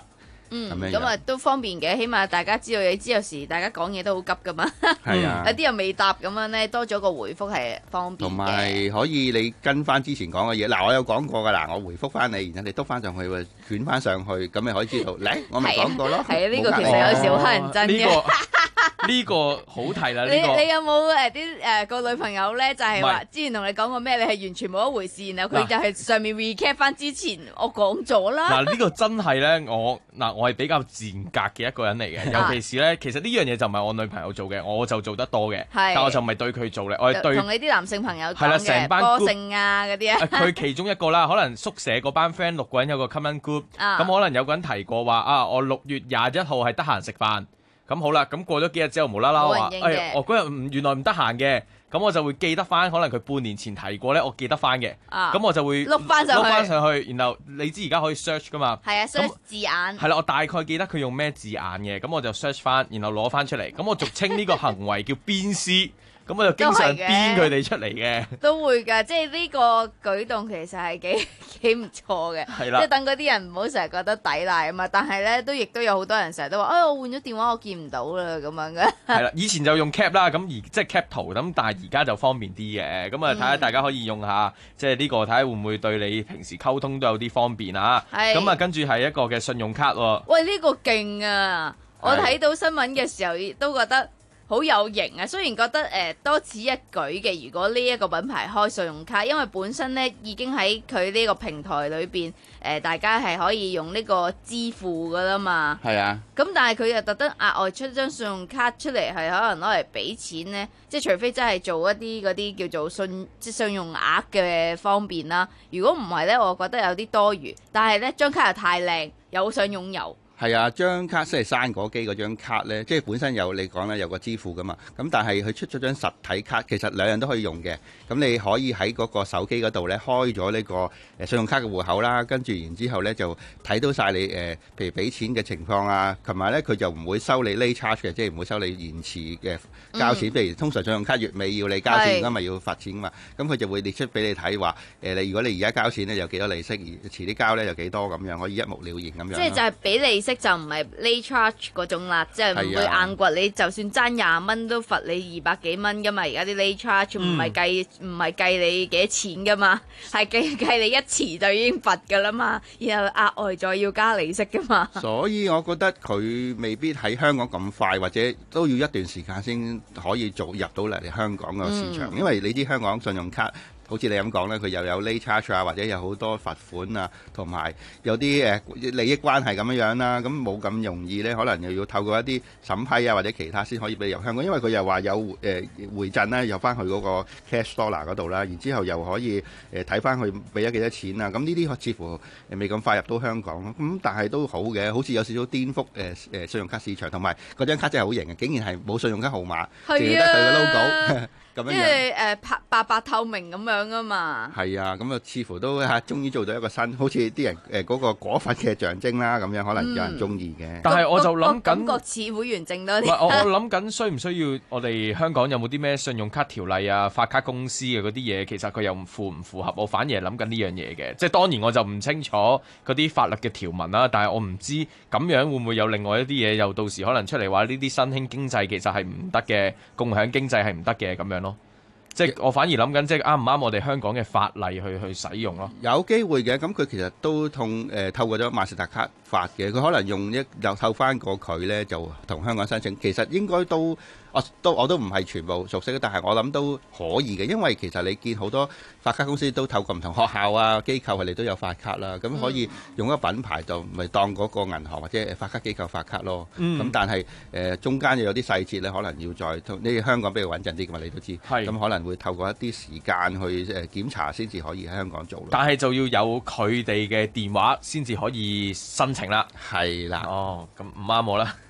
嗯， 咁樣咁啊都方便嘅，起碼大家知道，你知有時大家講嘢都好急噶嘛， 係啊有啲人未答咁樣咧，多咗個回覆係方便同嘅。 埋可以你跟翻之前講嘅嘢，嗱我有講過㗎，嗱我回覆翻你，然後你督翻上去，喎捲翻上去，咁你可以知道，嚟我咪講過咯。 係啊，呢個其實有時好乞人憎嘅。 呢個好睇啦， 你呢個你有冇誒啲誒個女朋友咧？就係話唔係之前同你講過咩？你係完全冇一回事，然後佢嗱就係上面 recap 翻之前我講咗啦。 嗱呢個真係咧，我嗱我係比較賤格嘅一個人嚟嘅，尤其是咧，其實呢樣嘢就唔係我女朋友做嘅，我就做得多嘅，但我就唔係對佢做咧，我係對同你啲男性朋友係啦講嘅成班歌 group 性啊嗰啲啊。 佢其中一個啦，可能宿舍嗰班 friend 六個人有個 common group，咁、 啊可能有個人提過話啊，我六月廿一號係得閒食飯，咁好啦，咁過咗幾日之後無啦啦話， 冇人應嘅哎，我嗰日唔原來唔得閒嘅，咁我就會記得翻，可能佢半年前提過咧，我記得翻嘅，咁、 啊我就會碌返上去碌翻上去，然後你知而家可以 search 噶嘛， 係啊咁 ，search 字眼。 係啦，我大概記得佢用咩字眼嘅，咁我就 search 翻，然後攞翻出嚟，咁我俗稱呢個行為叫鞭屍。咁我就經常鞭佢哋出嚟嘅， 都會㗎，即係呢個舉動其實係幾幾唔錯嘅， 係啦即係等嗰啲人唔好成日覺得抵賴啊嘛。但係咧都亦都有好多人成日都話，哎我換咗電話我見唔到啦咁樣嘅。 係啦，以前就用 cap 啦，咁而即係 cap 圖咁，但係而家就方便啲嘅。咁啊睇下大家可以用下，即係呢個睇下會唔會對你平時溝通都有啲方便啊。 係咁啊跟住係一個嘅信用卡喎。 喂，呢個勁啊！我睇到新聞嘅時候亦都覺得好有型啊！雖然覺得誒、呃、多此一舉嘅，如果呢一個品牌開信用卡，因為本身咧已經喺佢呢個平台裏邊誒，大家係可以用呢個支付噶啦嘛。 係啊。 咁但係佢又特登額外出張信用卡出嚟，係可能攞嚟俾錢呢，即係除非真係做一啲嗰啲叫做信即係信用額嘅方便啦。如果唔係呢，我覺得有啲多餘。但係呢張卡又太靚，又好想擁有。 係啊，張卡即係生果機嗰張卡呢，即係本身有你講咧有個支付噶嘛，咁但係佢出咗張實體卡，其實兩樣都可以用嘅。咁你可以喺嗰個手機嗰度呢，開咗呢個誒信用卡嘅戶口啦，跟住然之後呢，就睇到晒你誒、呃，譬如俾錢嘅情況啊，同埋呢，佢就唔會收你 late charge 嘅，即係唔會收你延遲嘅交錢。譬、嗯、如通常信用卡月尾要你交錢，而家咪要罰錢嘛，咁佢就會列出俾你睇話誒，你如果你而家交錢呢，有幾多利息，而遲啲交呢，有幾多咁樣，可以一目了然咁樣。 即係就係俾利息就唔係 late charge 嗰種啦，即係唔會硬掘你，就算爭廿蚊都罰你二百幾蚊噶嘛。而家啲 late charge 唔係計唔係計你幾多錢噶嘛，係計計你一遲就已經罰噶啦嘛，然後額外再要加利息噶嘛。 所以我覺得佢未必喺香港咁快，或者都要一段時間先可以做入到嚟香港個市場，嗯、因為你知香港信用卡。好似你咁講咧，佢又有 late charge 啊，或者有好多罰款啊，同埋有啲誒、呃、利益關係咁樣樣啦，咁冇咁容易咧，可能又要透過一啲審批啊或者其他先可以俾你入香港，因為佢又話有誒、呃、回贈咧，又翻去嗰個 cash dollar 嗰度啦，然之後又可以誒睇翻佢俾咗幾多錢啊，咁呢啲似乎未咁快入到香港咯，咁但係都好嘅，好似有少少顛覆誒誒、呃、信用卡市場，同埋嗰張卡真係好型嘅，竟然係冇信用卡號碼，淨係得佢嘅 logo。即係誒白白白透明咁樣啊嘛， 係啊，咁啊似乎都嚇終於做到一個新，好似啲人誒嗰個果粉嘅象徵啦，咁樣可能有人中意嘅。 但係我就諗緊， 感覺似會員證多啲。 唔係，我我諗緊需唔需要我哋香港有冇啲咩信用卡條例啊、發卡公司嘅嗰啲嘢，其實佢又唔符唔符合？我反而係諗緊呢樣嘢嘅。即係當然我就唔清楚嗰啲法律嘅條文啦，但係我唔知咁樣會唔會有另外一啲嘢，又到時可能出嚟話呢啲新興經濟其實係唔得嘅，共享經濟係唔得嘅咁樣咯。即係我反而諗緊，即係啱唔啱我哋香港嘅法例去去使用咯？ 有機會嘅，咁佢其實都同誒、呃、透過咗馬士特卡發嘅，佢可能用一又透翻過佢咧，就同香港申請。其實應該都我都我都唔係全部熟悉，但係我諗都可以嘅，因為其實你見好多發卡公司都透過唔同學校啊機構，佢哋都有發卡啦，咁可以用一個品牌就咪當嗰個銀行或者發卡機構發卡咯。咁、嗯、但係誒、呃、中間又有啲細節咧，可能要再你香港比較穩陣啲嘅嘛，你都知。咁可能會透過一啲時間去誒檢查先至可以喺香港做咯。 但係就要有佢哋嘅電話先至可以申請啦。 係啦。 哦，咁唔啱我啦。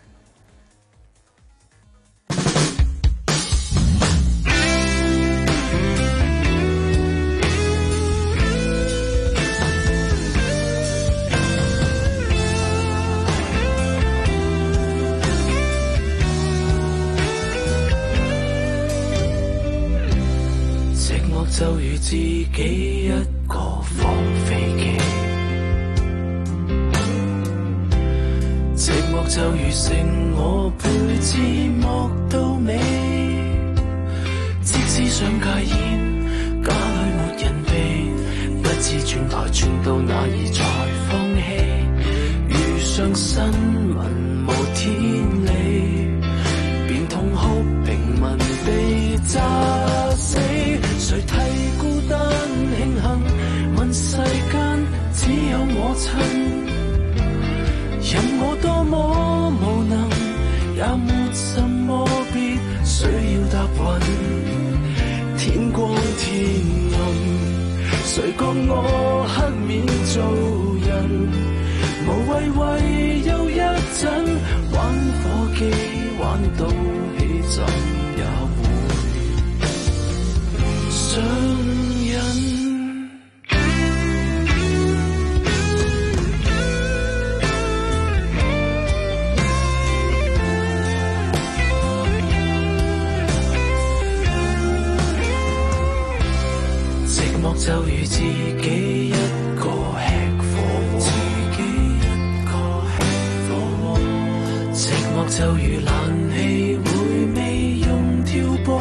就如自己一個放飛機， 剩我配字幕到尾。即使想戒煙，家裏沒人避，不知轉台轉到哪兒才放棄。遇上新聞無天理，便痛哭平民被炸死。誰替孤單慶幸，問世間只有我親。任我多麼無能，也沒什麼必須要答允。天光天暗，誰覺我黑面做人？無謂為又一陣玩火機，玩到氣震也會上癮。就如自己一個吃火鍋，自己一個吃火鍋。寂寞就如冷氣會未用跳波，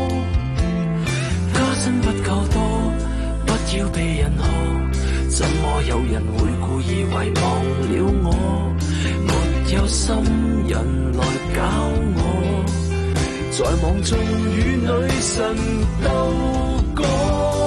加薪不夠多，不要被人喝。怎麼有人會故意遺忘了我？沒有心人來搞我，在網中與女神鬥過。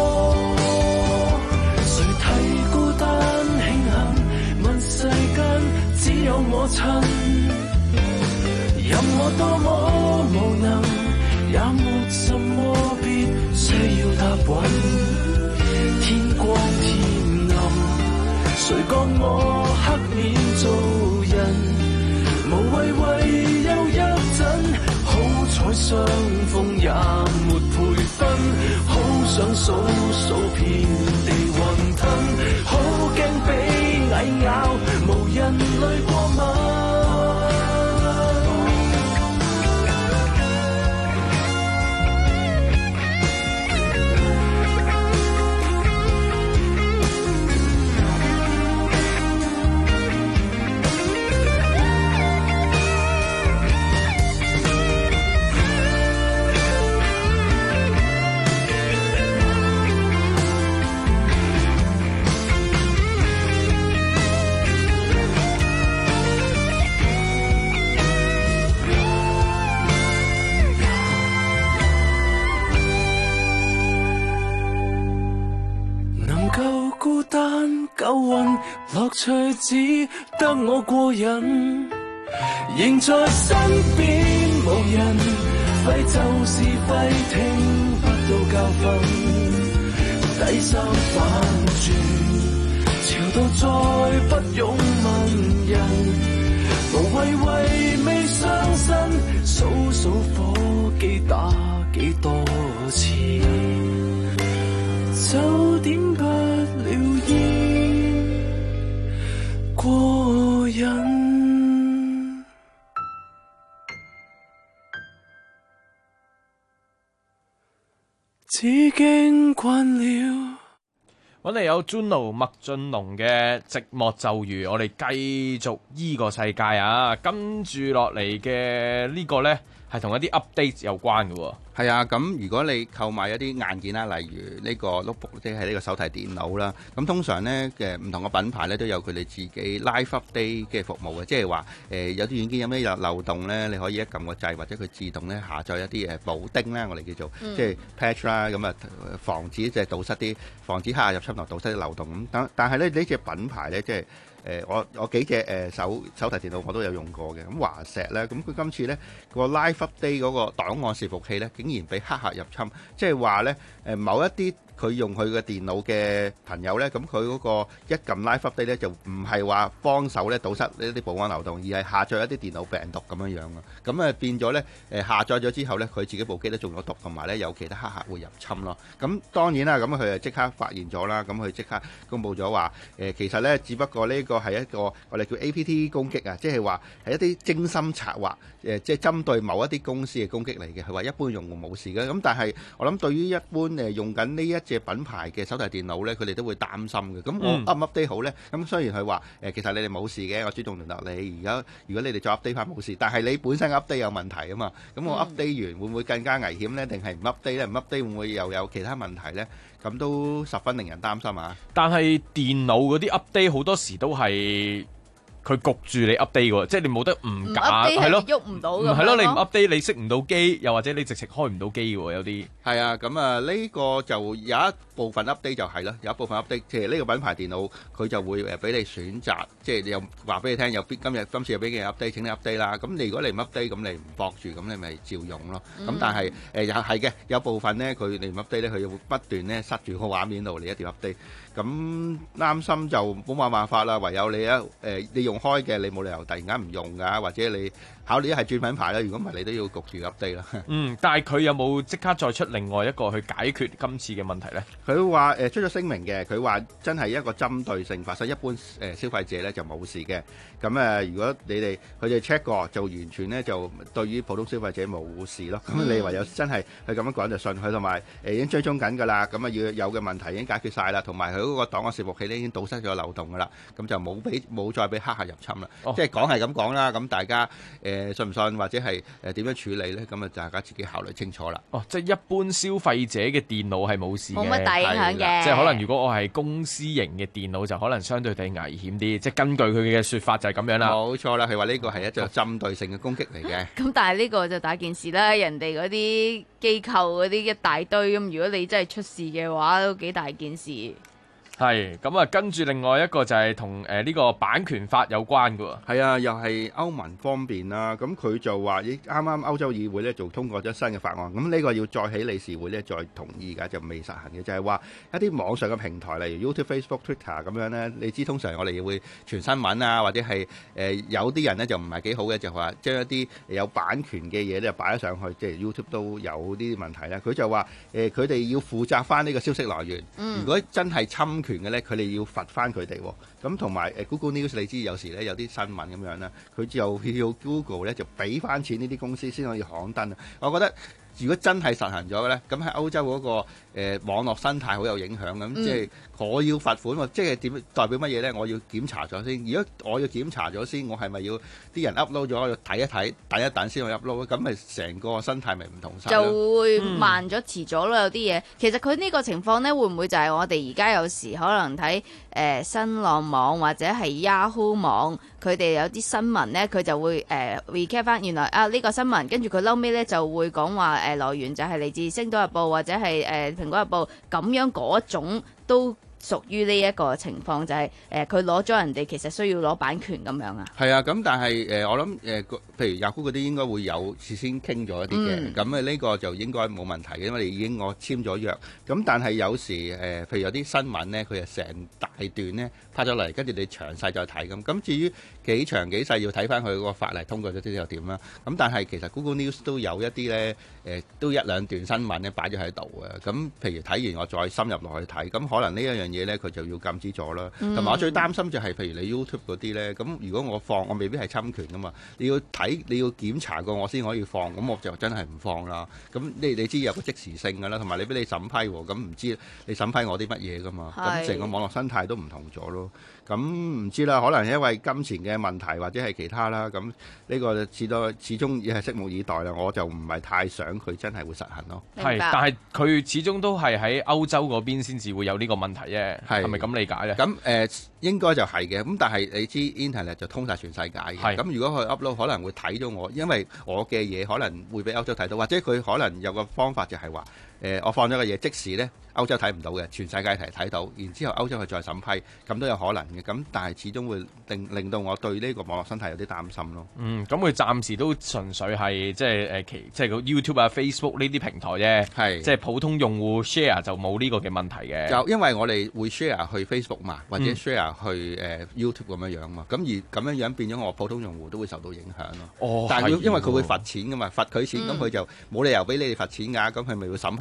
世間只有我親，任我多麼無能，也沒什麼必須要答允。天光天暗，誰覺我黑面做人？無謂為又一陣，好彩相逢也沒配分，好想數數遍地雲吞，好驚被蟻咬，無人類過敏。夠運樂趣只得我過癮，仍在身邊無人，廢就是廢，聽不到教訓。第三反轉，潮到再不用問人，無謂為未傷身，數數火機打幾多次，就點不了煙。過癮，只驚慣了。 我哋有 Juno 麥浚龍嘅寂寞咒語，我哋繼續依個世界啊！跟住落嚟嘅呢個呢，係同一啲 update 有關嘅喎。 係啊，咁如果你購買一啲硬件啦，例如呢個 notebook 即係呢個手提電腦啦，咁通常呢嘅唔同嘅品牌呢都有佢哋自己 live update 嘅服務嘅，即係話誒有啲軟件有咩漏洞呢，你可以一撳個掣或者佢自動呢下載一啲誒補丁啦，我哋叫做、嗯、即係 patch 啦，咁啊防止即係堵塞啲，防止黑客入侵同堵塞啲漏洞咁。但但係咧呢隻品牌呢，即係。誒我我幾隻誒手手提電腦我都有用過嘅，咁華碩咧，咁佢今次咧個 Live Update 嗰個檔案伺服器咧，竟然俾黑客入侵，即係話咧誒某一啲佢用佢嘅電腦嘅朋友咧，咁佢嗰個一撳 Live Update 咧就唔係話幫手咧堵塞呢啲保安漏洞，而係下載一啲電腦病毒咁樣樣啊，咁啊變咗咧誒下載咗之後咧，佢自己部機都中咗毒，同埋咧有其他黑客會入侵咯。咁當然啦，咁佢就即刻發現咗啦，咁佢即刻公佈咗話誒，其實咧只不過呢個係一個我哋叫 A P T 攻擊啊，即係話係一啲精心策劃誒，即係針對某一啲公司嘅攻擊嚟嘅。佢話一般用戶冇事嘅，咁但係我諗對於一般誒用緊呢一隻品牌嘅手提電腦咧，佢哋都會擔心嘅。咁我嗯 up 唔 update 好咧？咁雖然佢話誒，其實你哋冇事嘅，我主動聯絡你。而家如果你哋再 update 翻冇事，但係你本身 update 有問題啊嘛。咁我 update 完會唔會更加危險咧？定係唔 update 咧？唔 update 會唔會又有其他問題咧？咁都十分令人擔心啊！ 但係電腦嗰啲 update 好多時都係佢焗住你 update 喎，即係你冇得唔假，係咯， 喐唔到㗎。 係咯，你唔 update 你熄唔到機，又或者你直情開唔到機喎，有啲。 係啊，咁啊呢個就有一部分 update 就係啦，有一部分 update 即係呢個品牌電腦佢就會誒俾你選擇，即係你又話俾你聽有邊今日今次有邊件 update 請你 update 啦。咁你如果你唔 update 咁你唔駁住，咁你咪照用咯。咁但係誒又係嘅，有部分咧佢你唔 update 咧，佢會不斷咧塞住個畫面度，你一定要 update。咁擔心就冇乜辦法啦，唯有你一誒你用開嘅，你冇理由突然間唔用㗎，或者你考慮一係轉品牌啦。如果唔係，你都要焗住 update 啦。 嗯，但係佢有冇即刻再出另外一個去解決今次嘅問題咧？ 佢話誒出咗聲明嘅，佢話真係一個針對性發生，一般誒消費者咧就冇事嘅。咁誒，如果你哋佢哋 check 過，就完全咧就對於普通消費者冇事咯。咁你唯有真係佢咁樣講就信佢，同埋誒已經追蹤緊㗎啦。咁啊要有嘅問題已經解決曬啦，同埋佢嗰個檔案伺服器咧已經堵塞咗漏洞㗎啦。咁就冇俾冇再俾黑客入侵啦。即係講係咁講啦。咁大家誒信唔信或者係誒點樣處理咧？咁啊大家自己考慮清楚啦。 哦，即係一般消費者嘅電腦係冇事嘅， 冇乜大影響嘅。 即係可能如果我係公司型嘅電腦，就可能相對地危險啲。即係根據佢嘅説法就係咁樣啦。 冇錯啦，佢話呢個係一隻針對性嘅攻擊嚟嘅。 咁但係呢個就大件事啦，人哋嗰啲機構嗰啲一大堆，咁如果你真係出事嘅話，都幾大件事。 係咁啊，跟住另外一個就係同誒呢個版權法有關嘅喎。 係啊，又係歐盟方面啦。咁佢就話，咦啱啱歐洲議會咧就通過咗新嘅法案。咁呢個要再起理事會咧再同意㗎，就未實行嘅。就係話一啲網上嘅平台，例如 YouTube、Facebook、Twitter 咁樣咧，你知通常我哋會傳新聞啊，或者係誒有啲人咧就唔係幾好嘅，就話將一啲有版權嘅嘢咧擺咗上去，即係 YouTube 都有啲問題咧。佢就話誒佢哋要負責翻呢個消息來源。如果真係侵權嘅咧，佢哋要罰翻佢哋喎。咁同埋誒 Google News，你知有時咧有啲新聞咁樣啦，佢就要 Google 咧就俾翻錢呢啲公司先可以刊登啊。我覺得如果真係實行咗嘅咧，咁喺歐洲嗰個誒網絡生態好有影響咁，即係我要罰款喎，即係點代表乜嘢咧？我要檢查咗先。如果我要檢查咗先，我係咪要啲人 upload 咗，要睇一睇，等一等先去 upload？咁咪成個生態咪唔同晒咯？ 就會慢咗、遲咗咯。有啲嘢其實佢呢個情況咧，會唔會就係我哋而家有時可能睇誒新浪網或者係 Yahoo 網，佢哋有啲新聞咧，佢就會誒 recap 翻原來啊呢個新聞，跟住佢嬲尾咧就會講話誒來源就係嚟自《星島日報》或者係誒《蘋果日報》咁樣嗰種都屬於呢一個情況，就係誒佢攞咗人哋其實需要攞版權咁樣啊。 係啊，咁但係誒、呃、我諗誒、呃，譬如 Yahoo 嗰啲應該會有事先傾咗一啲嘅，咁啊呢個就應該冇問題嘅，因為你已經我簽咗約。咁但係有時誒、呃，譬如有啲新聞咧，佢係成大段咧拍咗嚟，跟住你詳細再睇咁。咁至於幾長幾細要睇翻佢嗰個法例通過咗啲又點啦。咁但係其實 Google News 都有一啲咧誒，都一兩段新聞咧擺咗喺度嘅。咁譬如睇完我再深入落去睇，咁可能呢一樣嘢咧佢就要禁止咗啦。同埋、嗯、我最擔心就係譬如你 YouTube 嗰啲咧，咁如果我放我未必係侵權噶嘛，你要睇你要檢查過我先可以放，咁我就真係唔放啦。咁你你知有個即時性噶啦，同埋你俾你審批喎，咁唔知你審批我啲乜嘢噶嘛？咁成個網絡生態都唔同咗咯。咁唔知啦，可能因為金錢嘅問題或者係其他啦。咁呢個始終始終亦係拭目以待啦。我就唔係太想佢真係會實行咯。 係，但係佢始終都係喺歐洲嗰邊先至會有呢個問題啫。係咪咁理解咧？ 咁誒、呃、應該就係嘅。咁但係你知 Internet 就通晒全世界嘅。咁如果佢 upload 可能會睇到我，因為我嘅嘢可能會俾歐洲睇到，或者佢可能有個方法就係話誒我放咗個嘢，即時咧歐洲睇唔到嘅，全世界睇睇到，然之後歐洲去再審批，咁都有可能嘅。咁但係始終會令令到我對呢個網絡生態有啲擔心咯。 嗯，咁佢暫時都純粹係即係誒其即係個 YouTube 啊、Facebook 呢啲平台啫，係即係普通用戶 share 就冇呢個嘅問題嘅。 就因為我哋會 share 去 Facebook 嘛，或者 share 去誒、呃、YouTube 咁樣樣嘛，咁而咁樣樣變咗我普通用戶都會受到影響咯。哦，但係因為佢會罰錢噶嘛，罰佢錢，咁佢、嗯、就冇理由俾你哋罰錢㗎，咁佢咪會審批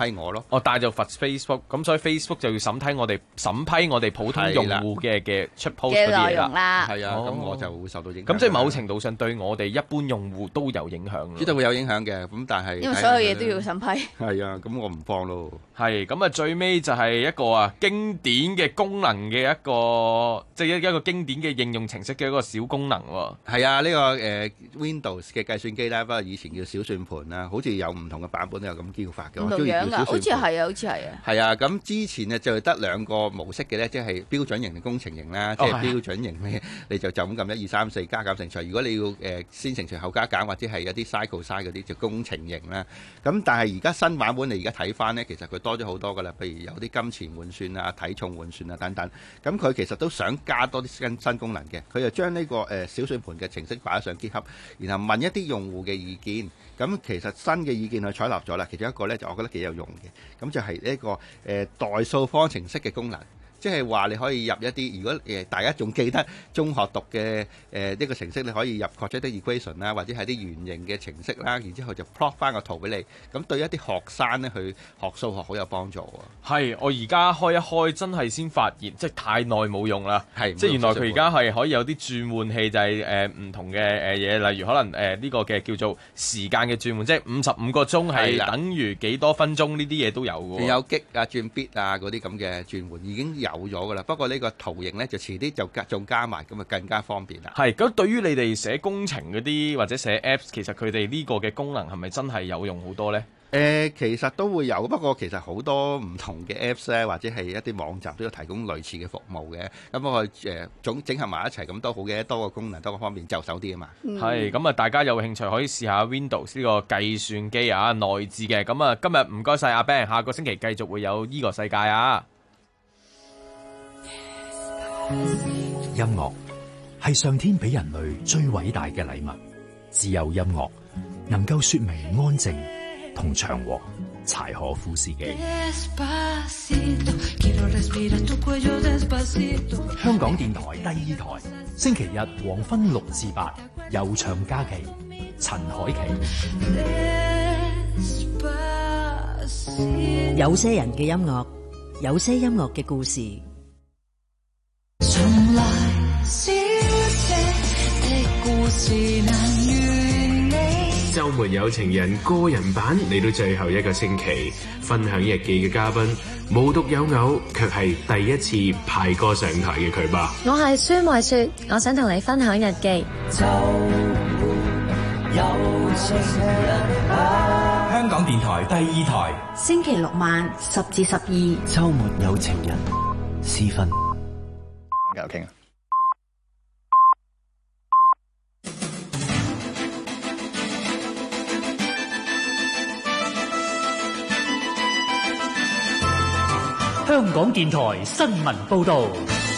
批我咯。 哦，但係就罰 Facebook，咁所以 Facebook 就要審批我哋審批我哋普通用戶嘅嘅出 post 嗰啲嘢啦。 係啊，咁我就會受到影響。 咁即係某程度上對我哋一般用戶都有影響。 絕對會有影響嘅，咁但係因為所有嘢都要審批。 係啊，咁我唔放咯。 係咁啊，最尾就係一個啊經典嘅功能嘅一個，即係一一個經典嘅應用程式嘅一個小功能喎。 係啊，呢個誒 Windows 嘅計算機咧，不過以前叫小算盤啦，好似有唔同嘅版本都有咁叫法嘅。 唔同樣㗎，好似係啊，好似係啊。 係啊，咁之前咧就得兩個模式嘅咧，即係標準型同工程型啦。即係標準型咧，你就就咁撳一二三四加減乘除。如果你要誒先乘除後加減，或者係有啲 cycle size 嗰啲，就工程型啦。咁但係而家新版本你而家睇翻咧，其實佢多咗好多㗎啦。譬如有啲金錢換算啊、體重換算啊等等。咁佢其實都想加多啲新新功能嘅。佢就將呢個誒小算盤嘅程式擺上 GitHub，然後問一啲用戶嘅意見。咁其實新嘅意見佢採納咗啦。其中一個咧就我覺得幾有用嘅。咁就係呢個誒代數方程式嘅功能。即係話你可以入一啲，如果誒大家仲記得中學讀嘅誒呢個程式，你可以入 quadratic equation 啦，或者係啲圓形嘅程式啦，然之後就 plot 翻個圖俾你。咁對一啲學生咧去學數學好有幫助喎。 係，我而家開一開真係先發現，即係太耐冇用啦。 係， 即係原來佢而家係可以有啲轉換器，就係誒唔同嘅誒嘢，例如可能誒呢、呃這個嘅叫做時間嘅轉換，即係五十五個鐘係等於幾多分鐘呢啲嘢都有嘅。 有 Gig 啊、轉 bit 啊嗰啲咁嘅轉換已經有咗噶啦，不過呢個圖形咧就遲啲就加仲加埋，咁啊更加方便啦。 係，咁對於你哋寫工程嗰啲或者寫 Apps， 其實佢哋呢個嘅功能係咪真係有用好多呢？ 誒、呃，其實都會有，不過其實好多唔同嘅 Apps 咧，或者係一啲網站都有提供類似嘅服務嘅。咁不過誒總整合埋一齊咁都好嘅，多個功能多個方面就手啲啊嘛。 係，咁啊大家有興趣可以試下 Windows 呢個計算機啊，內置嘅。咁啊今日唔該晒阿 Ben， 下個星期繼續會有呢個世界啊。 音樂係上天俾人類最偉大嘅禮物，只有音樂能夠說明安靜同祥和，柴可夫斯基。香港電台第二台，星期日黃昏六至八，悠長假期，陳凱琪。有些人嘅音樂，有些音樂嘅故事。 從來小姐的故事難完美。 週末有情人個人版嚟到最後一個星期，分享日記嘅嘉賓無獨有偶，卻係第一次派歌上台嘅佢吧。 我係孫慧雪，我想同你分享日記。 香港電台第二台， 星期六晚十至十二， 週末有情人私分。 有傾啊！ 香港電台新聞報導。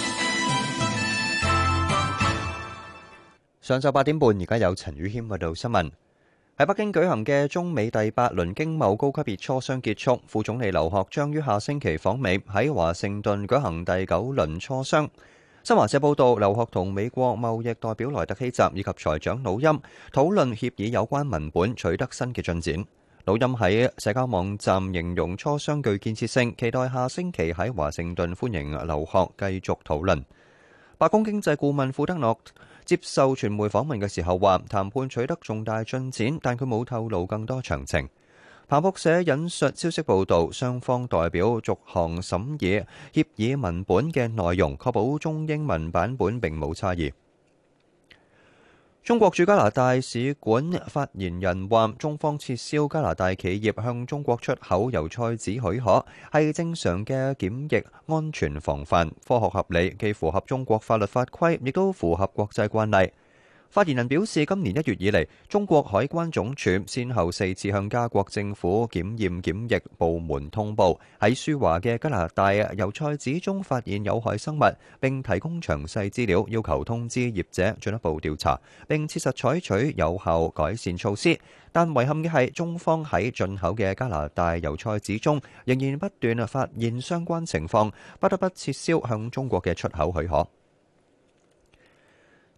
上晝八點半，而家有陳宇軒報道新聞。喺北京舉行嘅中美第八輪經貿高級別磋商結束，副總理劉鶴將於下星期訪美，喺華盛頓舉行第九輪磋商。新華社報道，劉鶴同美國貿易代表萊特希澤以及財長魯欽討論協議有關文本，取得新嘅進展。魯欽喺社交網站形容磋商具建設性，期待下星期喺華盛頓歡迎劉鶴繼續討論。白宮經濟顧問庫德諾接受傳媒訪問嘅時候話，談判取得重大進展，但佢冇透露更多詳情。彭博社引述消息報道，雙方代表逐項審議協議文本嘅內容，確保中英文版本並冇差異。中國駐加拿大使館發言人話，中方撤銷加拿大企業向中國出口油菜籽許可，係正常嘅檢疫安全防範，科學合理，既符合中國法律法規，亦都符合國際慣例。發言人表示，今年一月以嚟，中國海關總署先後四次向加國政府檢驗檢疫部門通報，喺輸華嘅加拿大油菜籽中發現有害生物，並提供詳細資料，要求通知業者進一步調查，並切實採取有效改善措施。但遺憾嘅係，中方喺進口嘅加拿大油菜籽中，仍然不斷發現相關情況，不得不撤銷向中國嘅出口許可。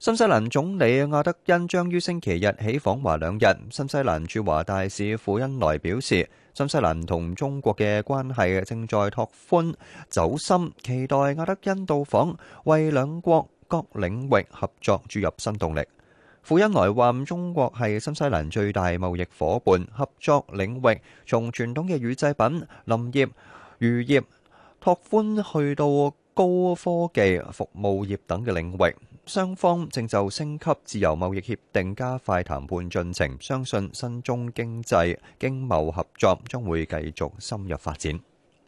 新西蘭總理阿德恩將於星期日起訪華兩日。新西蘭駐華大使傅恩來表示，新西蘭同中國嘅關係正在拓寬走深，期待阿德恩到訪，為兩國各領域合作注入新動力。傅恩來話：中國係新西蘭最大貿易夥伴，合作領域從傳統嘅乳製品、林業、漁業拓寬去到高科技、服務業等嘅領域。雙方正就升級自由貿易協定加快談判進程，相信新中經濟經貿合作將會繼續深入發展。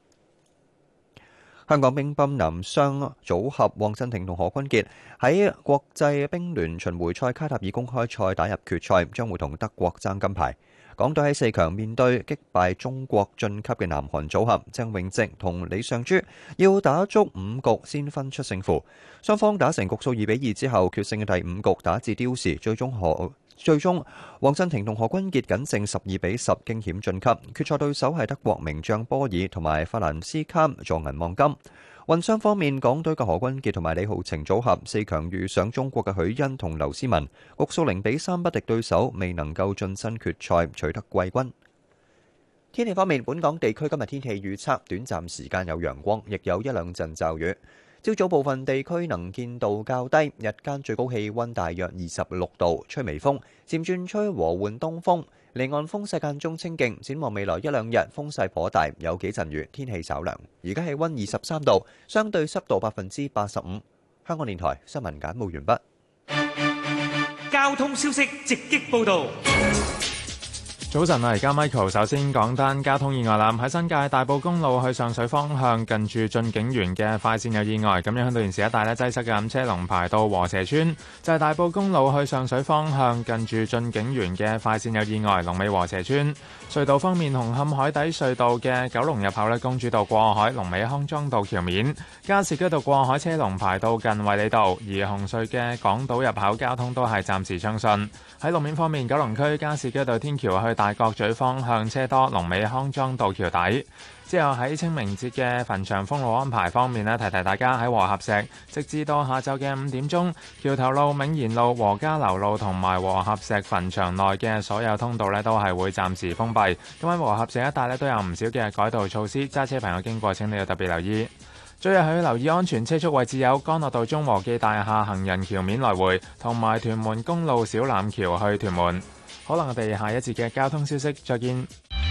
香港乒乓男雙組合黃鎮廷同何鈞傑喺國際乒聯巡迴賽卡塔爾公開賽打入決賽，將會同德國爭金牌。港隊喺四強面對擊敗中國晉級嘅南韓組合，鄭永植同李尚洙要打足五局先分出勝負。雙方打成局數二比二之後，決勝嘅第五局打至刁時，最終何最終黃鎮廷同何鈞傑僅勝十二比十驚險晉級。決賽對手係德國名將波爾同埋法蘭斯卡助銀望金。混雙方面，港隊嘅何鈞傑同埋李浩晴組合四強遇上中國嘅許昕同劉詩雯，局數零比三不敵對手，未能夠晉身決賽，取得季軍。天氣方面，本港地區今日天氣預測短暫時間有陽光，亦有一兩陣驟雨。朝早部分地區能見度較低，日間最高氣溫大約二十六度，吹微風，漸轉吹和緩東風。離岸風勢間中清勁，展望未來一兩日風勢頗大，有幾陣雨，天氣稍涼。而家氣溫二十三度，相對濕度百分之八十五。香港電台新聞簡報完畢。 交通消息直擊報導。 早晨啊，而家 Michael 首先講單交通意外啦，喺新界大埔公路去上水方向近住駿景園嘅快線有意外，咁樣響到現時一帶咧擠塞嘅，咁車龍排到禾輋村，就係、是、大埔公路去上水方向近住駿景園嘅快線有意外，龍尾禾輋村。隧道方面，紅磡海底隧道嘅九龍入口咧，公主道過海，龍尾康莊道橋面，加士居道過海車龍排到近衛理道，而紅隧嘅港島入口交通都係暫時暢順。喺路面方面，九龍區加士居道天橋去大角咀方向車多，龍尾康莊道橋底。之後喺清明節嘅墳場封路安排方面咧，提提大家喺和合石，直至到下晝嘅五點鐘，橋頭路、銘賢路、和家樓路同埋和合石墳場內嘅所有通道咧，都係會暫時封閉。咁喺和合石一帶咧，都有唔少嘅改道措施，揸車朋友經過請你要特別留意。最後去留意安全車速位置有干諾道中和記大廈行人橋面來回，同埋屯門公路小欖橋去屯門。可能我哋下一節嘅交通消息再見。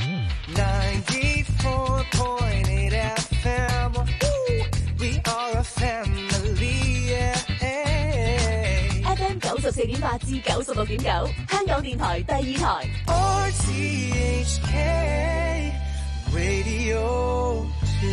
F M 九十四點八至九十六點九，香港電台第二台。 R T H K Radio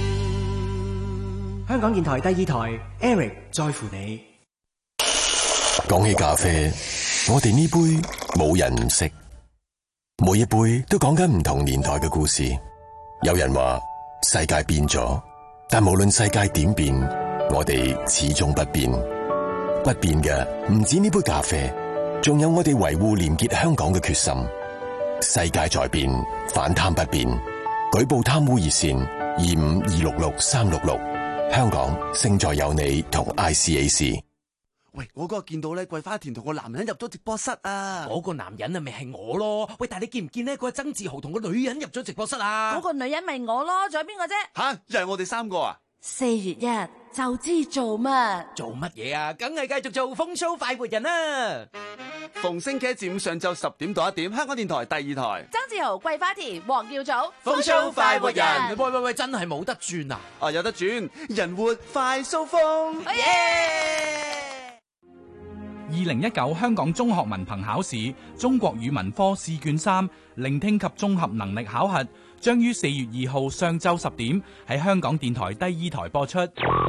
香港電台第二台 Eric 在乎你。 講起咖啡，我哋呢杯冇人唔識，每一杯都講緊唔同年代嘅故事。有人話世界變咗，但無論世界點變，我哋始終不變。不變嘅唔止呢杯咖啡，仲有我哋維護廉潔香港嘅決心。世界在變，反貪不變。舉報貪污熱線二五二六六三六六。香港勝在有你同 I C A C。 喂，我嗰日見到咧，桂花田同個男人入咗直播室啊！ 嗰個男人啊，咪係我咯。喂，但係你見唔見呢？嗰個曾志豪同個女人入咗直播室啊？ 嗰個女人咪我咯，仲有邊個啫？ 吓，又係我哋三個啊！ 四月一就知做乜？ 做乜嘢啊？梗係繼續做風騷快活人啦！ 逢星期一至五上晝十點到一點，香港電台第二台。 曾志豪、桂花田、黃耀祖， 風騷快活人。喂喂喂，真係冇得轉啊！ 啊，有得轉，人活快蘇風。 耶！ 二零一九香港中學文憑考試中國語文科試卷三聆聽及綜合能力考核將於四月二號上晝十點喺香港電台第二台播出。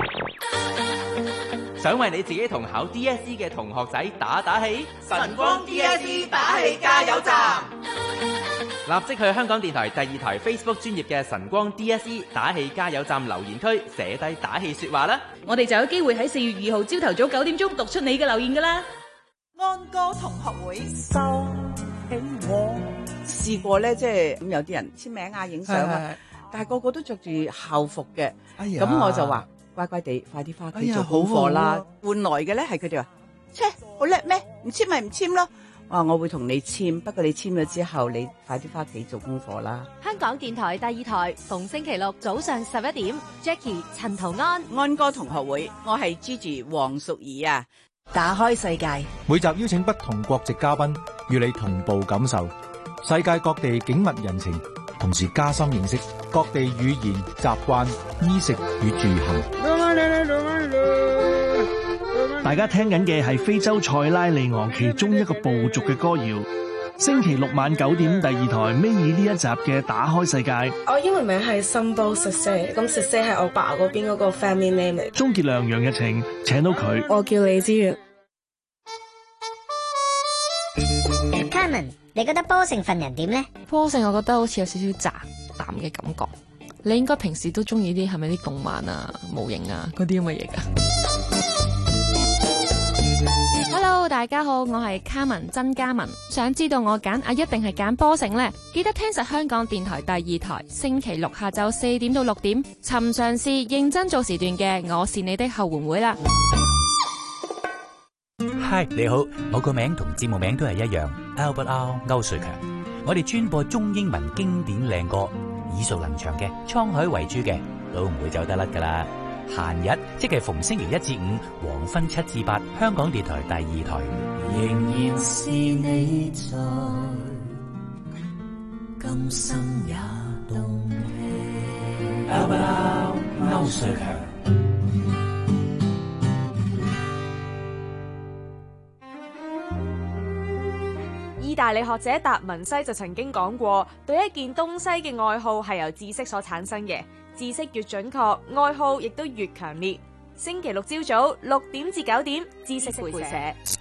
想為你自己同考 D S E 嘅同學仔打打氣，晨光 D S E 打氣加油站，立即去香港電台第二台 Facebook 專頁嘅晨光 D S E 打氣加油站留言區寫低打氣說話啦， 我哋就有機會喺四月二號朝頭早九點鐘讀出你嘅留言噶啦。 安歌同學會收起我試過咧，即係咁有啲人簽名啊、影相啊，但係個個都着住校服嘅，咁、哎、我就話乖乖地快啲翻屋企做功課啦。換來嘅咧係佢哋話切，好叻咩？唔簽咪唔簽咯。話我會同你簽，不過你簽咗之後，你快啲翻屋企做功課啦。 香港電台第二台，逢星期六早上十一點 ，Jackie 陳圖安安歌同學會，我係 Gigi 黃淑儀啊。打開世界， 每集邀請不同國籍嘉賓，與你同步感受世界各地景物人情，同時加深認識各地語言習慣、衣食與住行。 大家聽緊嘅係非洲塞拉利昂其中一個部族嘅歌謠。星期六晚九點，第二台尾二呢一集嘅打開世界。 我英文名係 Sumbo Sese， 咁 Sese 係我爸嗰邊嗰個 family name 嚟。 鍾傑良、楊逸晴請到佢。 我叫李之源。 Carmen， 你覺得波成份人點呢？ 波成我覺得好似有少少宅男嘅感覺。你應該平時都中意啲係咪啲動漫啊、模型啊嗰啲咁嘅嘢噶？Hello， 大家好，我係卡文曾嘉文。想知道我揀啊一定係揀波成呢？記得聽實香港電台第二台，星期六下晝四點到六點，尋常是認真做時段嘅《我是你的後援會》啦。 Hi， 你好，我個名同節目名都係一樣 ，Albert R 歐瑞強。我哋專播中英文經典靚歌，耳熟能詳嘅，滄海遺珠嘅，都唔會走得甩噶啦。閒日即係逢星期一至五黃昏七至八，香港電台第二台。 仍然是你在，今生也動氣。Albert 歐瑞強。 意大利學者達文西就曾經講過，對一件東西嘅愛好係由知識所產生嘅，知識越準確，愛好亦都越強烈。星期六朝早六點至九點，知識會社。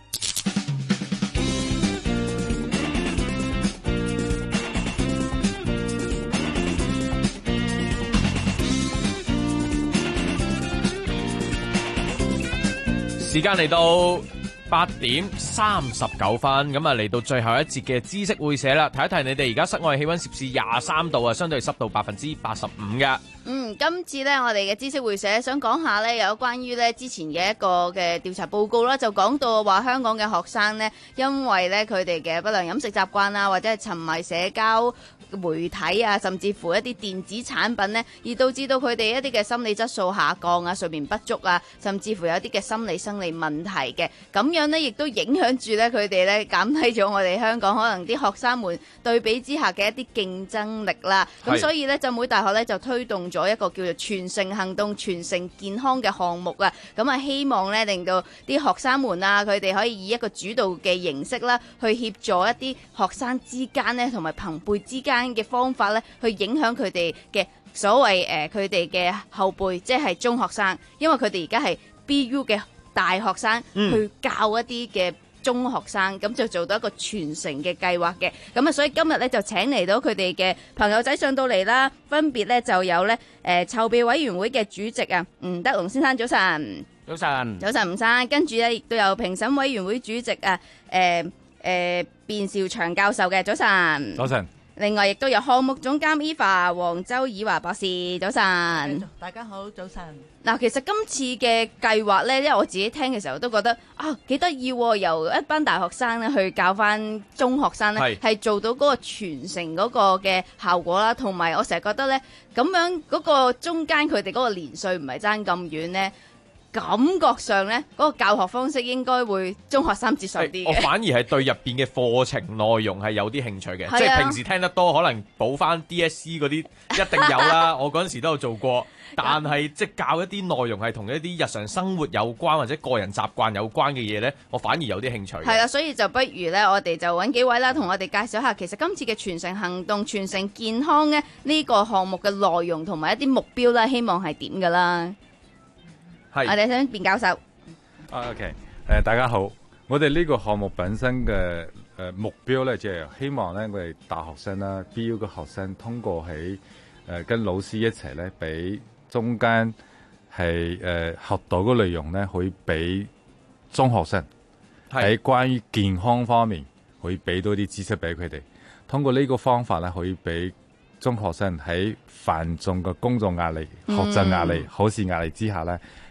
時間嚟到八點三十九分，咁啊嚟到最後一節嘅知識會社啦。提一提你哋而家室外氣溫攝氏廿三度啊，相對濕度百分之八十五嘅。 嗯，今次咧我哋嘅知識會社想講下咧，有關於咧之前嘅一個嘅調查報告啦，就講到話香港嘅學生呢，因為咧佢哋嘅不良飲食習慣啊，或者係沉迷社交媒體啊，甚至乎一啲電子產品呢，而導致到佢哋一啲嘅心理質素下降啊，睡眠不足啊，甚至乎有啲嘅心理生理問題嘅，咁樣呢，亦都影響住咧佢哋咧減低咗我哋香港可能啲學生們對比之下嘅一啲競爭力啦。咁所以咧浸會大學咧就推動咗一個叫做全城行動全城健康嘅項目啊，咁啊希望咧令到啲學生們啊，佢哋可以以一個主導嘅形式啦，去協助一啲學生之間咧同埋朋輩之間嘅方法咧，去影響佢哋嘅所謂誒佢哋嘅後輩，即係中學生，因為佢哋而家係 B U 嘅大學生，嗯、去教一啲嘅中學生，咁就做到一個傳承嘅計劃嘅。咁啊，所以今日咧就請嚟到佢哋嘅朋友仔上到嚟啦，分別咧就有咧誒籌備委員會嘅主席啊吳德龍先生，早晨。 早晨。早晨，吳生。跟住咧亦都有評審委員會主席啊誒誒卞兆祥教授嘅，早晨。 早晨。 另外亦都有項目總監 Eva 黃周以華博士，早晨。 大家好，早晨。 嗱，其實今次嘅計劃呢，因為我自己聽嘅時候都覺得啊幾得意喎，由一班大學生咧去教翻中學生呢，係做到嗰個傳承嗰個嘅效果啦，同埋我成日覺得呢，咁樣嗰個中間佢哋嗰個年歲唔係爭咁遠呢。感覺上呢，嗰、那個教學方式應該會中學生接受啲嘅。 我反而係對入邊嘅課程內容係有啲興趣嘅， 啊、 即係平時聽得多，可能補翻 D S C 嗰啲一定有啦。我嗰陣時都有做過，但係即係教一啲內容係同一啲日常生活有關或者個人習慣有關嘅嘢呢，我反而有啲興趣。 係啦、啊，所以就不如呢，我哋就揾幾位啦，同我哋介紹下，其實今次嘅傳承行動、傳承健康呢，呢、這個項目嘅內容同埋一啲目標啦，希望係點㗎啦？我哋想卞教授。 啊 OK， 誒、呃、大家好，我哋呢個項目本身嘅誒、呃、目標咧，就係、是、希望咧，我哋大學生啦、B U 嘅學生通過喺誒、呃、跟老師一齊咧，俾中間係誒、呃、學到嘅內容咧，可以俾中學生喺關於健康方面可以俾多啲知識俾佢哋。通過呢個方法咧，可以俾中學生喺繁重嘅工作壓力、學習壓力、考試壓力之下咧，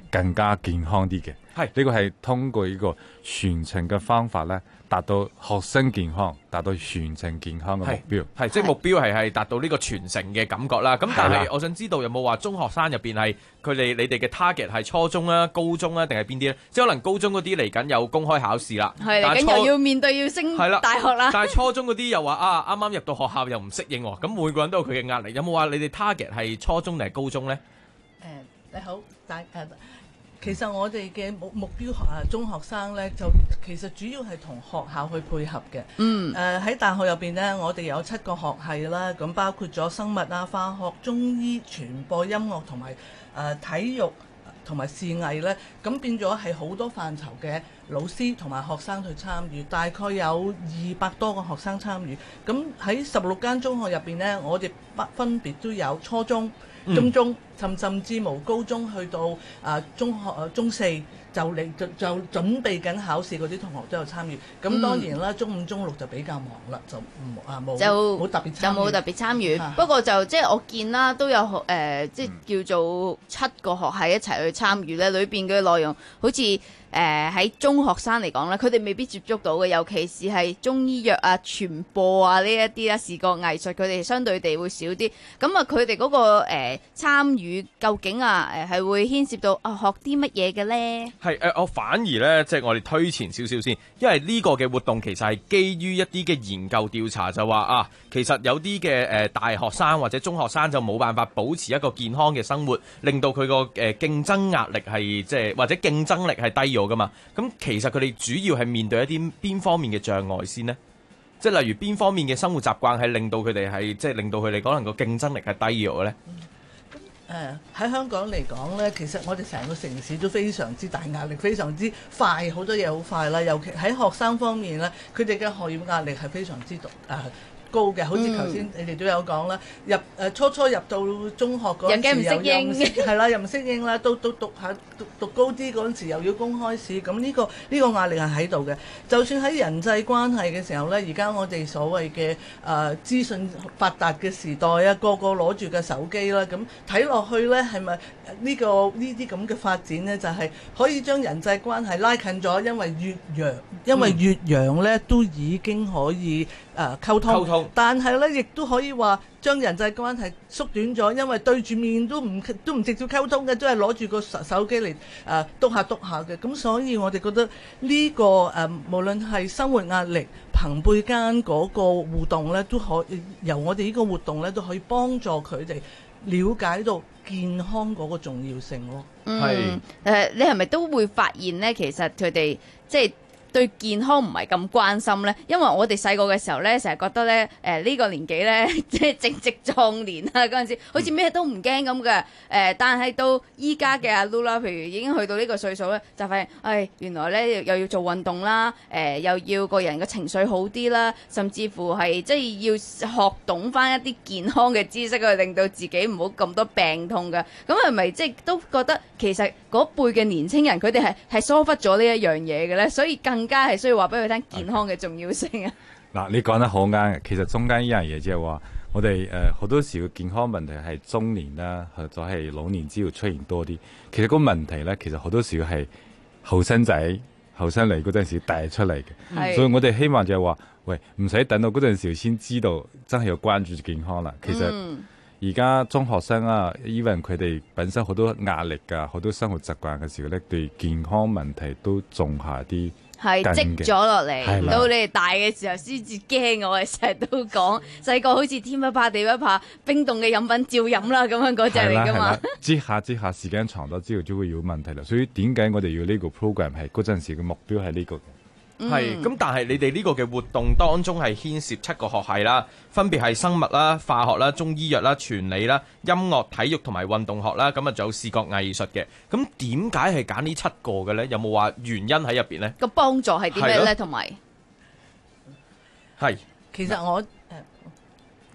更加健康啲嘅。 係呢個係通過呢個全程嘅方法咧，達到學生健康，達到全程健康嘅目標。 係即係目標係係達到呢個傳承嘅感覺啦。咁但係係啦我想知道有冇話中學生入邊係佢哋你哋嘅 target 係初中啦、高中啦，定係邊啲咧？即係可能高中嗰啲嚟緊有公開考試啦， 係嚟緊但係初又要面對要升係啦大學啦。 但係初中嗰啲又話啊，啱啱入到學校又唔適應喎，咁每個人都有佢嘅壓力。有冇話你哋 target 係初中定係高中咧？ 誒你好，大誒，其實我哋嘅目目標誒中學生咧，就其實主要係同學校去配合嘅。 嗯。 誒喺大學入邊咧，我哋有七個學系啦，咁包括咗生物啊、化學、中醫、傳播、音樂同埋誒體育同埋視藝咧，咁變咗係好多範疇嘅老師同埋學生去參與，大概有二百多個學生參與。咁喺十六間中學入邊咧，我哋不分別都有初中、中中，甚甚至無高中去到啊、呃、中學啊中四就嚟就就準備緊考試嗰啲同學都有參與。咁當然啦，中五中六就比較忙啦，就唔啊冇就冇特別就參與冇特別參與。 啊不過就即係我見啦，都有誒、呃，即係叫做七個學系一齊去參與咧。裏邊嘅內容好似誒喺中學生嚟講咧，佢哋未必接觸到嘅，尤其是係中醫藥啊、傳播啊呢一啲啦、視覺藝術，佢哋相對地會少啲。咁啊，佢哋嗰個誒、呃、參與究竟啊誒係會牽涉到啊學啲乜嘢嘅咧？ 係誒、呃，我反而咧，即係我哋推前少少先，因為呢個嘅活動其實係基於一啲嘅研究調查，就話啊，其實有啲嘅誒大學生或者中學生就冇辦法保持一個健康嘅生活，令到佢個誒競爭壓力係即係或者競爭力係低咗噶嘛。咁其實佢哋主要係面對一啲邊方面嘅障礙先呢？即係例如邊方面嘅生活習慣係令到佢哋係即係令到佢哋可能個競爭力係低咗嘅咧？ 誒喺香港嚟講咧，其實我哋成個城市都非常之大壓力，非常之快，好多嘢好快啦。尤其喺學生方面咧，佢哋嘅學業壓力係非常之獨誒高嘅。好似頭先你哋都有講啦，入誒、呃、初初入到中學嗰陣時又又唔適係啦，又唔適應啦，到到讀下讀讀高啲嗰陣時又要公開試，咁呢、呢個呢、呢個壓力係喺度嘅。就算喺人際關係嘅時候咧，而家我哋所謂嘅誒資訊發達嘅時代啊，個個攞住個手機啦，咁睇落去咧係咪呢個呢啲咁嘅發展咧，就係、是、可以將人際關係拉近咗，因為越洋因為越洋咧都已經可以誒、呃、溝通。溝通但係咧，亦都可以話將人際關係縮短咗，因為對住面都唔都唔直接溝通嘅，都係攞住個手手機嚟誒篤下篤下嘅。咁所以我哋覺得呢、這個誒、呃，無論係生活壓力、朋輩間嗰個互動咧，都可以由我哋呢個活動咧，都可以幫助佢哋了解到健康嗰個重要性咯。 嗯，誒、呃，你係咪都會發現咧？其實佢哋即係對健康唔係咁關心咧，因為我哋細個嘅時候咧，成日覺得咧，誒、呃、呢、這個年紀咧，即係正值壯年啊嗰陣時，好似咩都唔驚咁嘅。誒、呃，但係到依家嘅阿 Lula，譬如已經去到呢個歲數咧，就發現，誒、哎、原來咧又要做運動啦，誒、呃、又要個人嘅情緒好啲啦，甚至乎係即係要學懂翻一啲健康嘅知識去令到自己唔好咁多病痛嘅。咁係咪即係都覺得其實嗰輩嘅年青人佢哋係係疏忽咗呢一樣嘢嘅咧？所以更加係需要話俾佢聽健康嘅重要性啊！ 嗱，你講得好啱嘅。其實中間呢樣嘢即係話，我哋誒好多時嘅健康問題係中年啦，或者係老年之後出現多啲。其實個問題咧，其實好多時係後生仔、後生嚟嗰陣時帶出嚟嘅。所以我哋希望就係話，喂，唔使等到嗰陣時先知道，真係要關注健康啦。其實而家中學生啊，even佢哋本身好多壓力㗎，好多生活習慣嘅時候咧，對健康問題都種下啲。 係積咗落嚟，到你哋大嘅時候先至驚。我哋成日都講，細個好似天不怕地不怕，冰凍嘅飲品照飲啦，咁樣嗰隻嚟噶嘛。 之下之下時間長咗之後就會有問題啦。所以點解我哋要呢個 program 係嗰陣時嘅目標係呢個嘅？ 係咁，但係你哋呢個嘅活動當中係牽涉七個學系啦，分別係生物啦、化學啦、中醫藥啦、傳理啦、音樂、體育同埋運動學啦，咁啊仲有視覺藝術嘅。咁點解係揀呢七個嘅咧？有冇話原因喺入邊咧？ 個幫助係啲咩咧？同埋係其實我誒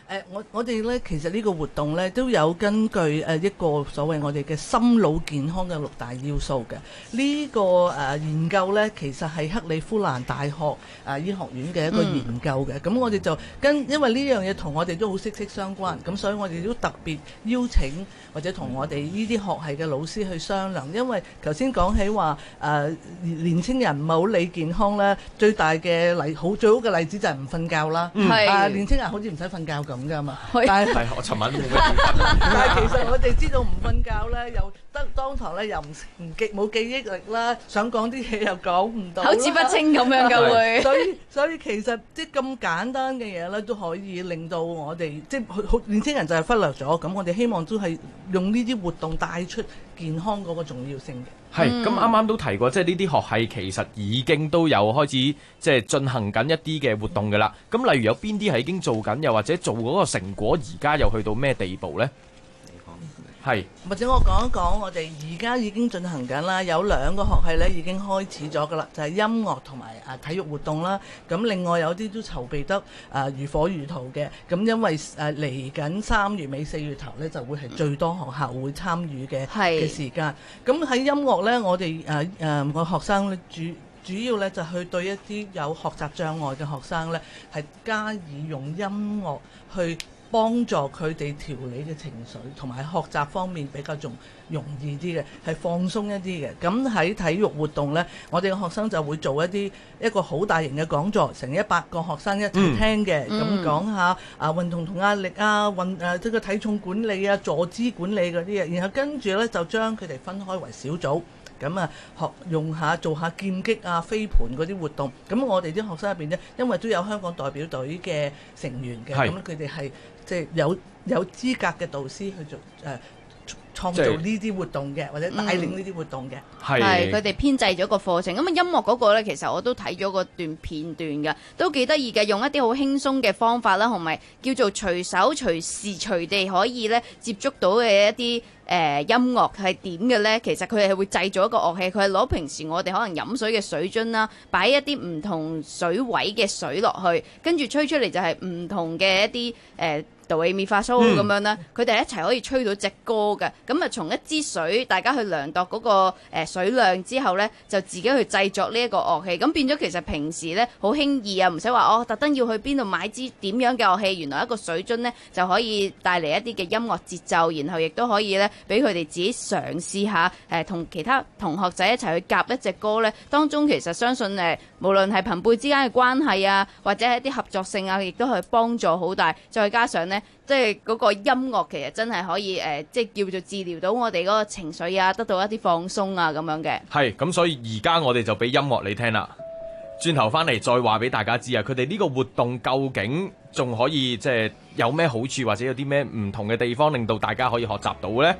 誒，我我哋咧，其實呢個活動咧都有根據誒一個所謂我哋嘅心腦健康嘅六大要素嘅。呢、這個誒、呃、研究咧，其實係克里夫蘭大學誒、呃、醫學院嘅一個研究嘅。咁、嗯、我哋就跟，因為呢樣嘢同我哋都好息息相關，咁所以我哋都特別邀請或者同我哋呢啲學系嘅老師去商量。因為頭先講起話誒、呃、年青人唔係好理健康咧，最大嘅例好最好嘅例子就係唔瞓覺啦。嗯、啊，年青人好似唔使瞓覺咁。噶嘛，但係我尋晚冇咩但係其實我哋知道唔瞓覺咧，又得當堂咧又唔唔記冇記憶力啦，想講啲嘢又講唔到， 口齒不清咁樣嘅會。 所以所以其實即係咁簡單嘅嘢咧，都可以令到我哋即係好年輕人就係忽略咗。咁我哋希望都係用呢啲活動帶出健康嗰個重要性嘅。 係，咁啱啱都提過，即係呢啲學系其實已經都有開始即係進行緊一啲嘅活動㗎啦。咁例如有邊啲係已經做緊，又或者做嗰個成果而家又去到咩地步呢？係， 或者我講一講，我哋而家已經進行緊啦，有兩個學系咧已經開始咗噶啦，就係、是、音樂同埋啊體育活動啦。咁另外有啲都籌備得啊、呃、如火如荼嘅。咁因為誒嚟緊三月尾四月頭咧，就會係最多學校會參與嘅嘅時間。咁喺音樂咧，我哋誒誒個學生咧主主要咧就去對一啲有學習障礙嘅學生咧，係加以用音樂去幫助佢哋調理嘅情緒，同埋學習方面比較仲容易啲嘅，係放鬆一啲嘅。咁喺體育活動呢，我哋嘅學生就會做一啲一個好大型嘅講座，成一百個學生一齊聽嘅，咁、嗯、講下啊運動同壓力啊，運誒即係體重管理啊、坐姿管理嗰啲嘢，然後跟住呢，就將佢哋分開為小組。咁啊，學用下做下劍擊啊、飛盤嗰啲活動。咁我哋啲學生入邊呢，因為都有香港代表隊嘅成員嘅，咁佢哋係即係有有資格嘅導師去做誒、呃、創造呢啲活動嘅，或者帶領呢啲活動嘅。 係佢哋編製咗個課程。咁啊，音樂嗰個呢，其實我都睇咗個段片段嘅，都幾得意嘅，用一啲好輕鬆嘅方法啦，同埋叫做隨手隨時隨地可以咧接觸到嘅一啲。誒、呃、音樂係點嘅呢？其實佢係會製造一個樂器，佢係攞平時我哋可能飲水嘅水樽啦，擺一啲唔同水位嘅水落去，跟住吹出嚟就係唔同嘅一啲誒哆唻咪發蘇咁樣啦。佢哋一齊可以吹到隻歌嘅。咁啊，從一支水，大家去量度嗰個誒水量之後呢，就自己去製作呢一個樂器。咁變咗其實平時呢，好輕易啊，唔使話哦特登要去邊度買支點樣嘅樂器。原來一個水樽呢，就可以帶嚟一啲嘅音樂節奏，然後亦都可以呢。俾佢哋自己嘗試下，誒、呃、同其他同學仔一齊去夾一隻歌呢，當中其實相信誒、呃，無論係朋輩之間嘅關係啊，或者係一啲合作性啊，亦都係幫助好大。再加上呢，即係嗰個音樂其實真係可以誒、呃，即係叫做治療到我哋嗰個情緒啊，得到一啲放鬆啊咁樣嘅。 係，咁所以而家我哋就俾音樂你聽啦。轉頭翻嚟再話俾大家知啊，佢哋呢個活動究竟仲可以即係有咩好處，或者有啲咩唔同嘅地方，令到大家可以學習到呢？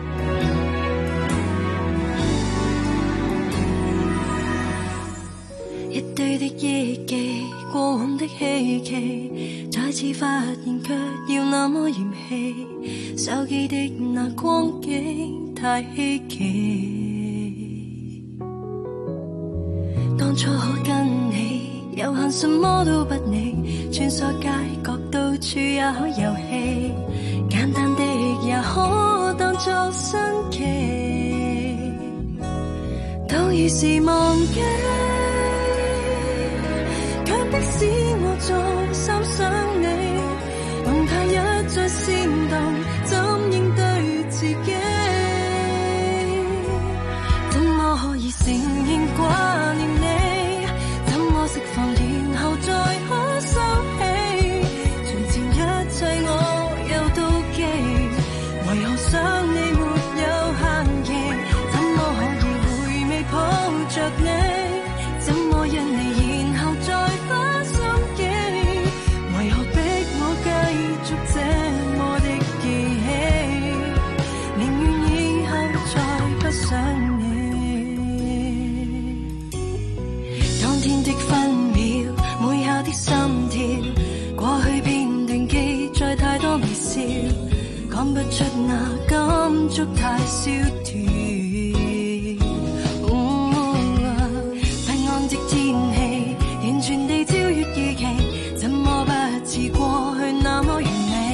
一堆的憶記，過往的希冀，再次發現卻要那麼嫌棄，手機的那光景太稀奇。當初可跟你有限什麼都不理，穿梭街角到處也可遊戲，簡單的也可當作新奇，都已是忘記，卻迫使我再三想你，問他一再煽動，怎應對自己？怎麼可以承認掛念你？怎麼釋放然後再可收起？從前一切我有妒忌，為何想你沒有限期？怎麼可以回味抱着你？怎麼因你然後再花心機？為何逼我繼續這麼的記起？寧願以後再不想你。當天的分秒，每下的心跳，過去片段記載太多微笑，講不出那感觸太蕭條。完全地超越預期，怎麼不似過去那麼完美？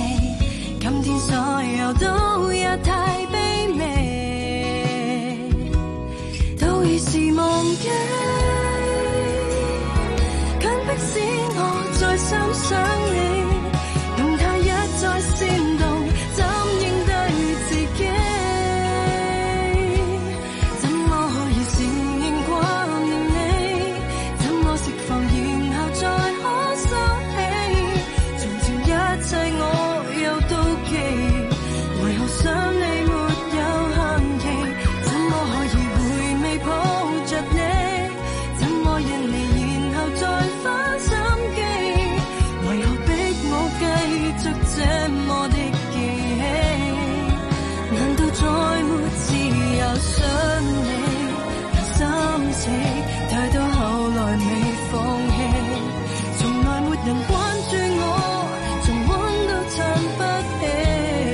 死，太多後來未放棄，從來沒人關注我，重溫都撐不起。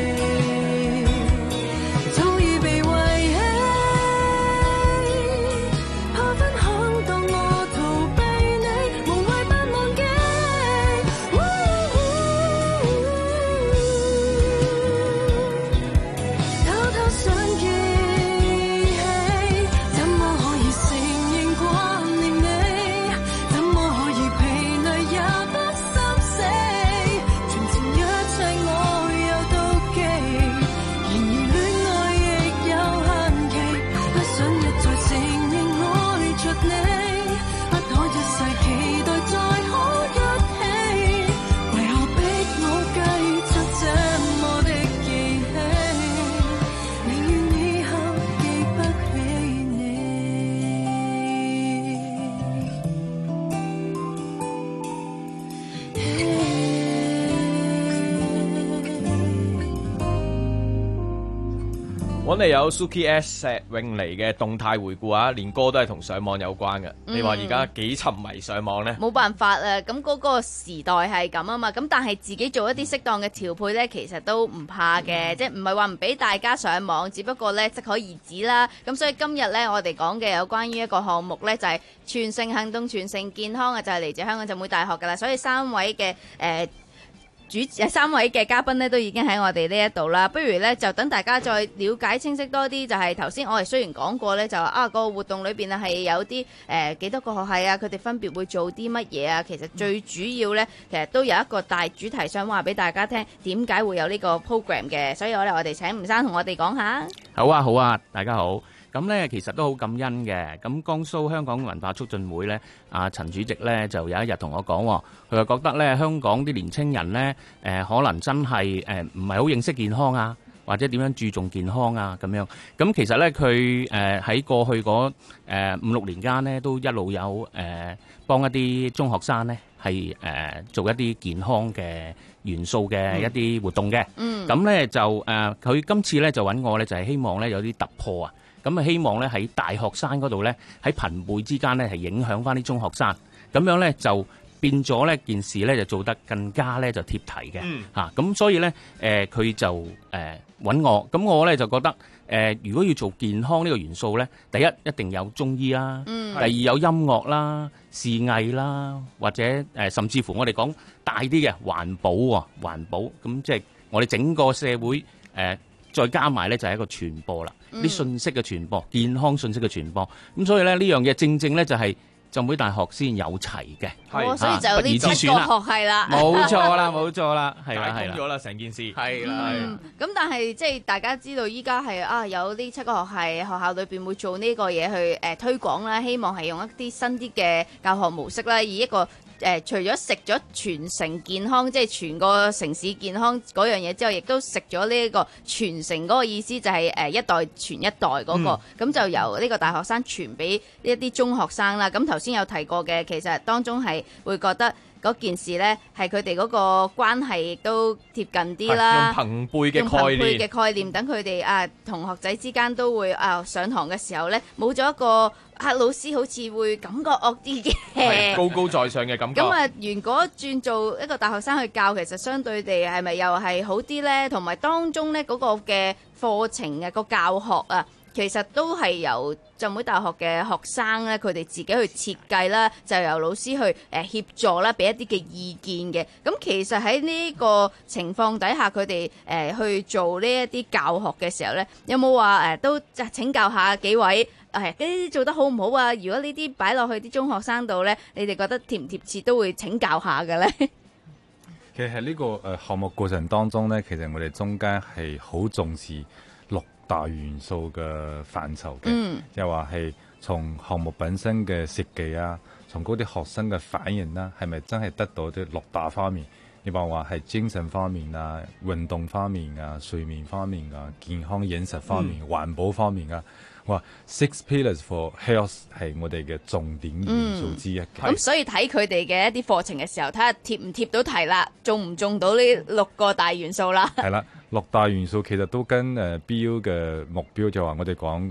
揾嚟有 Suki S 石永妮嘅動態回顧啊，連歌都係同上網有關嘅。 嗯、 你話而家幾沉迷上網呢？ 冇辦法啊，咁嗰個時代係咁啊嘛，咁但係自己做一啲適當嘅調配呢，其實都唔怕嘅，嗯、即係唔係話唔俾大家上網，只不過呢適可而止啦。咁所以今日呢，我哋講嘅有關於一個項目呢，就係、是、全城行動全城健康啊，就係、是、嚟自香港浸會大學噶啦。所以三位嘅誒。呃主三位嘅嘉賓咧都已經喺我哋呢一度啦，不如咧就等大家再了解清晰多啲。就係頭先我哋雖然講過咧，就話啊個活動裏邊啊係有啲誒幾多個學系啊，佢哋分別會做啲乜嘢啊。其實最主要咧，其實都有一個大主題想話俾大家聽，點解會有呢個 program 嘅。所以我哋我哋請吳生同我哋講下。 好啊，好啊，大家好。咁咧，其實都好感恩嘅。咁江蘇香港文化促進會咧，阿陳主席咧就有一日同我講，佢就覺得咧香港啲年青人咧，誒可能真係誒唔係好認識健康啊，或者點樣注重健康啊咁樣。咁其實咧佢誒喺過去嗰誒五六年間咧，都一路有誒幫一啲中學生咧係誒做一啲健康嘅元素嘅一啲活動嘅。嗯。咁咧就誒佢今次咧就揾我咧，就係希望咧有啲突破啊。咁啊，希望咧喺大學生嗰度咧，喺朋輩之間咧係影響翻啲中學生，咁樣咧就變咗呢件事咧就做得更加咧就貼題嘅嚇。咁、嗯啊、所以咧誒佢就誒揾、呃、我，咁我咧就覺得誒、呃、如果要做健康呢個元素咧，第一一定有中醫啦，嗯、第二有音樂啦、視藝啦，或者誒、呃、甚至乎我哋講大啲嘅環保喎，環保咁即係我哋整個社會誒。呃再加埋咧就係一個傳播啦，啲信息嘅傳播，健康信息嘅傳播。咁所以咧呢樣嘢正正咧就係浸會大學先有齊嘅。 哦，所以就有啲中國學系啦。 冇錯啦，冇錯啦，係啦，係啦。 解通咗啦，成件事。 係啦。 咁但係即係大家知道依家係啊有呢七個學系學校裏邊會做呢個嘢去誒推廣啦，希望係用一啲新啲嘅教學模式啦，以一個。誒、呃，除咗食咗全城健康，即係全個城市健康嗰樣嘢之後，亦都食咗呢一個傳承嗰個意思，就係誒一代傳一代嗰、那個，咁、嗯、就由呢個大學生傳俾呢一啲中學生啦。咁頭先有提過嘅，其實當中係會覺得嗰件事呢，係佢哋嗰個關係亦都貼近啲啦， 用朋輩嘅概念，用朋輩嘅概念，等佢哋啊同學仔之間都會啊上堂嘅時候呢，冇咗一個。啊！老師好似會感覺惡啲嘅， 高高在上嘅感覺。 咁啊，如果轉做一個大學生去教，其實相對地係咪又係好啲呢？同埋當中呢嗰個嘅課程嘅個教學啊，其實都係由浸會大學嘅學生咧，佢哋自己去設計啦，就由老師去誒協助啦，俾一啲嘅意見嘅。咁其實喺呢個情況底下，佢哋誒去做呢一啲教學嘅時候咧，有冇話誒都請教下幾位？係呢啲做得好唔好啊？如果呢啲擺落去啲中學生度咧，你哋覺得貼唔貼切都會請教下嘅咧。 其實喺呢個誒項目過程當中咧，其實我哋中間係好重視六大元素嘅範疇嘅，嗯、又話係從項目本身嘅設計啊，從嗰啲學生嘅反應啦，係咪真係得到啲六大方面？你話話係精神方面啊、運動方面啊、睡眠方面啊、健康飲食方面、嗯、環保方面啊。哇 ，Six Pillars for Health 係我哋嘅重點元素之一嘅。 咁、嗯、所以睇佢哋嘅一啲課程嘅時候，睇下貼唔貼到題啦，中唔中到呢六個大元素啦。 係啦，六大元素其實都跟誒 B U 嘅目標就話我哋講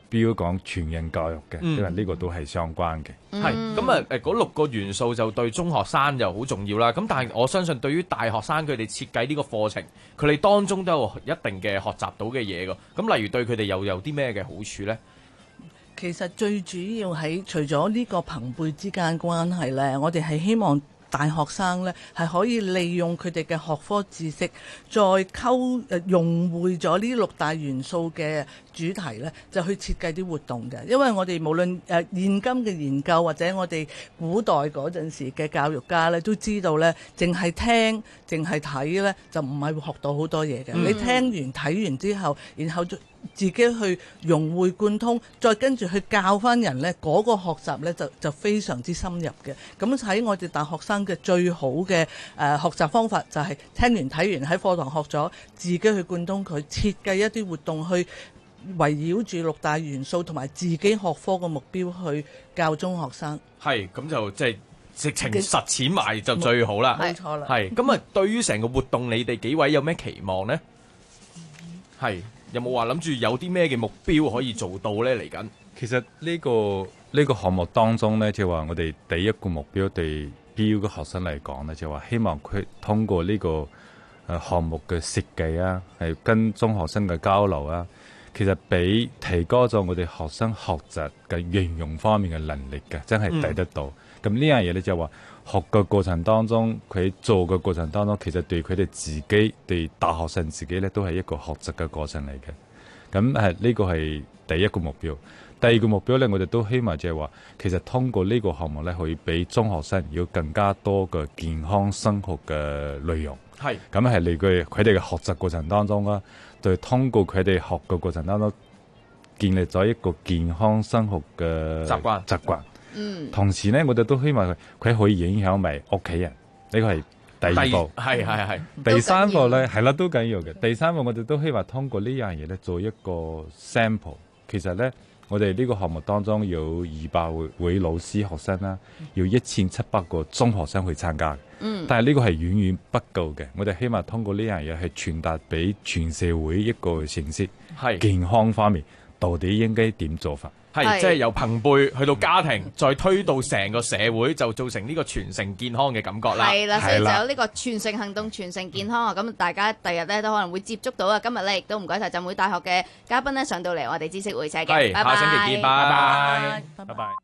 標講全人教育嘅， 嗯、 因為呢個都係相關嘅。 係咁啊！誒嗰六個元素就對中學生就好重要啦。咁但係我相信對於大學生佢哋設計呢個課程，佢哋當中都有一定嘅學習到嘅嘢㗎。咁例如對佢哋又有啲咩嘅好處呢？ 其實最主要喺除咗呢個朋輩之間關係呢，我哋係希望大學生呢係可以利用佢哋嘅學科知識，再溝誒融匯咗呢六大元素嘅主題呢，就去設計啲活動嘅。因為我哋無論誒現今嘅研究或者我哋古代嗰陣時嘅教育家呢，都知道呢，淨係聽、淨係睇呢，就唔係會學到好多嘢嘅。嗯、你聽完睇完之後，然後自己去融會貫通，再跟住去教翻人呢，嗰、嗰個學習呢，就就非常之深入嘅。咁喺我哋大學生嘅最好嘅誒、呃、學習方法就係聽完睇完喺課堂學咗，自己去貫通佢，設計一啲活動去圍繞住六大元素同埋自己學科嘅目標去教中學生。 係咁就即係直情實踐埋就最好啦。 冇錯啦。 係咁啊！對於成個活動，你哋幾位有咩期望呢？係。有冇話諗住有啲咩嘅目標可以做到呢？嚟緊其實呢、呢個呢、呢個項目當中呢，就話我哋第一個目標對 B U 嘅學生嚟講呢，就話希望佢通過呢個誒項目嘅設計啊，係跟中學生嘅交流啊，其實比提高咗我哋學生學習嘅應用方面嘅能力嘅，真係抵得到。咁呢樣嘢呢，就話學嘅過程當中，佢做嘅過程當中，其實對佢哋自己、對大學生自己咧，都係一個學習嘅過程嚟嘅。咁係呢個係第一個目標。第二個目標咧，我哋都希望就係話，其實通過呢個項目咧，可以俾中學生有更加多嘅健康生活嘅內容。 係咁係嚟佢佢哋嘅學習過程當中啦，對通過佢哋學嘅過程當中，建立咗一個健康生活嘅習慣習慣。 嗯， 同時咧，我哋都希望佢佢可以影響埋屋企人，呢個係第二步。 係係係。 第三步咧，係啦，都緊要嘅。第三步我哋都希望通過呢樣嘢咧，做一個 sample。其實咧，我哋呢個項目當中有二百位位老師學生啦，有一千七百個中學生去參加。 嗯。 但係呢個係遠遠不夠嘅。我哋希望通過呢樣嘢係傳達俾全社會一個信息， 係健康方面到底應該點做法。 係，即係由朋輩去到家庭，再推到成個社會，就造成呢個全城健康嘅感覺啦。 係啦，所以就有呢個全城行動、全城健康啊！咁大家第日咧都可能會接觸到啊。今日咧亦都唔該晒浸會大學嘅嘉賓咧上到嚟我哋知識會社嘅。 係，下星期見，拜拜， 拜拜。 拜拜。